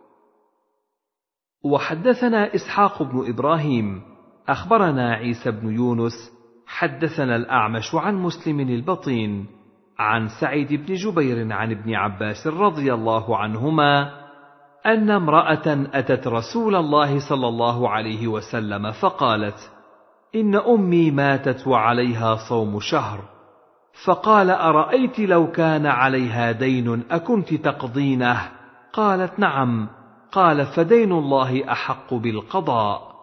وحدثنا إسحاق بن إبراهيم أخبرنا عيسى بن يونس حدثنا الأعمش عن مسلم البطين عن سعيد بن جبير عن ابن عباس رضي الله عنهما أن امرأة أتت رسول الله صلى الله عليه وسلم فقالت: إن أمي ماتت وعليها صوم شهر، فقال: أرأيت لو كان عليها دين أكنت تقضينه؟ قالت: نعم. قال: فدين الله أحق بالقضاء.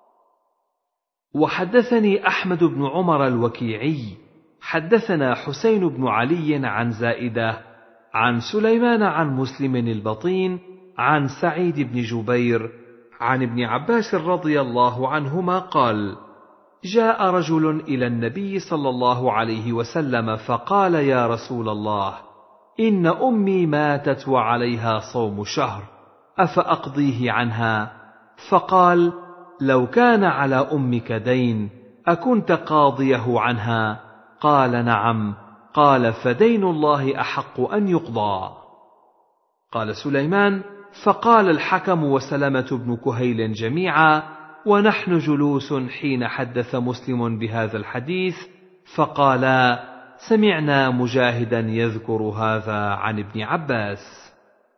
وحدثني أحمد بن عمر الوكيعي حدثنا حسين بن علي عن زائدة عن سليمان عن مسلم البطين عن سعيد بن جبير عن ابن عباس رضي الله عنهما قال: جاء رجل إلى النبي صلى الله عليه وسلم فقال: يا رسول الله، إن أمي ماتت وعليها صوم شهر، أفأقضيه عنها؟ فقال: لو كان على أمك دين أكنت قاضيه عنها؟ قال: نعم. قال: فدين الله أحق أن يقضى. قال سليمان: فقال الحكم وسلمة بن كهيل جميعا ونحن جلوس حين حدث مسلم بهذا الحديث، فقالا: سمعنا مجاهدا يذكر هذا عن ابن عباس.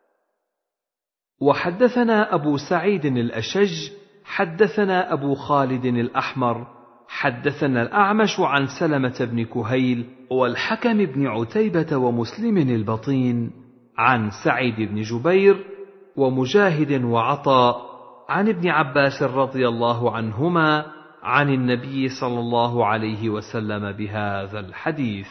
وحدثنا أبو سعيد الأشج حدثنا أبو خالد الأحمر حدثنا الأعمش عن سلمة بن كهيل والحكم بن عتيبة ومسلم البطين عن سعيد بن جبير ومجاهد وعطاء عن ابن عباس رضي الله عنهما عن النبي صلى الله عليه وسلم بهذا الحديث.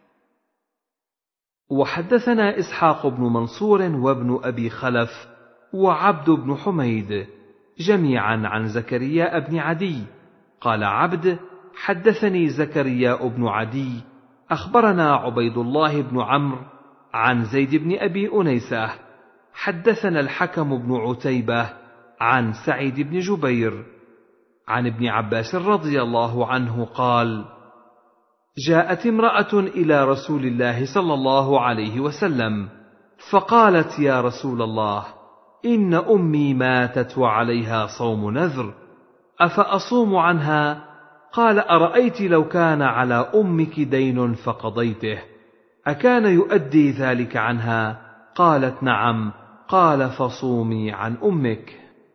وحدثنا إسحاق بن منصور وابن أبي خلف وعبد بن حميد جميعا عن زكريا بن عدي قال عبد: حدثني زكريا بن عدي أخبرنا عبيد الله بن عمرو عن زيد بن أبي أنيسة حدثنا الحكم بن عتيبة عن سعيد بن جبير عن ابن عباس رضي الله عنه قال: جاءت امرأة إلى رسول الله صلى الله عليه وسلم فقالت: يا رسول الله، إن أمي ماتت وعليها صوم نذر، أفأصوم عنها؟ قال: أرأيت لو كان على أمك دين فقضيته أكان يؤدي ذلك عنها؟ قالت: نعم. قال: فصومي عن أمك.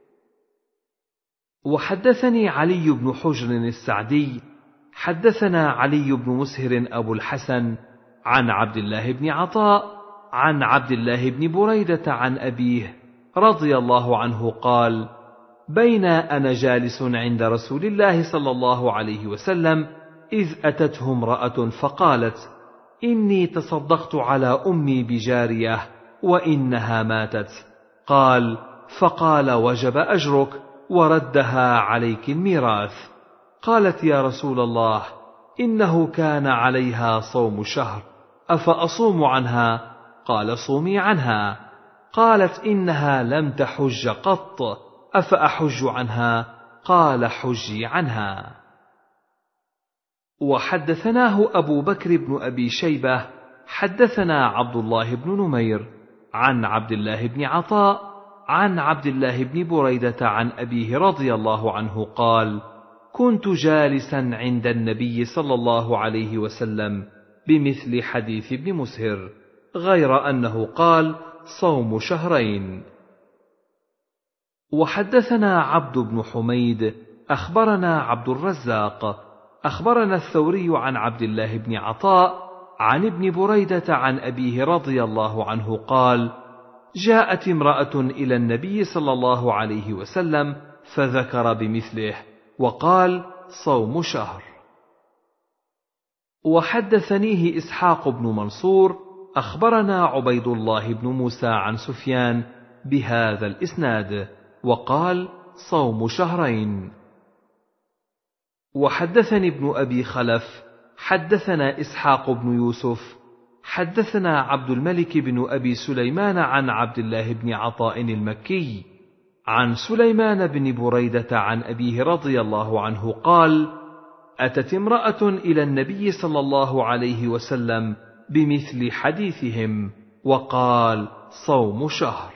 وحدثني علي بن حجر السعدي حدثنا علي بن مسهر أبو الحسن عن عبد الله بن عطاء عن عبد الله بن بريدة عن أبيه رضي الله عنه قال: بين أنا جالس عند رسول الله صلى الله عليه وسلم إذ أتته امرأة فقالت: إني تصدقت على أمي بجارية وإنها ماتت. قال: فقال: وجب أجرك وردها عليك الميراث. قالت: يا رسول الله، إنه كان عليها صوم شهر، أفأصوم عنها؟ قال: صومي عنها. قالت: إنها لم تحج قط، أفأحج عنها؟ قال: حجي عنها. وحدثناه أبو بكر بن أبي شيبة حدثنا عبد الله بن نمير عن عبد الله بن عطاء عن عبد الله بن بريدة عن أبيه رضي الله عنه قال: كنت جالسا عند النبي صلى الله عليه وسلم بمثل حديث ابن مسهر، غير أنه قال: صوم شهرين. وحدثنا عبد بن حميد أخبرنا عبد الرزاق أخبرنا الثوري عن عبد الله بن عطاء عن ابن بريدة عن أبيه رضي الله عنه قال: جاءت امرأة إلى النبي صلى الله عليه وسلم فذكر بمثله وقال: صوم شهر. وحدثنيه إسحاق بن منصور أخبرنا عبيد الله بن موسى عن سفيان بهذا الإسناد وقال: صوم شهرين. وحدثني ابن أبي خلف حدثنا إسحاق بن يوسف حدثنا عبد الملك بن أبي سليمان عن عبد الله بن عطاء المكي عن سليمان بن بريدة عن أبيه رضي الله عنه قال: أتت امرأة إلى النبي صلى الله عليه وسلم بمثل حديثهم، وقال: صوم شهر.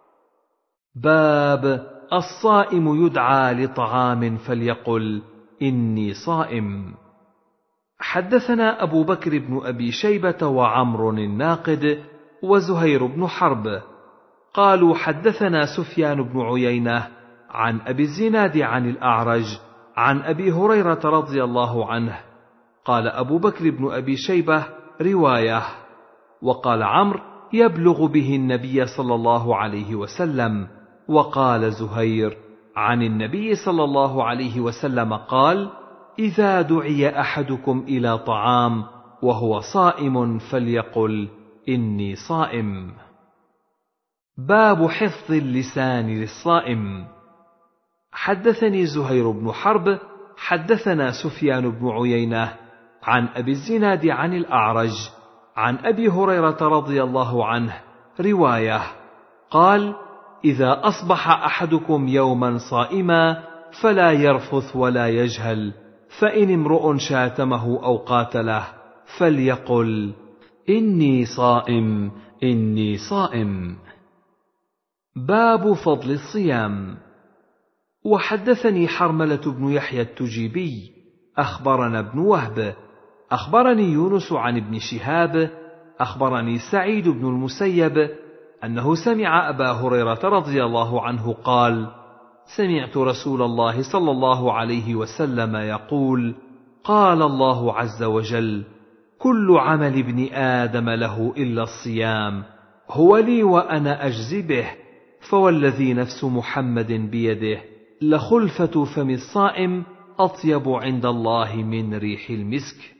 باب الصائم يدعى لطعام فليقل: إني صائم. حدثنا أبو بكر بن أبي شيبة وعمر الناقد وزهير بن حرب قالوا: حدثنا سفيان بن عيينة عن أبي الزناد عن الأعرج عن أبي هريرة رضي الله عنه. قال أبو بكر بن أبي شيبة: رواية. وقال عمرو: يبلغ به النبي صلى الله عليه وسلم. وقال زهير: عن النبي صلى الله عليه وسلم قال: إذا دعي أحدكم إلى طعام وهو صائم فليقل: إني صائم. باب حفظ اللسان للصائم. حدثني زهير بن حرب حدثنا سفيان بن عيينة عن أبي الزناد عن الأعرج عن أبي هريرة رضي الله عنه رواية قال: إذا أصبح أحدكم يوما صائما فلا يرفث ولا يجهل، فإن امرؤ شاتمه أو قاتله فليقل: إني صائم إني صائم. باب فضل الصيام. وحدثني حرملة بن يحيى التجيبي أخبرنا ابن وهب أخبرني يونس عن ابن شهاب أخبرني سعيد بن المسيب أنه سمع أبا هريرة رضي الله عنه قال: سمعت رسول الله صلى الله عليه وسلم يقول: قال الله عز وجل: كل عمل ابن آدم له إلا الصيام، هو لي وأنا أجزي به، فوالذي نفس محمد بيده لخلفة فم الصائم أطيب عند الله من ريح المسك.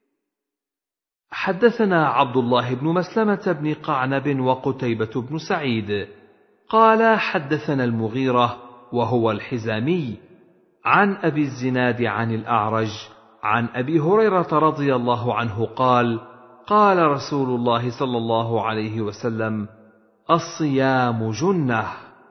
حدثنا عبد الله بن مسلمة بن قعنب وقتيبة بن سعيد قال: حدثنا المغيرة وهو الحزامي عن أبي الزناد عن الأعرج عن أبي هريرة رضي الله عنه قال: قال رسول الله صلى الله عليه وسلم: الصيام جنة.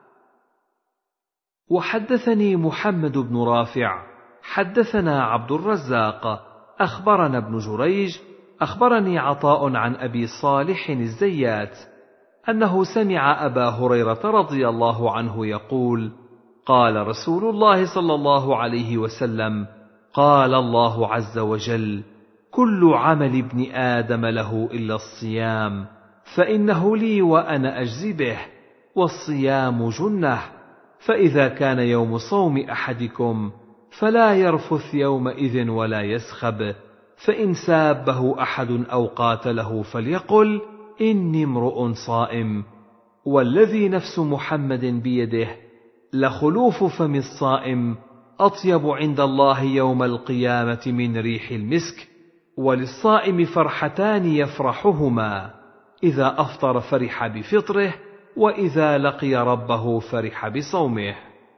وحدثني محمد بن رافع حدثنا عبد الرزاق أخبرنا ابن جريج أخبرني عطاء عن أبي صالح الزيات أنه سمع أبا هريرة رضي الله عنه يقول: قال رسول الله صلى الله عليه وسلم: قال الله عز وجل: كل عمل ابن آدم له إلا الصيام، فإنه لي وأنا أجزي به، والصيام جنة، فإذا كان يوم صوم أحدكم فلا يرفث يومئذ ولا يسخب، فإن سابه أحد أو قاتله فليقل: إني امرؤ صائم، والذي نفس محمد بيده لخلوف فم الصائم أطيب عند الله يوم القيامة من ريح المسك. وللصائم فرحتان يفرحهما: إذا أفطر فرح بفطره، وإذا لقي ربه فرح بصومه.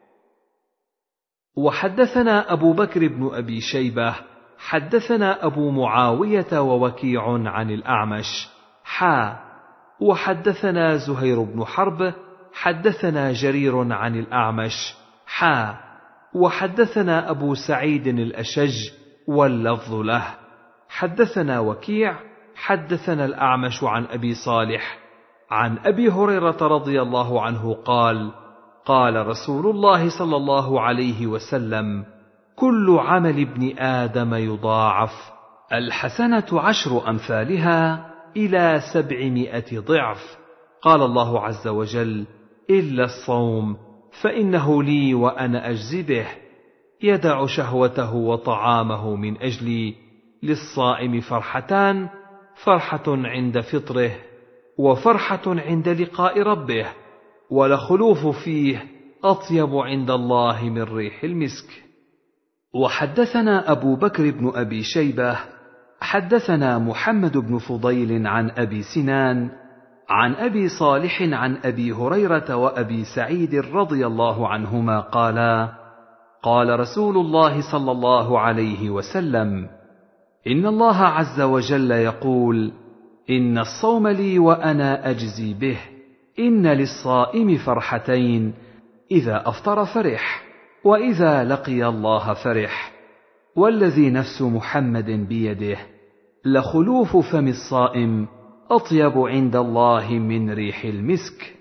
وحدثنا أبو بكر بن أبي شيبة حدثنا أبو معاوية ووكيع عن الأعمش وحدثنا زهير بن حرب حدثنا جرير عن الأعمش وحدثنا أبو سعيد الأشج واللفظ له. حدثنا وكيع حدثنا الأعمش عن أبي صالح عن أبي هريرة رضي الله عنه قال: قال رسول الله صلى الله عليه وسلم: كل عمل ابن آدم يضاعف، الحسنة 10 أمثالها إلى 700 ضعف. قال الله عز وجل: إلا الصوم فإنه لي وأنا أجزي به، يدع شهوته وطعامه من أجلي. للصائم فرحتان: فرحة عند فطره، وفرحة عند لقاء ربه، ولخلوف فيه أطيب عند الله من ريح المسك. وحدثنا أبو بكر بن أبي شيبة حدثنا محمد بن فضيل عن أبي سنان عن أبي صالح عن أبي هريرة وأبي سعيد رضي الله عنهما قالا: قال رسول الله صلى الله عليه وسلم: إن الله عز وجل يقول: إن الصوم لي وأنا أجزي به. إن للصائم فرحتين، إذا أفطر فرح، وإذا لقي الله فرح. والذي نفس محمد بيده لخلوف فم الصائم أطيب عند الله من ريح المسك.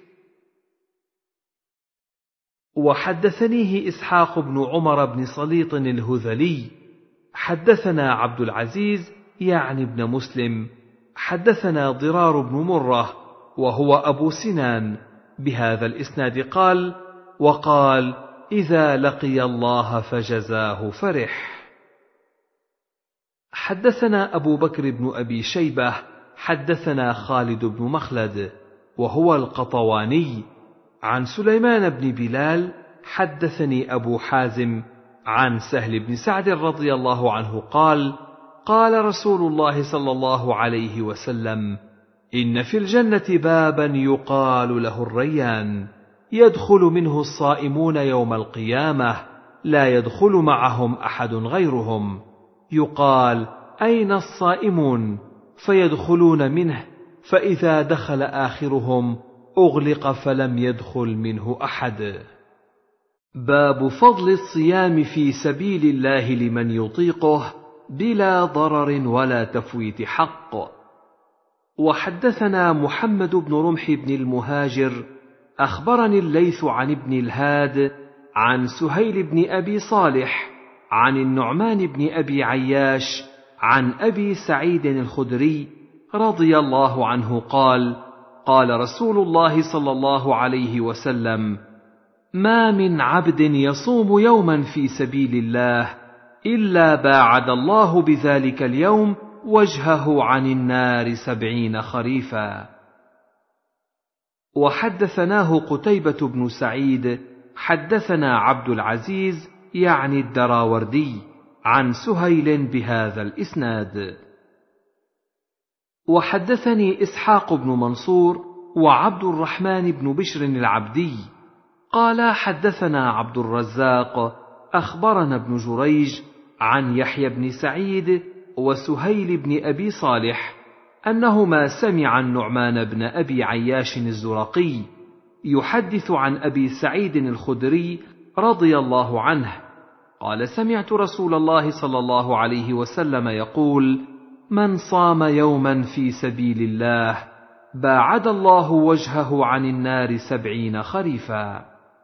وحدثنيه إسحاق بن عمر بن سليط الهذلي حدثنا عبد العزيز يعني ابن مسلم حدثنا ضرار بن مرة وهو أبو سنان بهذا الإسناد قال: وقال: إذا لقي الله فجزاه فرح. حدثنا أبو بكر بن أبي شيبة حدثنا خالد بن مخلد وهو القطواني عن سليمان بن بلال حدثني أبو حازم عن سهل بن سعد رضي الله عنه قال: قال رسول الله صلى الله عليه وسلم: إن في الجنة بابا يقال له الريان، يدخل منه الصائمون يوم القيامة، لا يدخل معهم أحد غيرهم، يقال: أين الصائمون؟ فيدخلون منه، فإذا دخل آخرهم أغلق فلم يدخل منه أحد. باب فضل الصيام في سبيل الله لمن يطيقه بلا ضرر ولا تفويت حق. وحدثنا محمد بن رمح بن المهاجر أخبرني الليث عن ابن الهاد عن سهيل بن أبي صالح عن النعمان بن أبي عياش عن أبي سعيد الخدري رضي الله عنه قال: قال رسول الله صلى الله عليه وسلم: ما من عبد يصوم يوما في سبيل الله إلا باعد الله بذلك اليوم وجهه عن النار 70 خريفا. وحدثناه قتيبة بن سعيد حدثنا عبد العزيز يعني الدراوردي عن سهيل بهذا الإسناد. وحدثني إسحاق بن منصور وعبد الرحمن بن بشر العبدي قال: حدثنا عبد الرزاق أخبرنا ابن جريج عن يحيى بن سعيد وسهيل بن أبي صالح أنهما سمع النعمان بن أبي عياش الزرقي يحدث عن أبي سعيد الخدري رضي الله عنه قال: سمعت رسول الله صلى الله عليه وسلم يقول: من صام يوما في سبيل الله باعد الله وجهه عن النار 70 خريفا.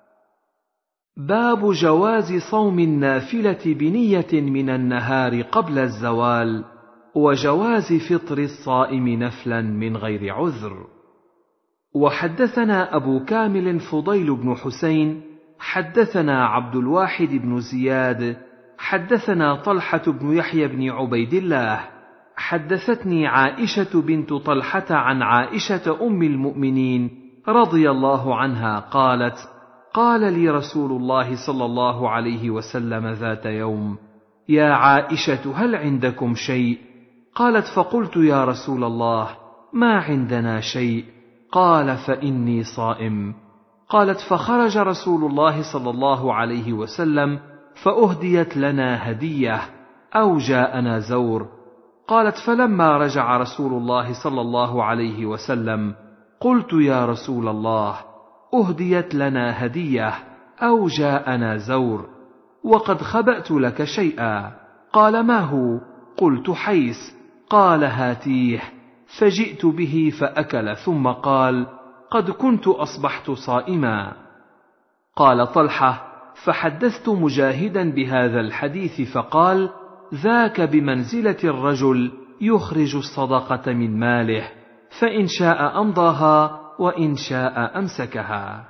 باب جواز صوم النافلة بنية من النهار قبل الزوال، وجواز فطر الصائم نفلا من غير عذر. وحدثنا أبو كامل فضيل بن حسين حدثنا عبد الواحد بن زياد حدثنا طلحة بن يحيى بن عبيد الله حدثتني عائشة بنت طلحة عن عائشة أم المؤمنين رضي الله عنها قالت: قال لي رسول الله صلى الله عليه وسلم ذات يوم: يا عائشة هل عندكم شيء؟ قالت: فقلت: يا رسول الله ما عندنا شيء. قال: فإني صائم. قالت: فخرج رسول الله صلى الله عليه وسلم فأهديت لنا هدية أو جاءنا زور. قالت: فلما رجع رسول الله صلى الله عليه وسلم قلت: يا رسول الله أهديت لنا هدية أو جاءنا زور، وقد خبأت لك شيئا. قال: ما هو؟ قلت: حيث. قال: هاتيه. فجئت به فأكل ثم قال: قد كنت أصبحت صائما. قال طلحة: فحدثت مجاهدا بهذا الحديث فقال: ذاك بمنزلة الرجل يخرج الصدقة من ماله، فإن شاء أمضاها وإن شاء أمسكها.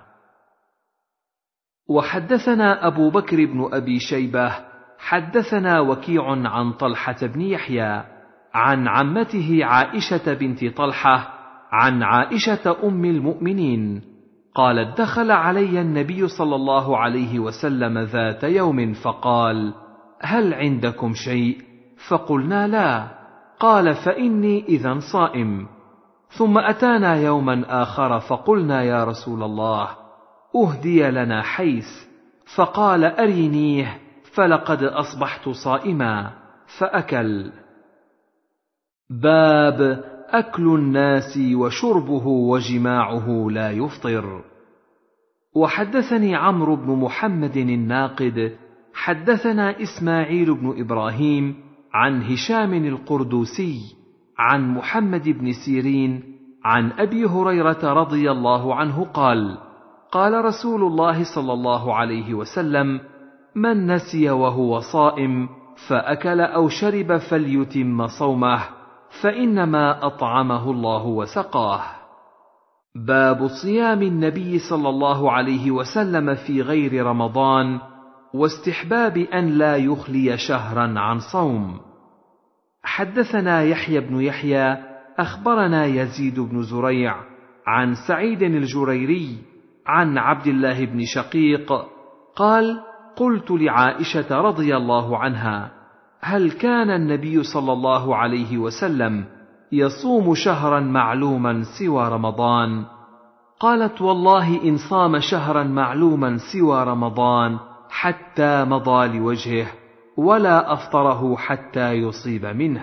وحدثنا أبو بكر بن أبي شيبة حدثنا وكيع عن طلحة بن يحيى عن عمته عائشة بنت طلحة عن عائشة أم المؤمنين قالت: دخل علي النبي صلى الله عليه وسلم ذات يوم فقال: هل عندكم شيء؟ فقلنا: لا. قال: فإني إذن صائم. ثم أتانا يوما آخر فقلنا: يا رسول الله أهدي لنا حيث. فقال: أرينيه، فلقد أصبحت صائما. فأكل. باب أكل الناس وشربه وجماعه لا يفطر. وحدثني عمرو بن محمد الناقد حدثنا إسماعيل بن إبراهيم عن هشام القردوسي عن محمد بن سيرين عن أبي هريرة رضي الله عنه قال: قال رسول الله صلى الله عليه وسلم: من نسي وهو صائم فأكل أو شرب فليتم صومه، فإنما أطعمه الله وسقاه. باب صيام النبي صلى الله عليه وسلم في غير رمضان، واستحباب أن لا يخلي شهرا عن صوم. حدثنا يحيى بن يحيى أخبرنا يزيد بن زريع عن سعيد الجريري عن عبد الله بن شقيق قال: قلت لعائشة رضي الله عنها: هل كان النبي صلى الله عليه وسلم يصوم شهرا معلوما سوى رمضان؟ قالت: والله إن صام شهرا معلوما سوى رمضان حتى مضى لوجهه، ولا أفطره حتى يصيب منه.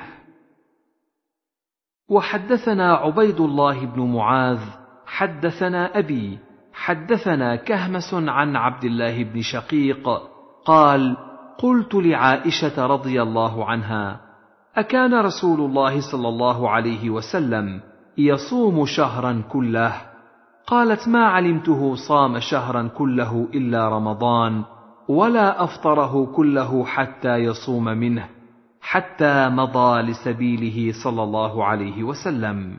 وحدثنا عبيد الله بن معاذ حدثنا أبي حدثنا كهمس عن عبد الله بن شقيق قال: قلت لعائشة رضي الله عنها: أكان رسول الله صلى الله عليه وسلم يصوم شهرا كله؟ قالت: ما علمته صام شهرا كله إلا رمضان، ولا أفطره كله حتى يصوم منه، حتى مضى لسبيله صلى الله عليه وسلم.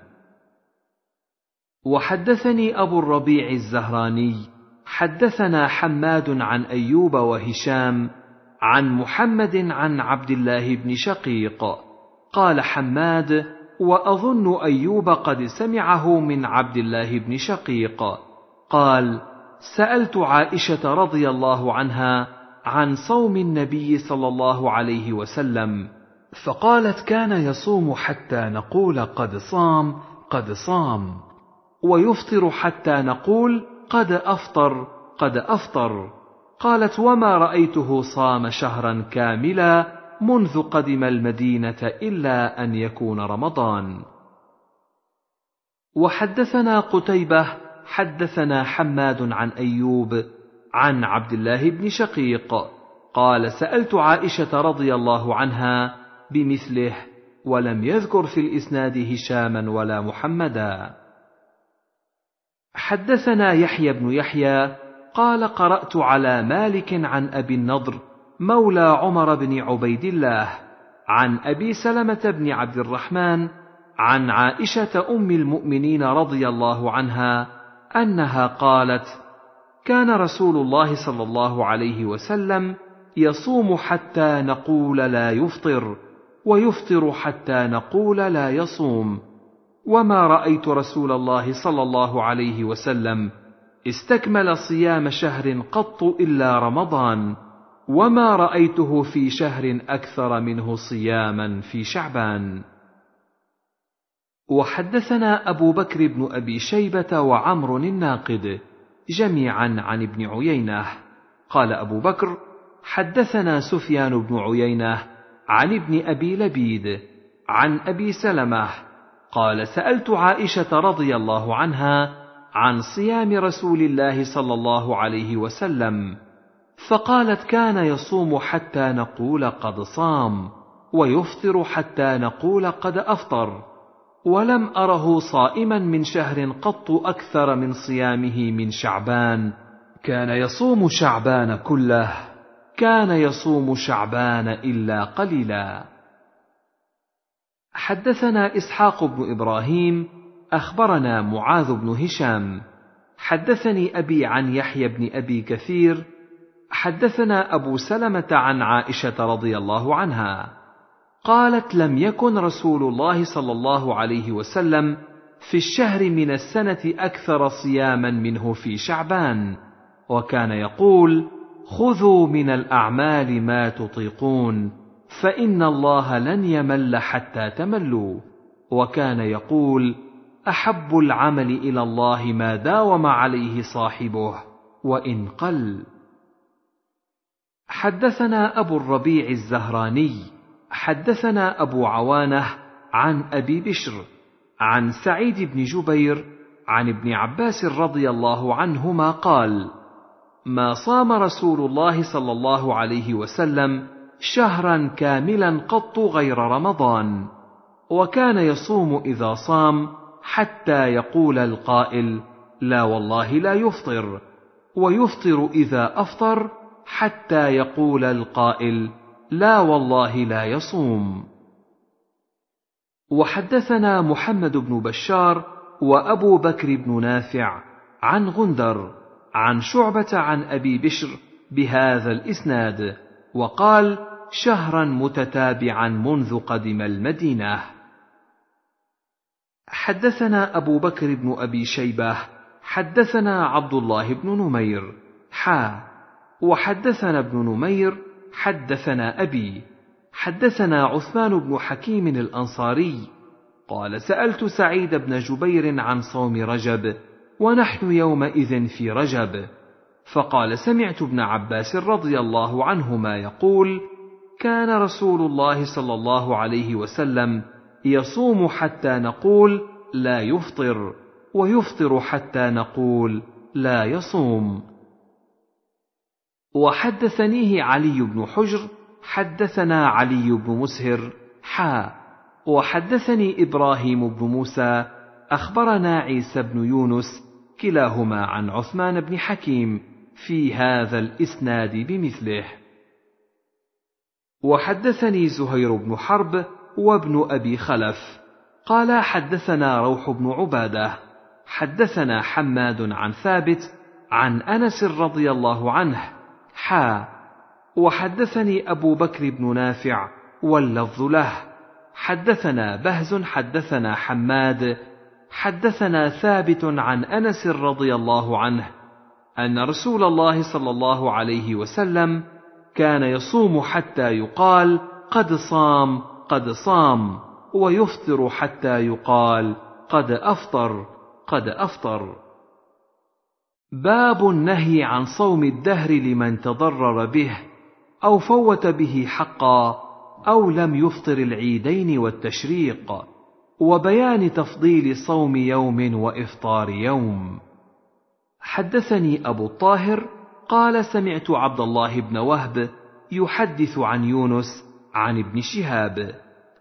وحدثني أبو الربيع الزهراني حدثنا حماد عن أيوب وهشام عن محمد عن عبد الله بن شقيق قال حماد: وأظن أيوب قد سمعه من عبد الله بن شقيق قال: سألت عائشة رضي الله عنها عن صوم النبي صلى الله عليه وسلم، فقالت: كان يصوم حتى نقول قد صام قد صام، ويفطر حتى نقول قد أفطر قد أفطر. قالت: وما رأيته صام شهرا كاملا منذ قدم المدينة إلا أن يكون رمضان. وحدثنا قتيبة حدثنا حماد عن أيوب عن عبد الله بن شقيق قال: سألت عائشة رضي الله عنها بمثله، ولم يذكر في الإسناد هشاما ولا محمدا. حدثنا يحيى بن يحيى قال: قرأت على مالك عن أبي النضر مولى عمر بن عبيد الله عن أبي سلمة بن عبد الرحمن عن عائشة أم المؤمنين رضي الله عنها أنها قالت: كان رسول الله صلى الله عليه وسلم يصوم حتى نقول لا يفطر، ويفطر حتى نقول لا يصوم، وما رأيت رسول الله صلى الله عليه وسلم استكمل صيام شهر قط إلا رمضان، وما رأيته في شهر أكثر منه صياما في شعبان. وحدثنا أبو بكر بن أبي شيبة وعمر الناقد جميعا عن ابن عيينة قال أبو بكر: حدثنا سفيان بن عيينة عن ابن أبي لبيد عن أبي سلمة قال: سألت عائشة رضي الله عنها عن صيام رسول الله صلى الله عليه وسلم، فقالت: كان يصوم حتى نقول قد صام، ويفطر حتى نقول قد أفطر، ولم أره صائما من شهر قط أكثر من صيامه من شعبان، كان يصوم شعبان كله، كان يصوم شعبان إلا قليلا. حدثنا إسحاق بن إبراهيم أخبرنا معاذ بن هشام حدثني أبي عن يحيى بن أبي كثير حدثنا أبو سلمة عن عائشة رضي الله عنها قالت: لم يكن رسول الله صلى الله عليه وسلم في الشهر من السنة أكثر صياما منه في شعبان، وكان يقول: خذوا من الأعمال ما تطيقون، فإن الله لن يمل حتى تملوا، وكان يقول: أحب العمل إلى الله ما داوم عليه صاحبه وإن قل. حدثنا أبو الربيع الزهراني حدثنا أبو عوانة عن أبي بشر عن سعيد بن جبير عن ابن عباس رضي الله عنهما قال: ما صام رسول الله صلى الله عليه وسلم شهرا كاملا قط غير رمضان، وكان يصوم إذا صام حتى يقول القائل: لا والله لا يفطر، ويفطر إذا أفطر حتى يقول القائل: لا والله لا يصوم. وحدثنا محمد بن بشار وأبو بكر بن نافع عن غندر عن شعبة عن أبي بشر بهذا الإسناد، وقال: شهرا متتابعا منذ قدم المدينة. حدثنا أبو بكر بن أبي شيبة حدثنا عبد الله بن نمير وحدثنا ابن نمير حدثنا أبي حدثنا عثمان بن حكيم الأنصاري قال: سألت سعيد بن جبير عن صوم رجب ونحن يومئذ في رجب، فقال: سمعت ابن عباس رضي الله عنهما يقول: كان رسول الله صلى الله عليه وسلم يصوم حتى نقول لا يفطر، ويفطر حتى نقول لا يصوم. وحدثنيه علي بن حجر حدثنا علي بن مسهر وحدثني إبراهيم بن موسى أخبرنا عيسى بن يونس كلاهما عن عثمان بن حكيم في هذا الإسناد بمثله. وحدثني زهير بن حرب وابن أبي خلف قال: حدثنا روح بن عبادة حدثنا حماد عن ثابت عن أنس رضي الله عنه وحدثني أبو بكر بن نافع واللفظ له حدثنا بهز حدثنا حماد حدثنا ثابت عن أنس رضي الله عنه أن رسول الله صلى الله عليه وسلم كان يصوم حتى يقال: قد صام قد صام، ويفطر حتى يقال: قد أفطر قد أفطر. باب النهي عن صوم الدهر لمن تضرر به أو فوت به حقا أو لم يفطر العيدين والتشريق، وبيان تفضيل صوم يوم وإفطار يوم. حدثني أبو الطاهر قال: سمعت عبد الله بن وهب يحدث عن يونس عن ابن شهاب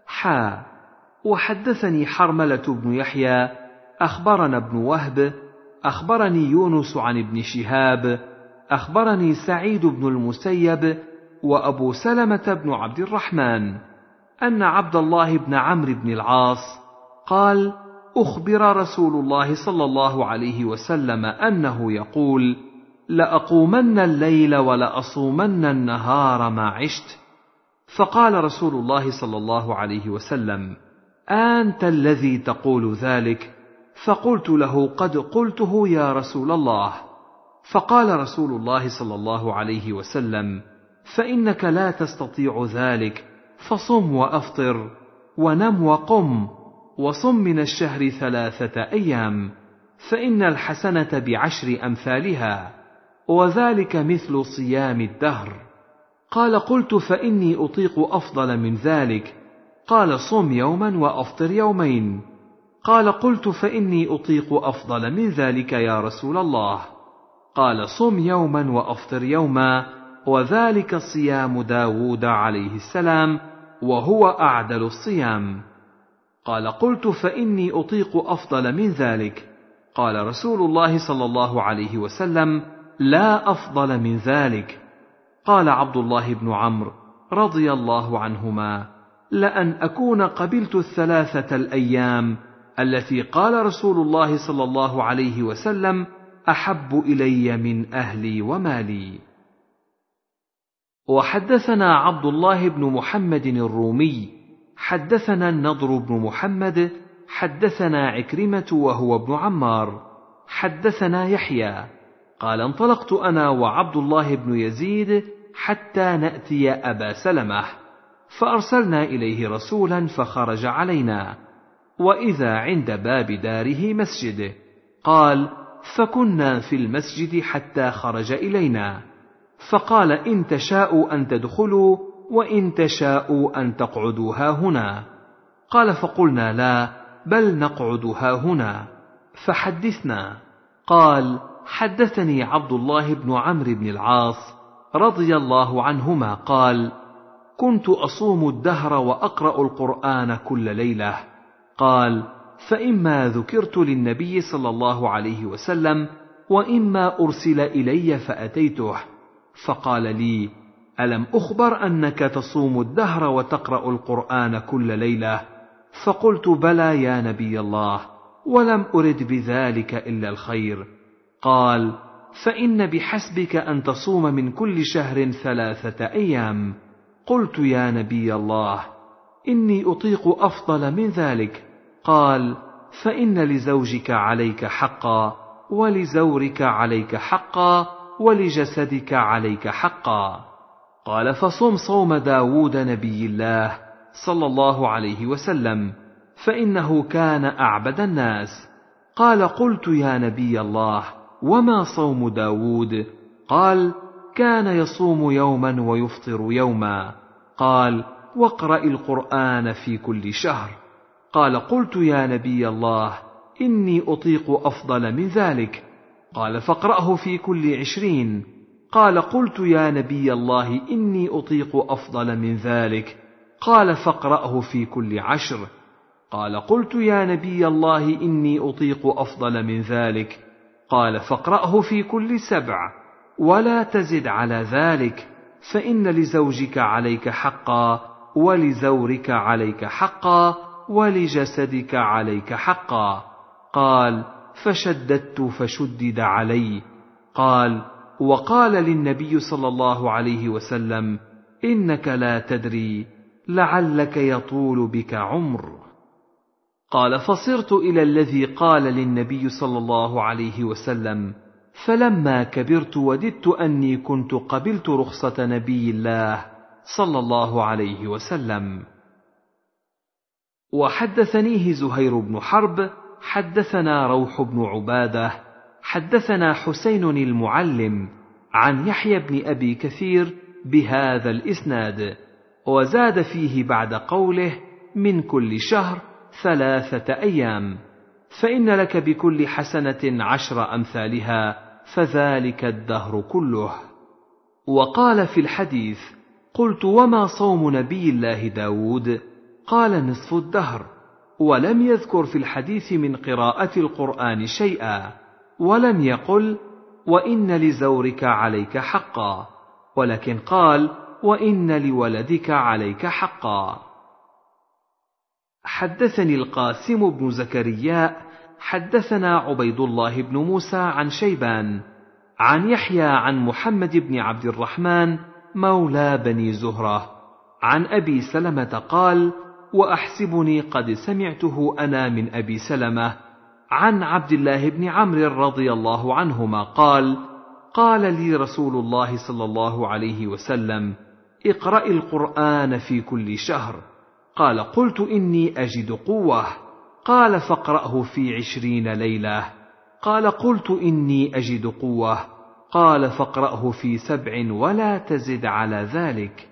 وحدثني حرملة بن يحيى أخبرنا ابن وهب أخبرني يونس عن ابن شهاب أخبرني سعيد بن المسيب وأبو سلمة بن عبد الرحمن أن عبد الله بن عمرو بن العاص قال: أخبر رسول الله صلى الله عليه وسلم أنه يقول: لأقومن الليل ولأصومن النهار ما عشت. فقال رسول الله صلى الله عليه وسلم: أنت الذي تقول ذلك؟ فقلت له: قد قلته يا رسول الله. فقال رسول الله صلى الله عليه وسلم: فإنك لا تستطيع ذلك، فصم وأفطر ونم وقم، وصم من الشهر 3 أيام، فإن الحسنة ب10 أمثالها، وذلك مثل صيام الدهر. قال: قلت: فإني أطيق أفضل من ذلك. قال: صم يوما وأفطر يومين. قال: قلت: فإني أطيق أفضل من ذلك يا رسول الله. قال: صم يوما وأفطر يوما، وذلك صيام داود عليه السلام، وهو أعدل الصيام. قال: قلت: فإني أطيق أفضل من ذلك. قال رسول الله صلى الله عليه وسلم: لا أفضل من ذلك. قال عبد الله بن عمرو رضي الله عنهما: لأن أكون قبلت 3 الأيام التي قال رسول الله صلى الله عليه وسلم أحب إلي من أهلي ومالي. وحدثنا عبد الله بن محمد الرومي حدثنا النضر بن محمد حدثنا عكرمة وهو ابن عمار حدثنا يحيى قال: انطلقت أنا وعبد الله بن يزيد حتى نأتي أبا سلمة، فأرسلنا إليه رسولا فخرج علينا، وإذا عند باب داره مسجد. قال: فكنا في المسجد حتى خرج إلينا، فقال: إن تشاءوا أن تدخلوا، وإن تشاءوا أن تقعدوا هاهنا. قال: فقلنا لا، بل نقعد هاهنا فحدثنا. قال: حدثني عبد الله بن عمرو بن العاص رضي الله عنهما قال: كنت أصوم الدهر وأقرأ القرآن كل ليلة. قال: فإما ذكرت للنبي صلى الله عليه وسلم وإما أرسل إلي فأتيته، فقال لي: ألم أخبر أنك تصوم الدهر وتقرأ القرآن كل ليلة؟ فقلت: بلى يا نبي الله، ولم أرد بذلك إلا الخير. قال: فإن بحسبك أن تصوم من كل شهر 3 أيام. قلت: يا نبي الله، إني أطيق أفضل من ذلك. قال: فإن لزوجك عليك حقا، ولزورك عليك حقا، ولجسدك عليك حقا. قال: فصم صوم داود نبي الله صلى الله عليه وسلم، فإنه كان أعبد الناس. قال: قلت: يا نبي الله، وما صوم داود؟ قال: كان يصوم يوما ويفطر يوما. قال: واقرأ القرآن في كل شهر. قال: قلت: يا نبي الله، إني أطيق أفضل من ذلك. قال: فاقرأه في كل 20. قال: قلت: يا نبي الله، إني أطيق أفضل من ذلك. قال: فاقرأه في كل 10. قال: قلت: يا نبي الله، إني أطيق أفضل من ذلك. قال: فاقرأه في كل 7، ولا تزد على ذلك، فإن لزوجك عليك حقا، ولزورك عليك حقا، ولجسدك عليك حقا. قال: فشددت فشدد علي. قال: وقال للنبي صلى الله عليه وسلم: إنك لا تدري، لعلك يطول بك عمر. قال: فصرت إلى الذي قال للنبي صلى الله عليه وسلم، فلما كبرت وددت أني كنت قبلت رخصة نبي الله صلى الله عليه وسلم. وحدثنيه زهير بن حرب حدثنا روح بن عبادة حدثنا حسين المعلم عن يحيى بن أبي كثير بهذا الإسناد، وزاد فيه بعد قوله: من كل شهر 3 أيام، فإن لك بكل حسنة 10 أمثالها، فذلك الدهر كله. وقال في الحديث: قلت: وما صوم نبي الله داود؟ قال: نصف الدهر. ولم يذكر في الحديث من قراءة القرآن شيئا، ولم يقل: وإن لزورك عليك حقا، ولكن قال: وإن لولدك عليك حقا. حدثني القاسم بن زكريا حدثنا عبيد الله بن موسى عن شيبان عن يحيى عن محمد بن عبد الرحمن مولى بني زهرة عن أبي سلمة قال: وأحسبني قد سمعته أنا من أبي سلمة عن عبد الله بن عمرو رضي الله عنهما قال: قال لي رسول الله صلى الله عليه وسلم: اقرأ القرآن في كل شهر. قال: قلت: إني أجد قوة. قال: فاقرأه في 20 ليلة. قال: قلت: إني أجد قوة. قال: فاقرأه في 7 ولا تزد على ذلك.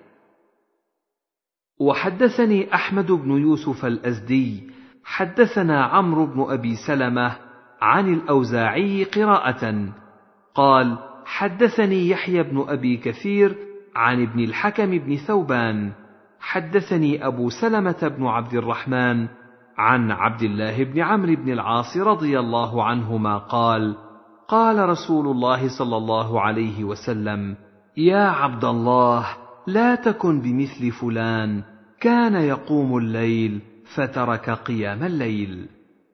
وحدثني أحمد بن يوسف الأزدي حدثنا عمرو بن أبي سلمة عن الأوزاعي قراءة قال: حدثني يحيى بن أبي كثير عن ابن الحكم بن ثوبان حدثني أبو سلمة بن عبد الرحمن عن عبد الله بن عمرو بن العاص رضي الله عنهما قال: قال رسول الله صلى الله عليه وسلم: يا عبد الله، لا تكن بمثل فلان، كان يقوم الليل فترك قيام الليل.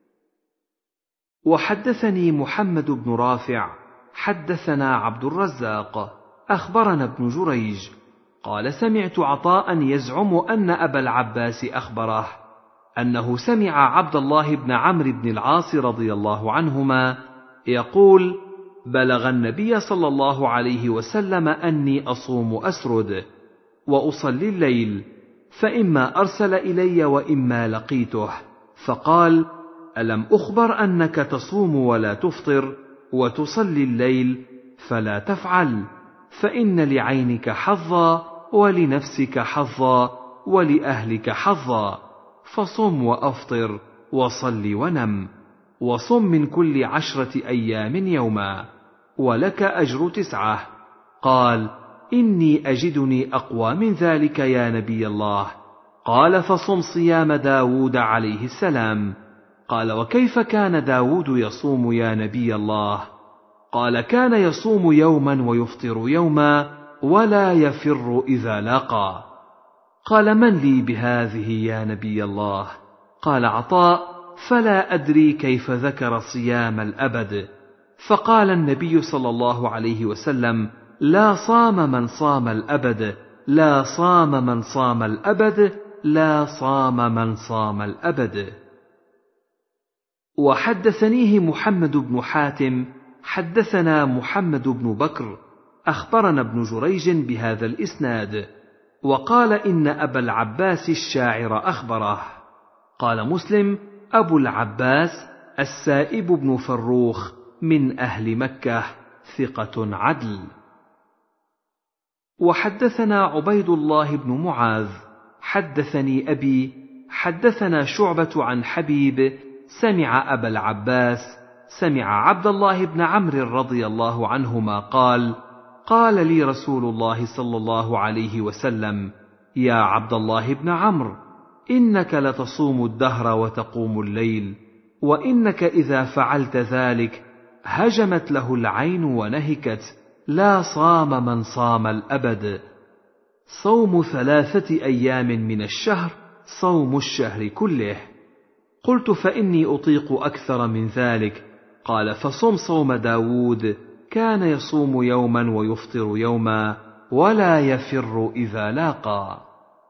وحدثني محمد بن رافع حدثنا عبد الرزاق أخبرنا ابن جريج قال: سمعت عطاء يزعم أن أبا العباس أخبره أنه سمع عبد الله بن عمرو بن العاص رضي الله عنهما يقول: بلغ النبي صلى الله عليه وسلم أني أصوم أسرد وأصلي الليل، فإما أرسل إلي وإما لقيته، فقال: ألم أخبر أنك تصوم ولا تفطر وتصلي الليل؟ فلا تفعل، فإن لعينك حظا، ولنفسك حظا، ولأهلك حظا، فصم وأفطر، وصل ونم، وصم من كل 10 أيام يوما، ولك أجر 9. قال: إني أجدني أقوى من ذلك يا نبي الله. قال: فصم صيام داود عليه السلام. قال: وكيف كان داود يصوم يا نبي الله؟ قال: كان يصوم يوما ويفطر يوما، ولا يفر إذا لاقى. قال: من لي بهذه يا نبي الله؟ قال عطاء: فلا أدري كيف ذكر صيام الأبد. فقال النبي صلى الله عليه وسلم: لا صام من صام الأبد، لا صام من صام الأبد، لا صام من صام الأبد. وحدثنيه محمد بن حاتم حدثنا محمد بن بكر أخبرنا ابن جريج بهذا الإسناد، وقال: إن أبا العباس الشاعر أخبره. قال مسلم: أبو العباس السائب بن فروخ من أهل مكة، ثقة عدل. وحدثنا عبيد الله بن معاذ حدثني أبي حدثنا شعبة عن حبيب سمع أبا العباس سمع عبد الله بن عمرو رضي الله عنهما قال: قال لي رسول الله صلى الله عليه وسلم: يا عبد الله بن عمرو، إنك لتصوم الدهر وتقوم الليل، وإنك إذا فعلت ذلك هجمت له العين ونهكت، لا صام من صام الأبد. صوم 3 أيام من الشهر صوم الشهر كله. قلت: فإني أطيق أكثر من ذلك. قال: فصم صوم داود، كان يصوم يوما ويفطر يوما، ولا يفر إذا لاقى.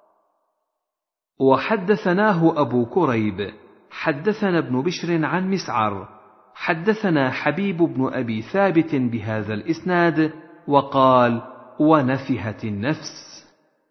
وحدثناه أبو كريب حدثنا ابن بشر عن مسعر حدثنا حبيب بن أبي ثابت بهذا الإسناد، وقال: ونفهت النفس.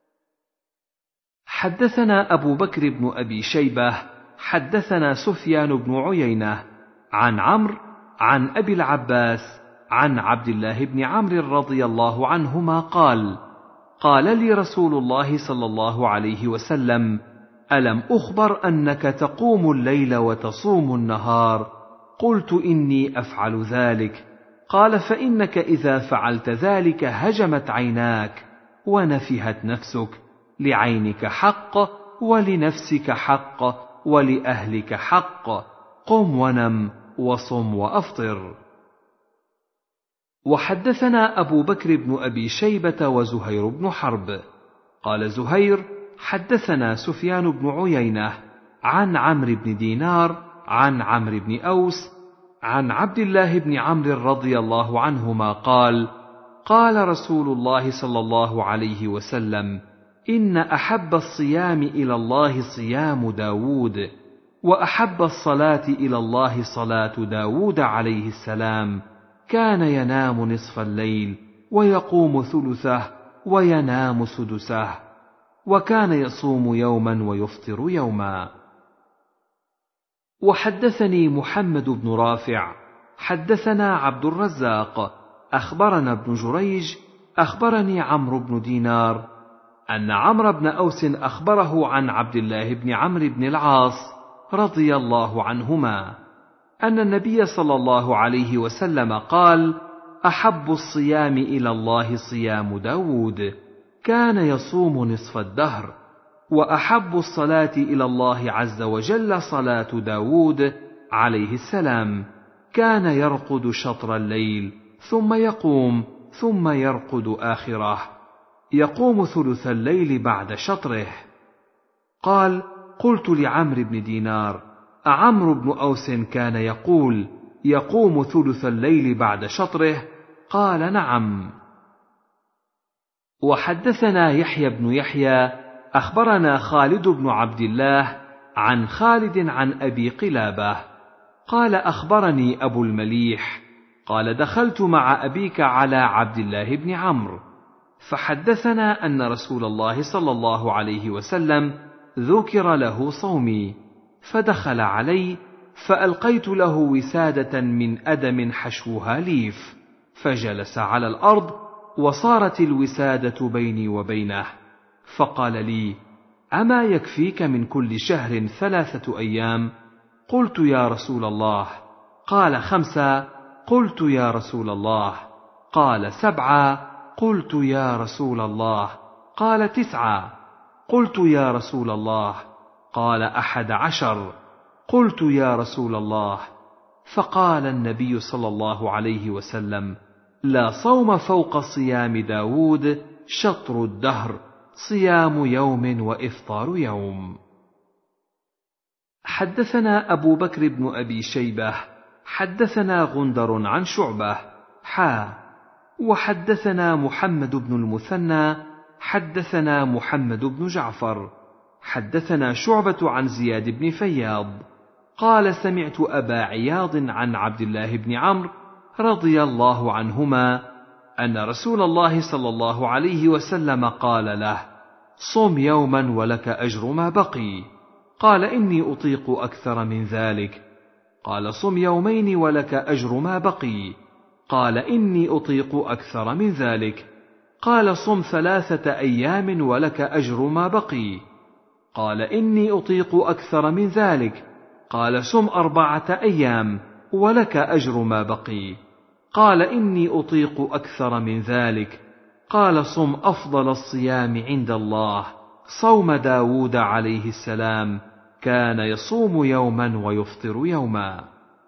حدثنا أبو بكر بن أبي شيبة حدثنا سفيان بن عيينة عن عمرو عن أبي العباس عن عبد الله بن عمرو رضي الله عنهما قال: قال لي رسول الله صلى الله عليه وسلم: ألم أخبر أنك تقوم الليل وتصوم النهار؟ قلت: إني أفعل ذلك. قال: فإنك إذا فعلت ذلك هجمت عيناك ونفهت نفسك، لعينك حق، ولنفسك حق، ولأهلك حق، قم ونم وصم وأفطر. وحدثنا أبو بكر بن أبي شيبة وزهير بن حرب. قال زهير: حدثنا سفيان بن عيينة عن عمرو بن دينار عن عمرو بن أوس عن عبد الله بن عمرو رضي الله عنهما قال: قال رسول الله صلى الله عليه وسلم: إن أحب الصيام إلى الله صيام داود، وأحب الصلاة إلى الله صلاة داود عليه السلام، كان ينام نصف الليل ويقوم ثلثه وينام سدسه، وكان يصوم يوما ويفطر يوما. وحدثني محمد بن رافع حدثنا عبد الرزاق أخبرنا ابن جريج أخبرني عمرو بن دينار أن عمرو بن أوس أخبره عن عبد الله بن عمرو بن العاص رضي الله عنهما أن النبي صلى الله عليه وسلم قال: أحب الصيام إلى الله صيام داود، كان يصوم نصف الدهر، وأحب الصلاة إلى الله عز وجل صلاة داود عليه السلام، كان يرقد شطر الليل ثم يقوم ثم يرقد آخره، يقوم ثلث الليل بعد شطره. قال: قلت لعمرو بن دينار: أعمرو بن أوس كان يقول يقوم ثلث الليل بعد شطره؟ قال: نعم. وحدثنا يحيى بن يحيى أخبرنا خالد بن عبد الله عن خالد عن أبي قلابة قال: أخبرني أبو المليح قال: دخلت مع أبيك على عبد الله بن عمرو، فحدثنا أن رسول الله صلى الله عليه وسلم ذكر له صومي، فدخل علي فألقيت له وسادة من أدم حشوها ليف، فجلس على الأرض وصارت الوسادة بيني وبينه، فقال لي: أما يكفيك من كل شهر 3 أيام؟ قلت يا رسول الله. قال 5. قلت يا رسول الله. قال 7. قلت يا رسول الله. قال 9. قلت يا رسول الله. قال 11. قلت يا رسول الله. فقال النبي صلى الله عليه وسلم: لا صوم فوق صيام داود، شطر الدهر، صيام يوم وإفطار يوم. حدثنا أبو بكر بن أبي شيبة حدثنا غندر عن شعبة وحدثنا محمد بن المثنى حدثنا محمد بن جعفر حدثنا شعبة عن زياد بن فياض قال: سمعت أبا عياض عن عبد الله بن عمرو رضي الله عنهما أن رسول الله صلى الله عليه وسلم قال له: صم يوما ولك أجر ما بقي. قال: إني أطيق أكثر من ذلك. قال: صم يومين ولك أجر ما بقي. قال: إني أطيق أكثر من ذلك. قال: صم 3 أيام ولك أجر ما بقي. قال: إني أطيق أكثر من ذلك. قال: صم 4 أيام ولك أجر ما بقي. قال: إني أطيق أكثر من ذلك. قال: صم أفضل الصيام عند الله صوم داود عليه السلام، كان يصوم يوما ويفطر يوما.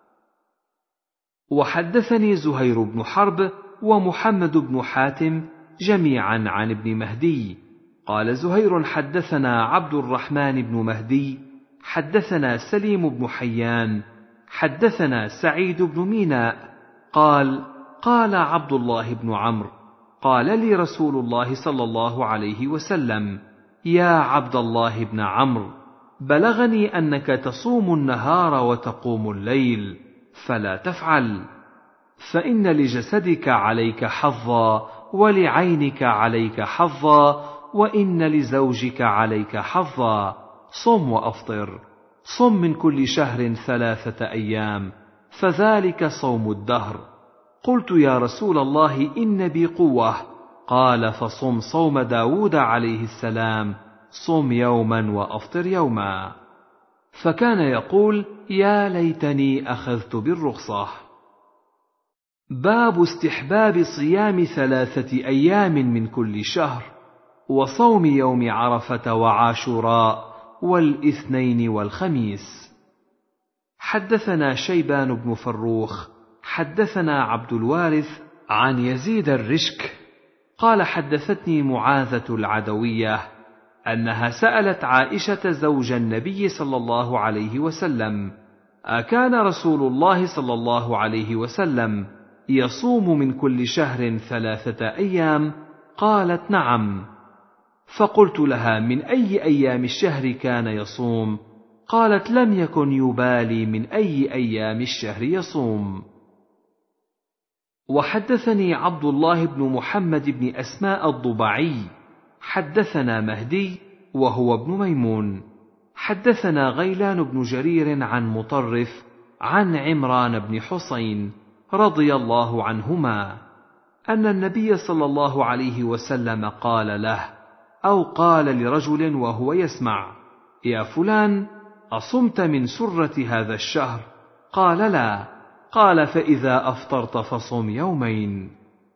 وحدثني زهير بن حرب ومحمد بن حاتم جميعا عن ابن مهدي قال زهير: حدثنا عبد الرحمن بن مهدي حدثنا سليم بن حيان حدثنا سعيد بن ميناء قال: قال عبد الله بن عمرو: قال لي رسول الله صلى الله عليه وسلم: يا عبد الله بن عمرو، بلغني أنك تصوم النهار وتقوم الليل، فلا تفعل، فإن لجسدك عليك حظا، ولعينك عليك حظا، وإن لزوجك عليك حظا، صم وأفطر. صم من كل شهر 3 أيام، فذلك صوم الدهر. قلت: يا رسول الله، إن بي قوة. قال: فصم صوم داود عليه السلام، صم يوما وأفطر يوما. فكان يقول: يا ليتني أخذت بالرخصة. باب استحباب صيام 3 أيام من كل شهر، وصوم يوم عرفة وعاشوراء والاثنين والخميس. حدثنا شيبان بن فروخ حدثنا عبد الوارث عن يزيد الرشك قال: حدثتني معاذة العدوية أنها سألت عائشة زوج النبي صلى الله عليه وسلم: أكان رسول الله صلى الله عليه وسلم يصوم من كل شهر 3 أيام؟ قالت: نعم. فقلت لها: من أي أيام الشهر كان يصوم؟ قالت: لم يكن يبالي من أي أيام الشهر يصوم. وحدثني عبد الله بن محمد بن أسماء الضبعي حدثنا مهدي وهو ابن ميمون حدثنا غيلان بن جرير عن مطرف عن عمران بن حسين رضي الله عنهما أن النبي صلى الله عليه وسلم قال له أو قال لرجل وهو يسمع: يا فلان، أصمت من سرة هذا الشهر؟ قال: لا. قال: فإذا أفطرت فصم يومين.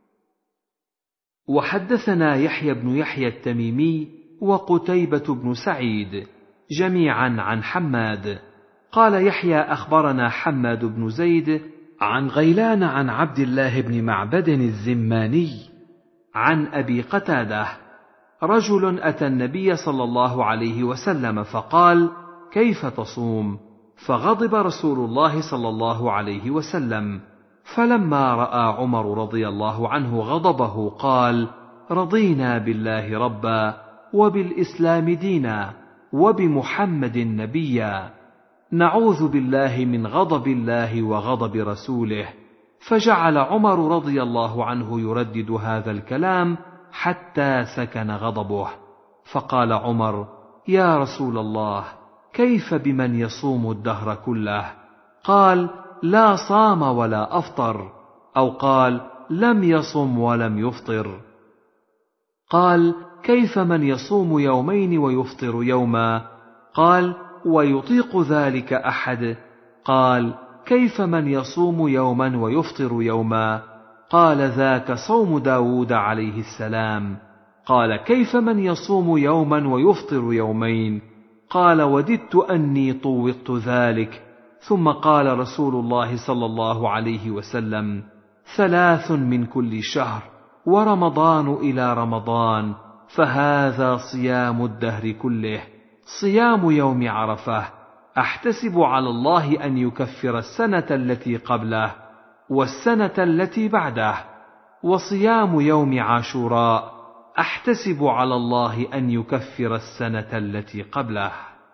وحدثنا يحيى بن يحيى التميمي وقتيبة بن سعيد جميعا عن حماد قال يحيى: أخبرنا حماد بن زيد عن غيلان عن عبد الله بن معبد الزماني عن أبي قتادة: رجل أتى النبي صلى الله عليه وسلم فقال: كيف تصوم؟ فغضب رسول الله صلى الله عليه وسلم، فلما رأى عمر رضي الله عنه غضبه قال: رضينا بالله ربا، وبالإسلام دينا، وبمحمد نبيا، نعوذ بالله من غضب الله وغضب رسوله. فجعل عمر رضي الله عنه يردد هذا الكلام حتى سكن غضبه، فقال عمر: يا رسول الله، كيف بمن يصوم الدهر كله؟ قال: لا صام ولا أفطر، أو قال: لم يصم ولم يفطر. قال: كيف من يصوم يومين ويفطر يوما؟ قال: ويطيق ذلك أحد؟ قال: كيف من يصوم يوما ويفطر يوما؟ قال: ذاك صوم داود عليه السلام. قال: كيف من يصوم يوما ويفطر يومين؟ قال: وددت أني طوقت ذلك. ثم قال رسول الله صلى الله عليه وسلم: 3 من كل شهر، ورمضان إلى رمضان، فهذا صيام الدهر كله. صيام يوم عرفة أحتسب على الله أن يكفر السنة التي قبله والسنة التي بعده، وصيام يوم عاشوراء أحتسب على الله أن يكفر السنة التي قبله.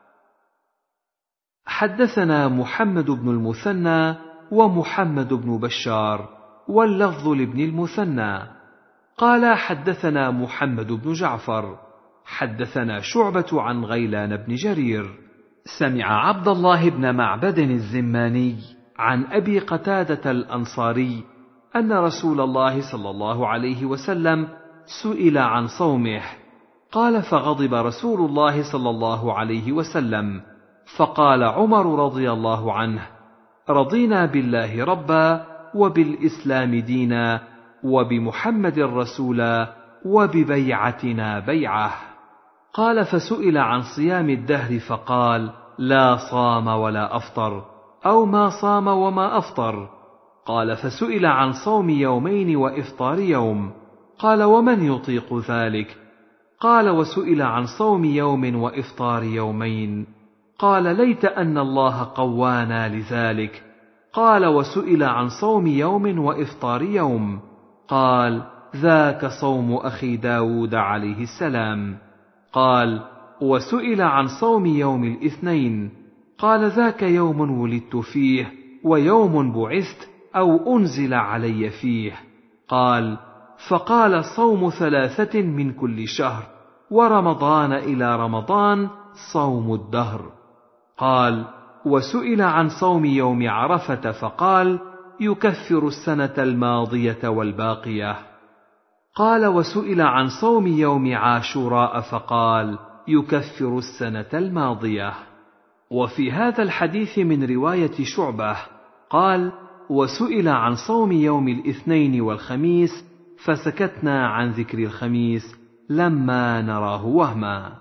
حدثنا محمد بن المثنى ومحمد بن بشار، واللفظ لابن المثنى قال: حدثنا محمد بن جعفر حدثنا شعبة عن غيلان بن جرير سمع عبد الله بن معبد الزماني عن أبي قتادة الأنصاري أن رسول الله صلى الله عليه وسلم سئل عن صومه، قال: فغضب رسول الله صلى الله عليه وسلم، فقال عمر رضي الله عنه: رضينا بالله ربا، وبالإسلام دينا، وبمحمد رسولا، وببيعتنا بيعة. قال: فسئل عن صيام الدهر فقال: لا صام ولا أفطر، أو ما صام وما أفطر. قال: فسئل عن صوم يومين وإفطار يوم. قال: ومن يطيق ذلك؟ قال: وسئل عن صوم يوم وإفطار يومين. قال: ليت أن الله قوانا لذلك. قال: وسئل عن صوم يوم وإفطار يوم. قال: ذاك صوم أخي داود عليه السلام. قال: وسئل عن صوم يوم الاثنين. قال: ذاك يوم ولدت فيه، ويوم بعثت أو أنزل علي فيه. قال: فقال: صوم 3 من كل شهر، ورمضان إلى رمضان، صوم الدهر. قال: وسئل عن صوم يوم عرفة فقال: يكفر السنة الماضية والباقية. قال: وسئل عن صوم يوم عاشوراء فقال: يكفر السنة الماضية. وفي هذا الحديث من رواية شعبة قال: وسئل عن صوم يوم الاثنين والخميس، فسكتنا عن ذكر الخميس لما نراه وهما.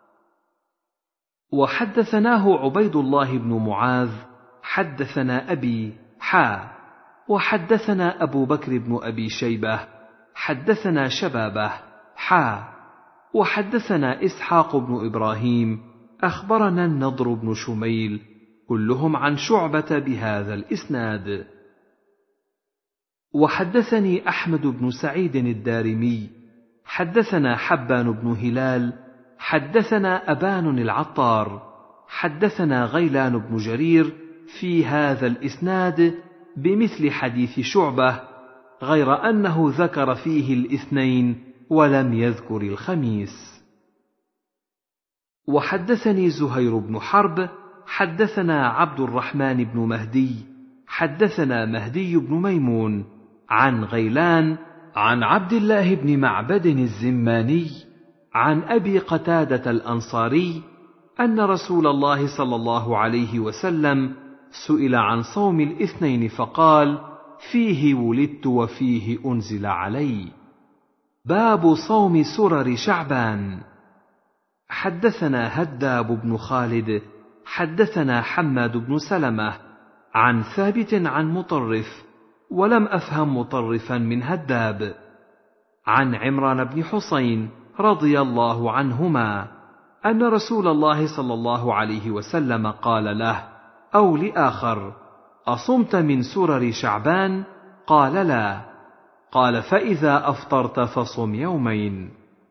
وحدثناه عبيد الله بن معاذ حدثنا أبي وحدثنا أبو بكر بن أبي شيبة حدثنا شبابه وحدثنا إسحاق بن إبراهيم أخبرنا النضر بن شميل، كلهم عن شعبة بهذا الإسناد. وحدثني أحمد بن سعيد الدارمي حدثنا حبان بن هلال حدثنا أبان العطار حدثنا غيلان بن جرير في هذا الإسناد بمثل حديث شعبة، غير أنه ذكر فيه الاثنين ولم يذكر الخميس. وحدثني زهير بن حرب حدثنا عبد الرحمن بن مهدي حدثنا مهدي بن ميمون عن غيلان عن عبد الله بن معبد الزماني عن أبي قتادة الأنصاري أن رسول الله صلى الله عليه وسلم سئل عن صوم الاثنين فقال: فيه ولدت وفيه أنزل علي. باب صوم سرر شعبان. حدثنا هداب بن خالد حدثنا حماد بن سلمة عن ثابت عن مطرف، ولم أفهم مطرفا من هداب، عن عمران بن حسين رضي الله عنهما أن رسول الله صلى الله عليه وسلم قال له أو لآخر: أصمت من سرر شعبان؟ قال: لا. قال: فإذا أفطرت فصم يومين.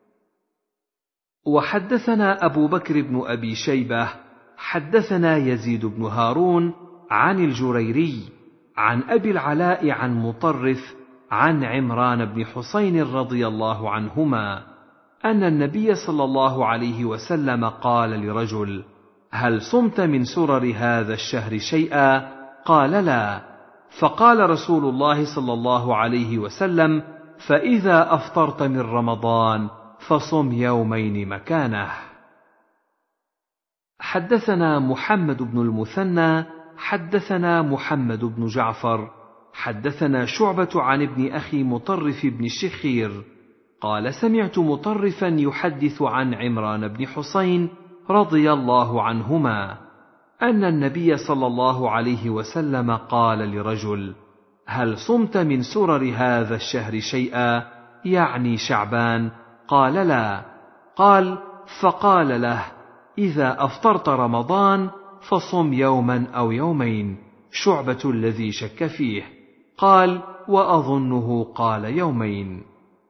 وحدثنا أبو بكر بن أبي شيبة حدثنا يزيد بن هارون عن الجريري عن أبي العلاء عن مطرف عن عمران بن حسين رضي الله عنهما أن النبي صلى الله عليه وسلم قال لرجل: هل صمت من سرر هذا الشهر شيئا؟ قال: لا. فقال رسول الله صلى الله عليه وسلم: فإذا أفطرت من رمضان فصم يومين مكانه. حدثنا محمد بن المثنى حدثنا محمد بن جعفر حدثنا شعبة عن ابن أخي مطرف بن الشخير قال سمعت مطرفا يحدث عن عمران بن حسين رضي الله عنهما أن النبي صلى الله عليه وسلم قال لرجل: هل صمت من سرر هذا الشهر شيئا، يعني شعبان؟ قال: لا. قال: فقال له: إذا أفطرت رمضان فصم يوما أو يومين. شعبة الذي شك فيه قال: وأظنه قال يومين.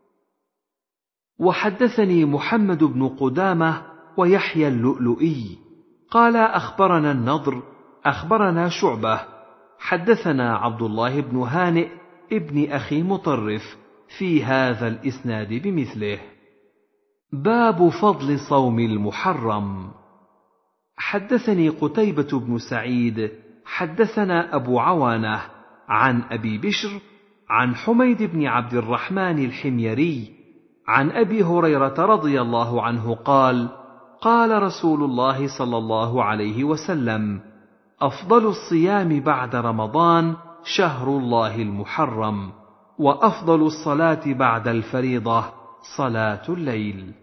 وحدثني محمد بن قدامة ويحيى اللؤلؤي قال أخبرنا النضر أخبرنا شعبة حدثنا عبد الله بن هانئ ابن أخي مطرف في هذا الإسناد بمثله. باب فضل صوم المحرم. حدثني قتيبة بن سعيد حدثنا أبو عوانة عن أبي بشر عن حميد بن عبد الرحمن الحميري عن أبي هريرة رضي الله عنه قال: قال رسول الله صلى الله عليه وسلم: أفضل الصيام بعد رمضان شهر الله المحرم، وأفضل الصلاة بعد الفريضة صلاة الليل.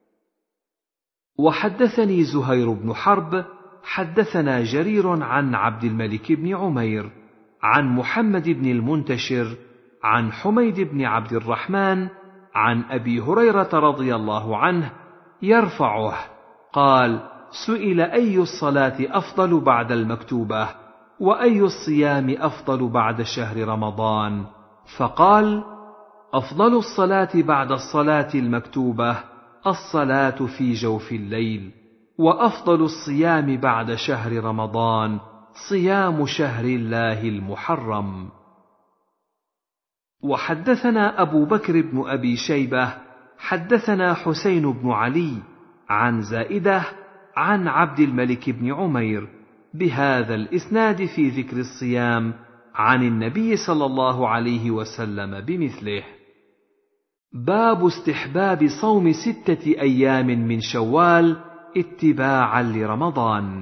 وحدثني زهير بن حرب حدثنا جرير عن عبد الملك بن عمير عن محمد بن المنتشر عن حميد بن عبد الرحمن عن أبي هريرة رضي الله عنه يرفعه قال: سئل أي الصلاة أفضل بعد المكتوبة، وأي الصيام أفضل بعد شهر رمضان؟ فقال: أفضل الصلاة بعد الصلاة المكتوبة الصلاة في جوف الليل، وأفضل الصيام بعد شهر رمضان صيام شهر الله المحرم. وحدثنا أبو بكر بن أبي شيبة حدثنا حسين بن علي عن زائدة عن عبد الملك بن عمير بهذا الإسناد في ذكر الصيام عن النبي صلى الله عليه وسلم بمثله. باب استحباب صوم 6 أيام من شوال اتباعا لرمضان.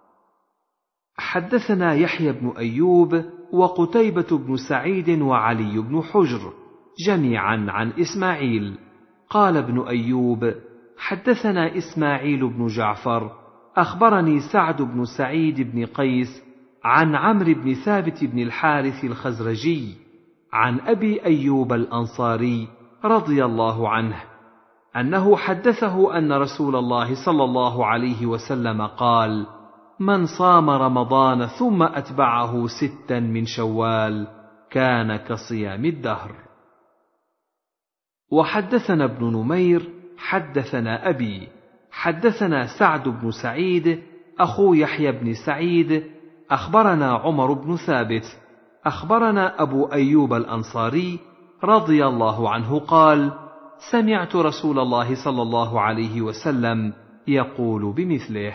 حدثنا يحيى بن أيوب وقتيبة بن سعيد وعلي بن حجر جميعا عن إسماعيل. قال ابن أيوب: حدثنا إسماعيل بن جعفر أخبرني سعد بن سعيد بن قيس عن عمرو بن ثابت بن الحارث الخزرجي عن أبي أيوب الأنصاري رضي الله عنه أنه حدثه أن رسول الله صلى الله عليه وسلم قال: من صام رمضان ثم أتبعه 6 من شوال كان كصيام الدهر. وحدثنا ابن نمير حدثنا أبي حدثنا سعد بن سعيد أخو يحيى بن سعيد أخبرنا عمر بن ثابت أخبرنا أبو أيوب الأنصاري رضي الله عنه قال: سمعت رسول الله صلى الله عليه وسلم يقول بمثله.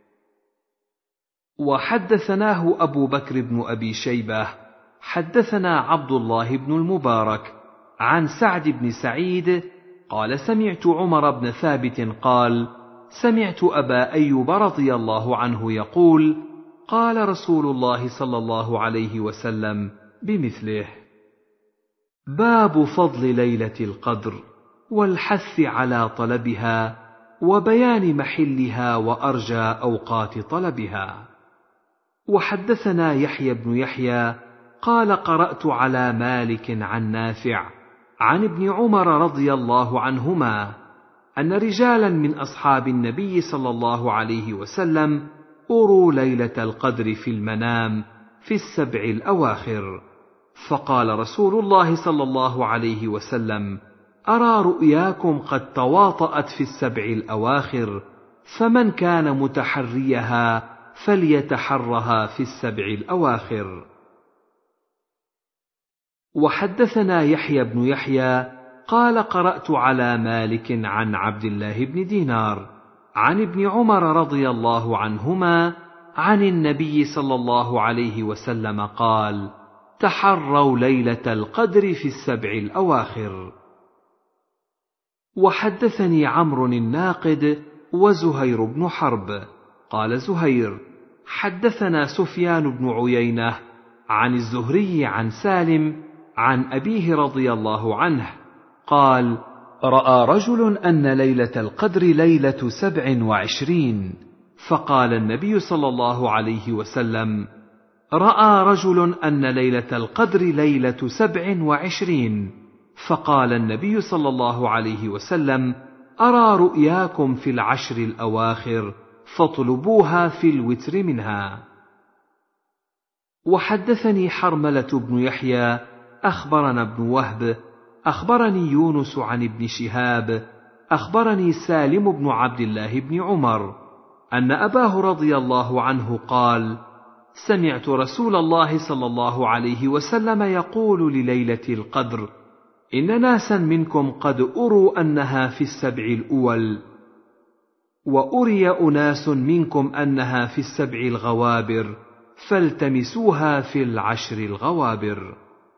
وحدثناه أبو بكر بن أبي شيبة حدثنا عبد الله بن المبارك عن سعد بن سعيد قال: سمعت عمر بن ثابت قال: سمعت أبا أيوب رضي الله عنه يقول: قال رسول الله صلى الله عليه وسلم بمثله. باب فضل ليلة القدر والحث على طلبها وبيان محلها وأرجى أوقات طلبها. وحدثنا يحيى بن يحيى قال: قرأت على مالك عن نافع عن ابن عمر رضي الله عنهما أن رجالا من أصحاب النبي صلى الله عليه وسلم أروا ليلة القدر في المنام في 7 الأواخر، فقال رسول الله صلى الله عليه وسلم: أرى رؤياكم قد تواطأت في 7 الأواخر، فمن كان متحريها فليتحرها في 7 الأواخر. وحدثنا يحيى بن يحيى قال: قرأت على مالك عن عبد الله بن دينار عن ابن عمر رضي الله عنهما عن النبي صلى الله عليه وسلم قال: تحروا ليلة القدر في 7 الأواخر. وحدثني عمرو الناقد وزهير بن حرب قال زهير: حدثنا سفيان بن عيينة عن الزهري عن سالم عن أبيه رضي الله عنه قال: رأى رجل أن ليلة القدر ليلة 27، فقال النبي صلى الله عليه وسلم: رأى رجل أن ليلة القدر ليلة 27، فقال النبي صلى الله عليه وسلم: أرى رؤياكم في العشر الأواخر فاطلبوها في الوتر منها. وحدثني حرملة بن يحيى أخبرنا ابن وهب أخبرني يونس عن ابن شهاب أخبرني سالم بن عبد الله بن عمر أن أباه رضي الله عنه قال: سمعت رسول الله صلى الله عليه وسلم يقول لليلة القدر: إن ناسا منكم قد أروا أنها في السبع الأول، وأري أناس منكم أنها في السبع الغوابر، فالتمسوها في العشر الغوابر.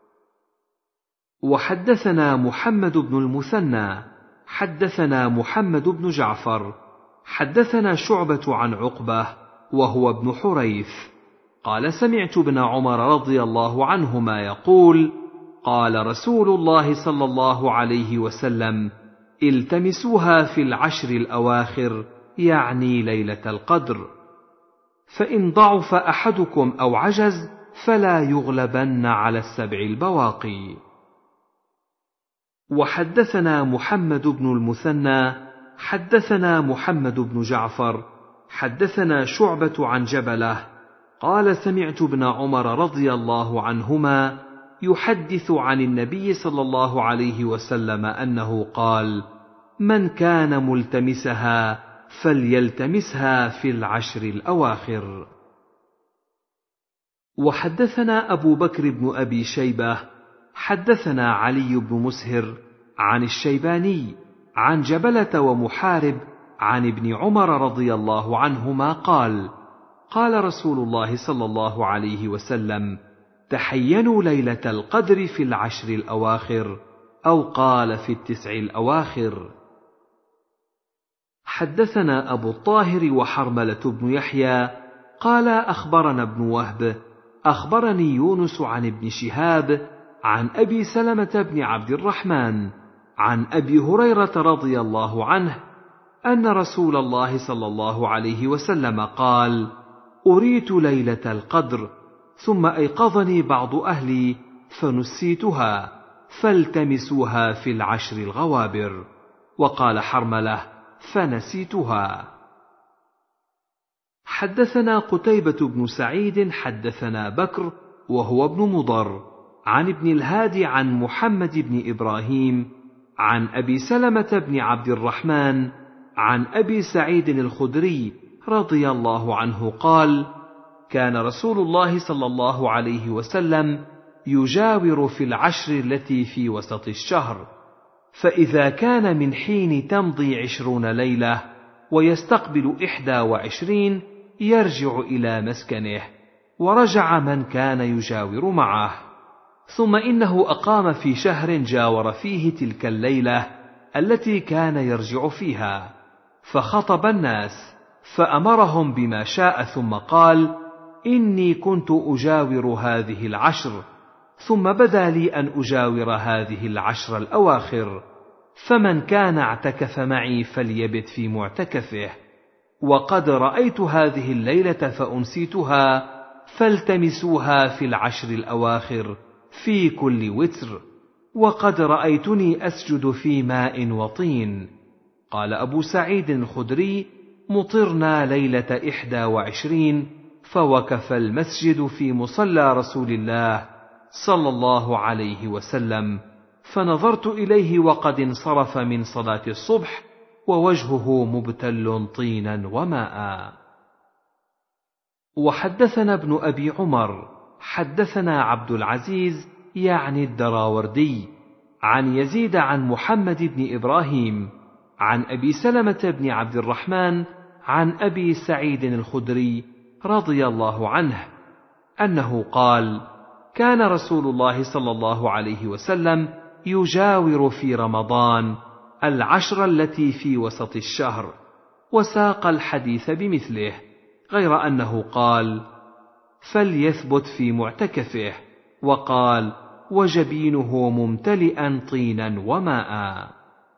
وحدثنا محمد بن المثنى حدثنا محمد بن جعفر حدثنا شعبة عن عقبة وهو ابن حريث قال: سمعت ابن عمر رضي الله عنهما يقول: قال رسول الله صلى الله عليه وسلم: التمسوها في العشر الأواخر، يعني ليلة القدر، فإن ضعف أحدكم أو عجز فلا يغلبن على السبع البواقي. وحدثنا محمد بن المثنى حدثنا محمد بن جعفر حدثنا شعبة عن جبلة قال: سمعت ابن عمر رضي الله عنهما يحدث عن النبي صلى الله عليه وسلم أنه قال: من كان ملتمسها فليلتمسها في العشر الأواخر. وحدثنا أبو بكر بن أبي شيبة حدثنا علي بن مسهر عن الشيباني عن جبلة ومحارب عن ابن عمر رضي الله عنهما قال: قال رسول الله صلى الله عليه وسلم: تحينوا ليلة القدر في العشر الأواخر، أو قال في التسع الأواخر. حدثنا أبو الطاهر وحرملة بن يحيى قال: أخبرنا ابن وهب أخبرني يونس عن ابن شهاب عن أبي سلمة بن عبد الرحمن عن أبي هريرة رضي الله عنه أن رسول الله صلى الله عليه وسلم قال: أريت ليلة القدر، ثم أيقظني بعض أهلي فنسيتها، فالتمسوها في العشر الغوابر. وقال حرملة: فنسيتها. حدثنا قتيبة بن سعيد حدثنا بكر وهو ابن مضر عن ابن الهادي عن محمد بن إبراهيم عن أبي سلمة بن عبد الرحمن عن أبي سعيد الخدري رضي الله عنه قال: كان رسول الله صلى الله عليه وسلم يجاور في العشر التي في وسط الشهر، فإذا كان من حين تمضي 20 ليلة ويستقبل 21 يرجع إلى مسكنه، ورجع من كان يجاور معه. ثم إنه أقام في شهر جاور فيه تلك الليلة التي كان يرجع فيها، فخطب الناس فأمرهم بما شاء، ثم قال: إني كنت أجاور هذه العشر، ثم بدا لي أن أجاور هذه العشر الأواخر، فمن كان اعتكف معي فليبت في معتكفه، وقد رأيت هذه الليلة فأنسيتها، فالتمسوها في العشر الأواخر في كل وتر، وقد رأيتني أسجد في ماء وطين. قال أبو سعيد الخدري: مطرنا ليلة 21، فوقف المسجد في مصلى رسول الله صلى الله عليه وسلم، فنظرت إليه وقد انصرف من صلاة الصبح ووجهه مبتل طينا وماء. وحدثنا ابن أبي عمر حدثنا عبد العزيز يعني الدراوردي عن يزيد عن محمد بن إبراهيم عن أبي سلمة بن عبد الرحمن عن أبي سعيد الخدري رضي الله عنه أنه قال: كان رسول الله صلى الله عليه وسلم يجاور في رمضان العشر التي في وسط الشهر، وساق الحديث بمثله، غير أنه قال: فليثبت في معتكفه، وقال: وجبينه ممتلئا طينا وماء.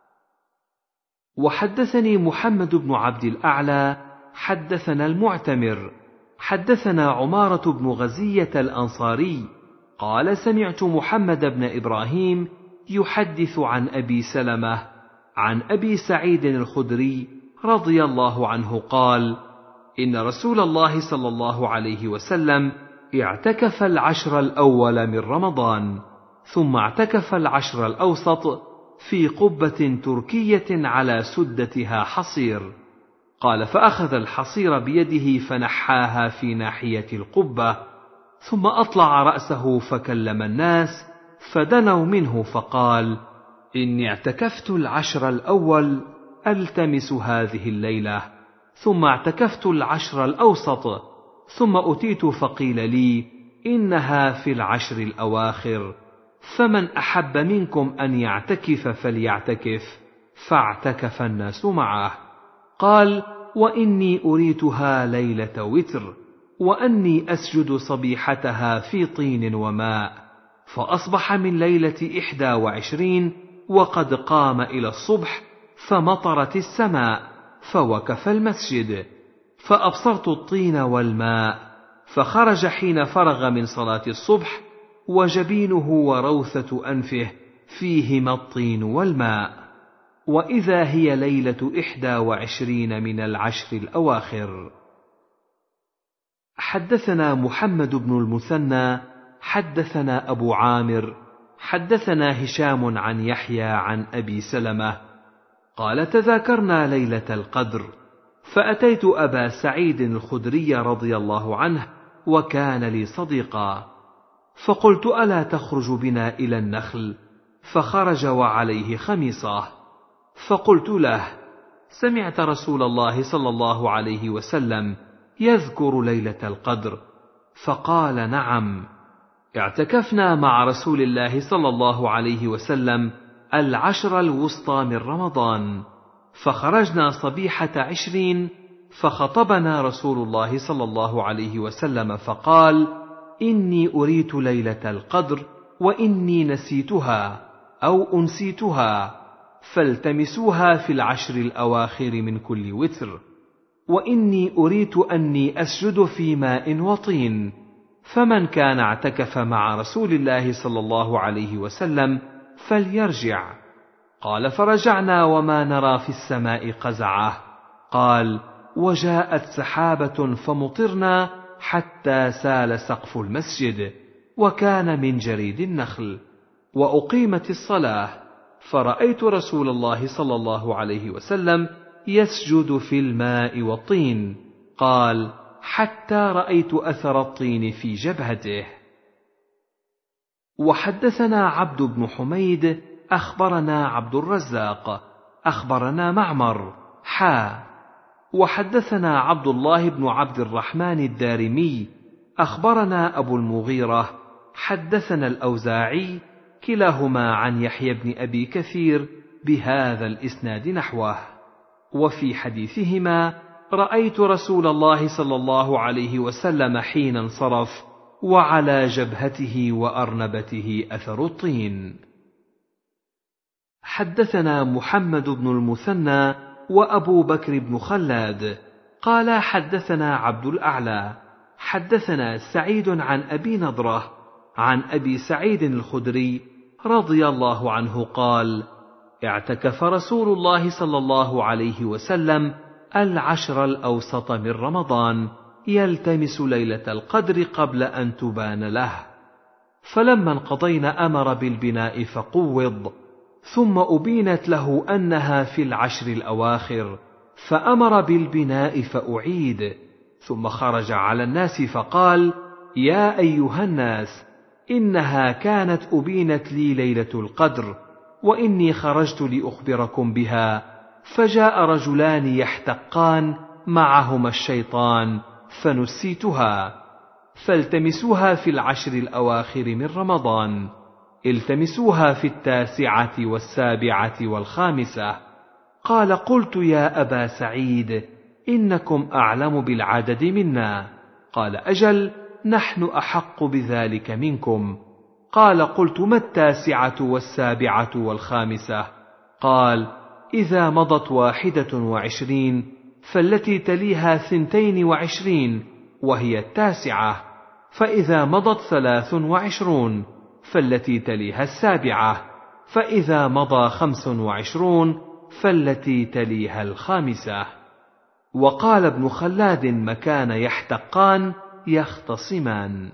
وحدثني محمد بن عبد الأعلى حدثنا المعتمر حدثنا عمارة بن غزية الأنصاري قال: سمعت محمد بن إبراهيم يحدث عن أبي سلمة عن أبي سعيد الخدري رضي الله عنه قال: إن رسول الله صلى الله عليه وسلم اعتكف العشر الأول من رمضان، ثم اعتكف العشر الأوسط في قبة تركية على سدتها حصير. قال: فأخذ الحصير بيده فنحاها في ناحية القبة، ثم أطلع رأسه فكلم الناس، فدنوا منه فقال: إني اعتكفت العشر الأول ألتمس هذه الليلة، ثم اعتكفت العشر الأوسط، ثم أتيت فقيل لي إنها في العشر الأواخر، فمن أحب منكم أن يعتكف فليعتكف، فاعتكف الناس معه. قال: وإني أريتها ليلة وتر، وأني أسجد صبيحتها في طين وماء، فأصبح من ليلة 21 وقد قام إلى الصبح، فمطرت السماء، فوكف المسجد، فأبصرت الطين والماء، فخرج حين فرغ من صلاة الصبح، وجبينه وروثة أنفه فيهما الطين والماء، وإذا هي ليلة 21 من العشر الأواخر. حدثنا محمد بن المثنى حدثنا أبو عامر حدثنا هشام عن يحيى عن أبي سلمة قال: تذاكرنا ليلة القدر، فأتيت أبا سعيد الخدري رضي الله عنه وكان لي صديقا، فقلت: ألا تخرج بنا إلى النخل؟ فخرج وعليه خميصة، فقلت له: سمعت رسول الله صلى الله عليه وسلم يذكر ليلة القدر؟ فقال: نعم، اعتكفنا مع رسول الله صلى الله عليه وسلم العشر الوسطى من رمضان، فخرجنا صبيحة 20، فخطبنا رسول الله صلى الله عليه وسلم فقال: إني أريت ليلة القدر، وإني نسيتها أو أنسيتها، فالتمسوها في العشر الأواخر من كل وتر، وإني أريت أني أسجد في ماء وطين، فمن كان اعتكف مع رسول الله صلى الله عليه وسلم فليرجع. قال: فرجعنا وما نرى في السماء قزعة. قال: وجاءت سحابة فمطرنا حتى سال سقف المسجد، وكان من جريد النخل، وأقيمت الصلاة، فرأيت رسول الله صلى الله عليه وسلم يسجد في الماء والطين. قال: حتى رأيت أثر الطين في جبهته. وحدثنا عبد بن حميد أخبرنا عبد الرزاق أخبرنا معمر وحدثنا عبد الله بن عبد الرحمن الدارمي أخبرنا أبو المغيرة حدثنا الأوزاعي كلاهما عن يحيى بن أبي كثير بهذا الإسناد نحوه. وفي حديثهما: رأيت رسول الله صلى الله عليه وسلم حين انصرف وعلى جبهته وأرنبته أثر الطين. حدثنا محمد بن المثنى وأبو بكر بن خلاد قال: حدثنا عبد الأعلى حدثنا سعيد عن أبي نضرة عن أبي سعيد الخدري رضي الله عنه قال: اعتكف رسول الله صلى الله عليه وسلم العشر الأوسط من رمضان يلتمس ليلة القدر قبل أن تبان له، فلما انقضينا أمر بالبناء فقوض، ثم أبينت له أنها في العشر الأواخر، فأمر بالبناء فأعيد، ثم خرج على الناس فقال: يا أيها الناس، إنها كانت أبينت لي ليلة القدر، وإني خرجت لأخبركم بها، فجاء رجلان يحتقان معهما الشيطان فنسيتها، فالتمسوها في العشر الأواخر من رمضان، التمسوها في 9 و7 و5. قال: قلت: يا أبا سعيد، إنكم أعلم بالعدد منا. قال أجل، نحن أحق بذلك منكم. قال قلت ما 9 و7 و5؟ قال إذا مضت 21 فالتي تليها 22 وهي 9، فإذا مضت 23 فالتي تليها 7، فإذا مضى 25 فالتي تليها 5. وقال ابن خلاد مكان يحتقان يختصمان.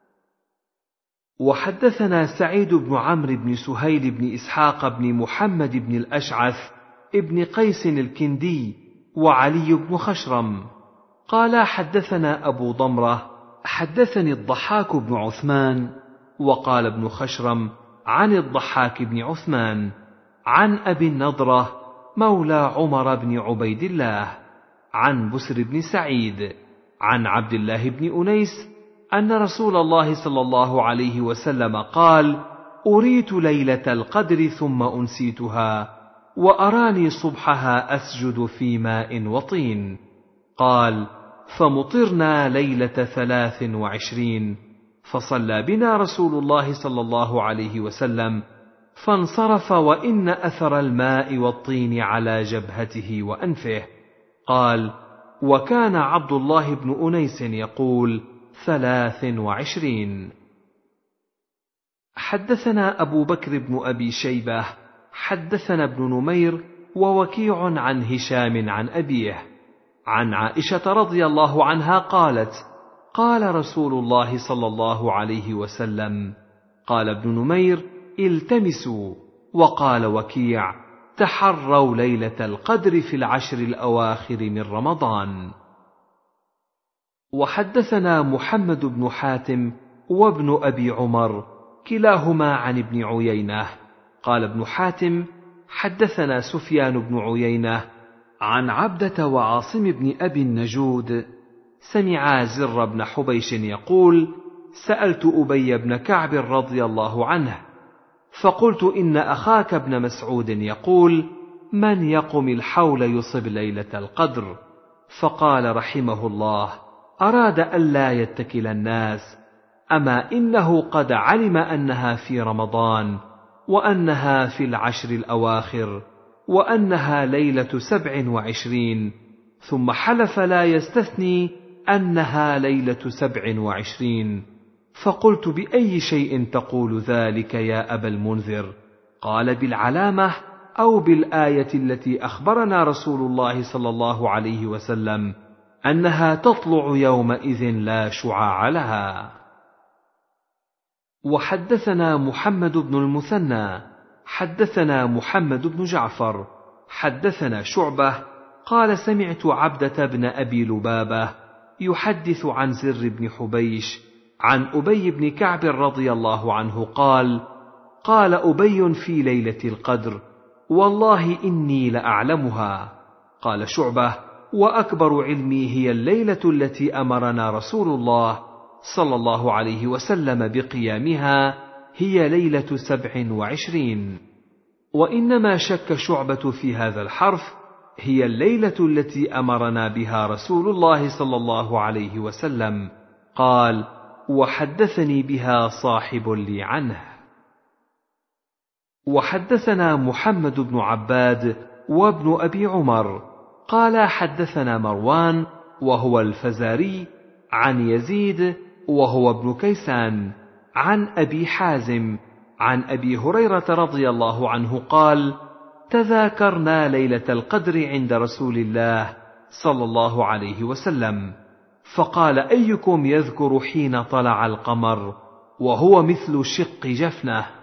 وحدثنا سعيد بن عمرو بن سهيل بن إسحاق بن محمد بن الأشعث ابن قيس الكندي وعلي بن خشرم قال حدثنا أبو ضمرة حدثني الضحاك بن عثمان. وقال ابن خشرم عن الضحاك بن عثمان عن أبي النضرة مولى عمر بن عبيد الله عن بسر بن سعيد عن عبد الله بن أنيس أن رسول الله صلى الله عليه وسلم قال: أريت ليلة القدر ثم أنسيتها، وأراني صبحها أسجد في ماء وطين. قال: فمطرنا ليلة 23، فصلى بنا رسول الله صلى الله عليه وسلم، فانصرف وإن أثر الماء والطين على جبهته وأنفه. قال: وكان عبد الله بن أنيس يقول 23. حدثنا أبو بكر بن أبي شيبة حدثنا ابن نمير ووكيع عن هشام عن أبيه عن عائشة رضي الله عنها قالت: قال رسول الله صلى الله عليه وسلم. قال ابن نمير: التمسوا. وقال وكيع: تحروا ليلة القدر في العشر الأواخر من رمضان. وحدثنا محمد بن حاتم وابن أبي عمر كلاهما عن ابن عيينة قال ابن حاتم: حدثنا سفيان بن عيينة عن عبدة وعاصم بن أبي النجود سمعا زر بن حبيش يقول: سألت أبي بن كعب رضي الله عنه فقلت: إن أخاك ابن مسعود يقول: من يقم الحول يصب ليلة القدر. فقال رحمه الله: أراد ألا يتكل الناس، أما إنه قد علم أنها في رمضان، وأنها في العشر الأواخر، وأنها ليلة 27، ثم حلف لا يستثني أنها ليلة 27. فقلت: بأي شيء تقول ذلك يا أبا المنذر؟ قال: بالعلامة أو بالآية التي أخبرنا رسول الله صلى الله عليه وسلم أنها تطلع يومئذ لا شعاع لها. وحدثنا محمد بن المثنى حدثنا محمد بن جعفر حدثنا شعبة قال: سمعت عبدة بن أبي لبابة يحدث عن زر بن حبيش عن أبي بن كعب رضي الله عنه قال: قال أبي في ليلة القدر: والله إني لأعلمها. قال شعبة: وأكبر علمي هي الليلة التي أمرنا رسول الله صلى الله عليه وسلم بقيامها، هي ليلة 27. وإنما شك شعبة في هذا الحرف: هي الليلة التي أمرنا بها رسول الله صلى الله عليه وسلم. قال: وحدثني بها صاحب لي عنه. وحدثنا محمد بن عباد وابن أبي عمر قال: حدثنا مروان وهو الفزاري عن يزيد وهو ابن كيسان عن أبي حازم عن أبي هريرة رضي الله عنه قال: تذاكرنا ليلة القدر عند رسول الله صلى الله عليه وسلم، فقال: أيكم يذكر حين طلع القمر وهو مثل شق جفنه؟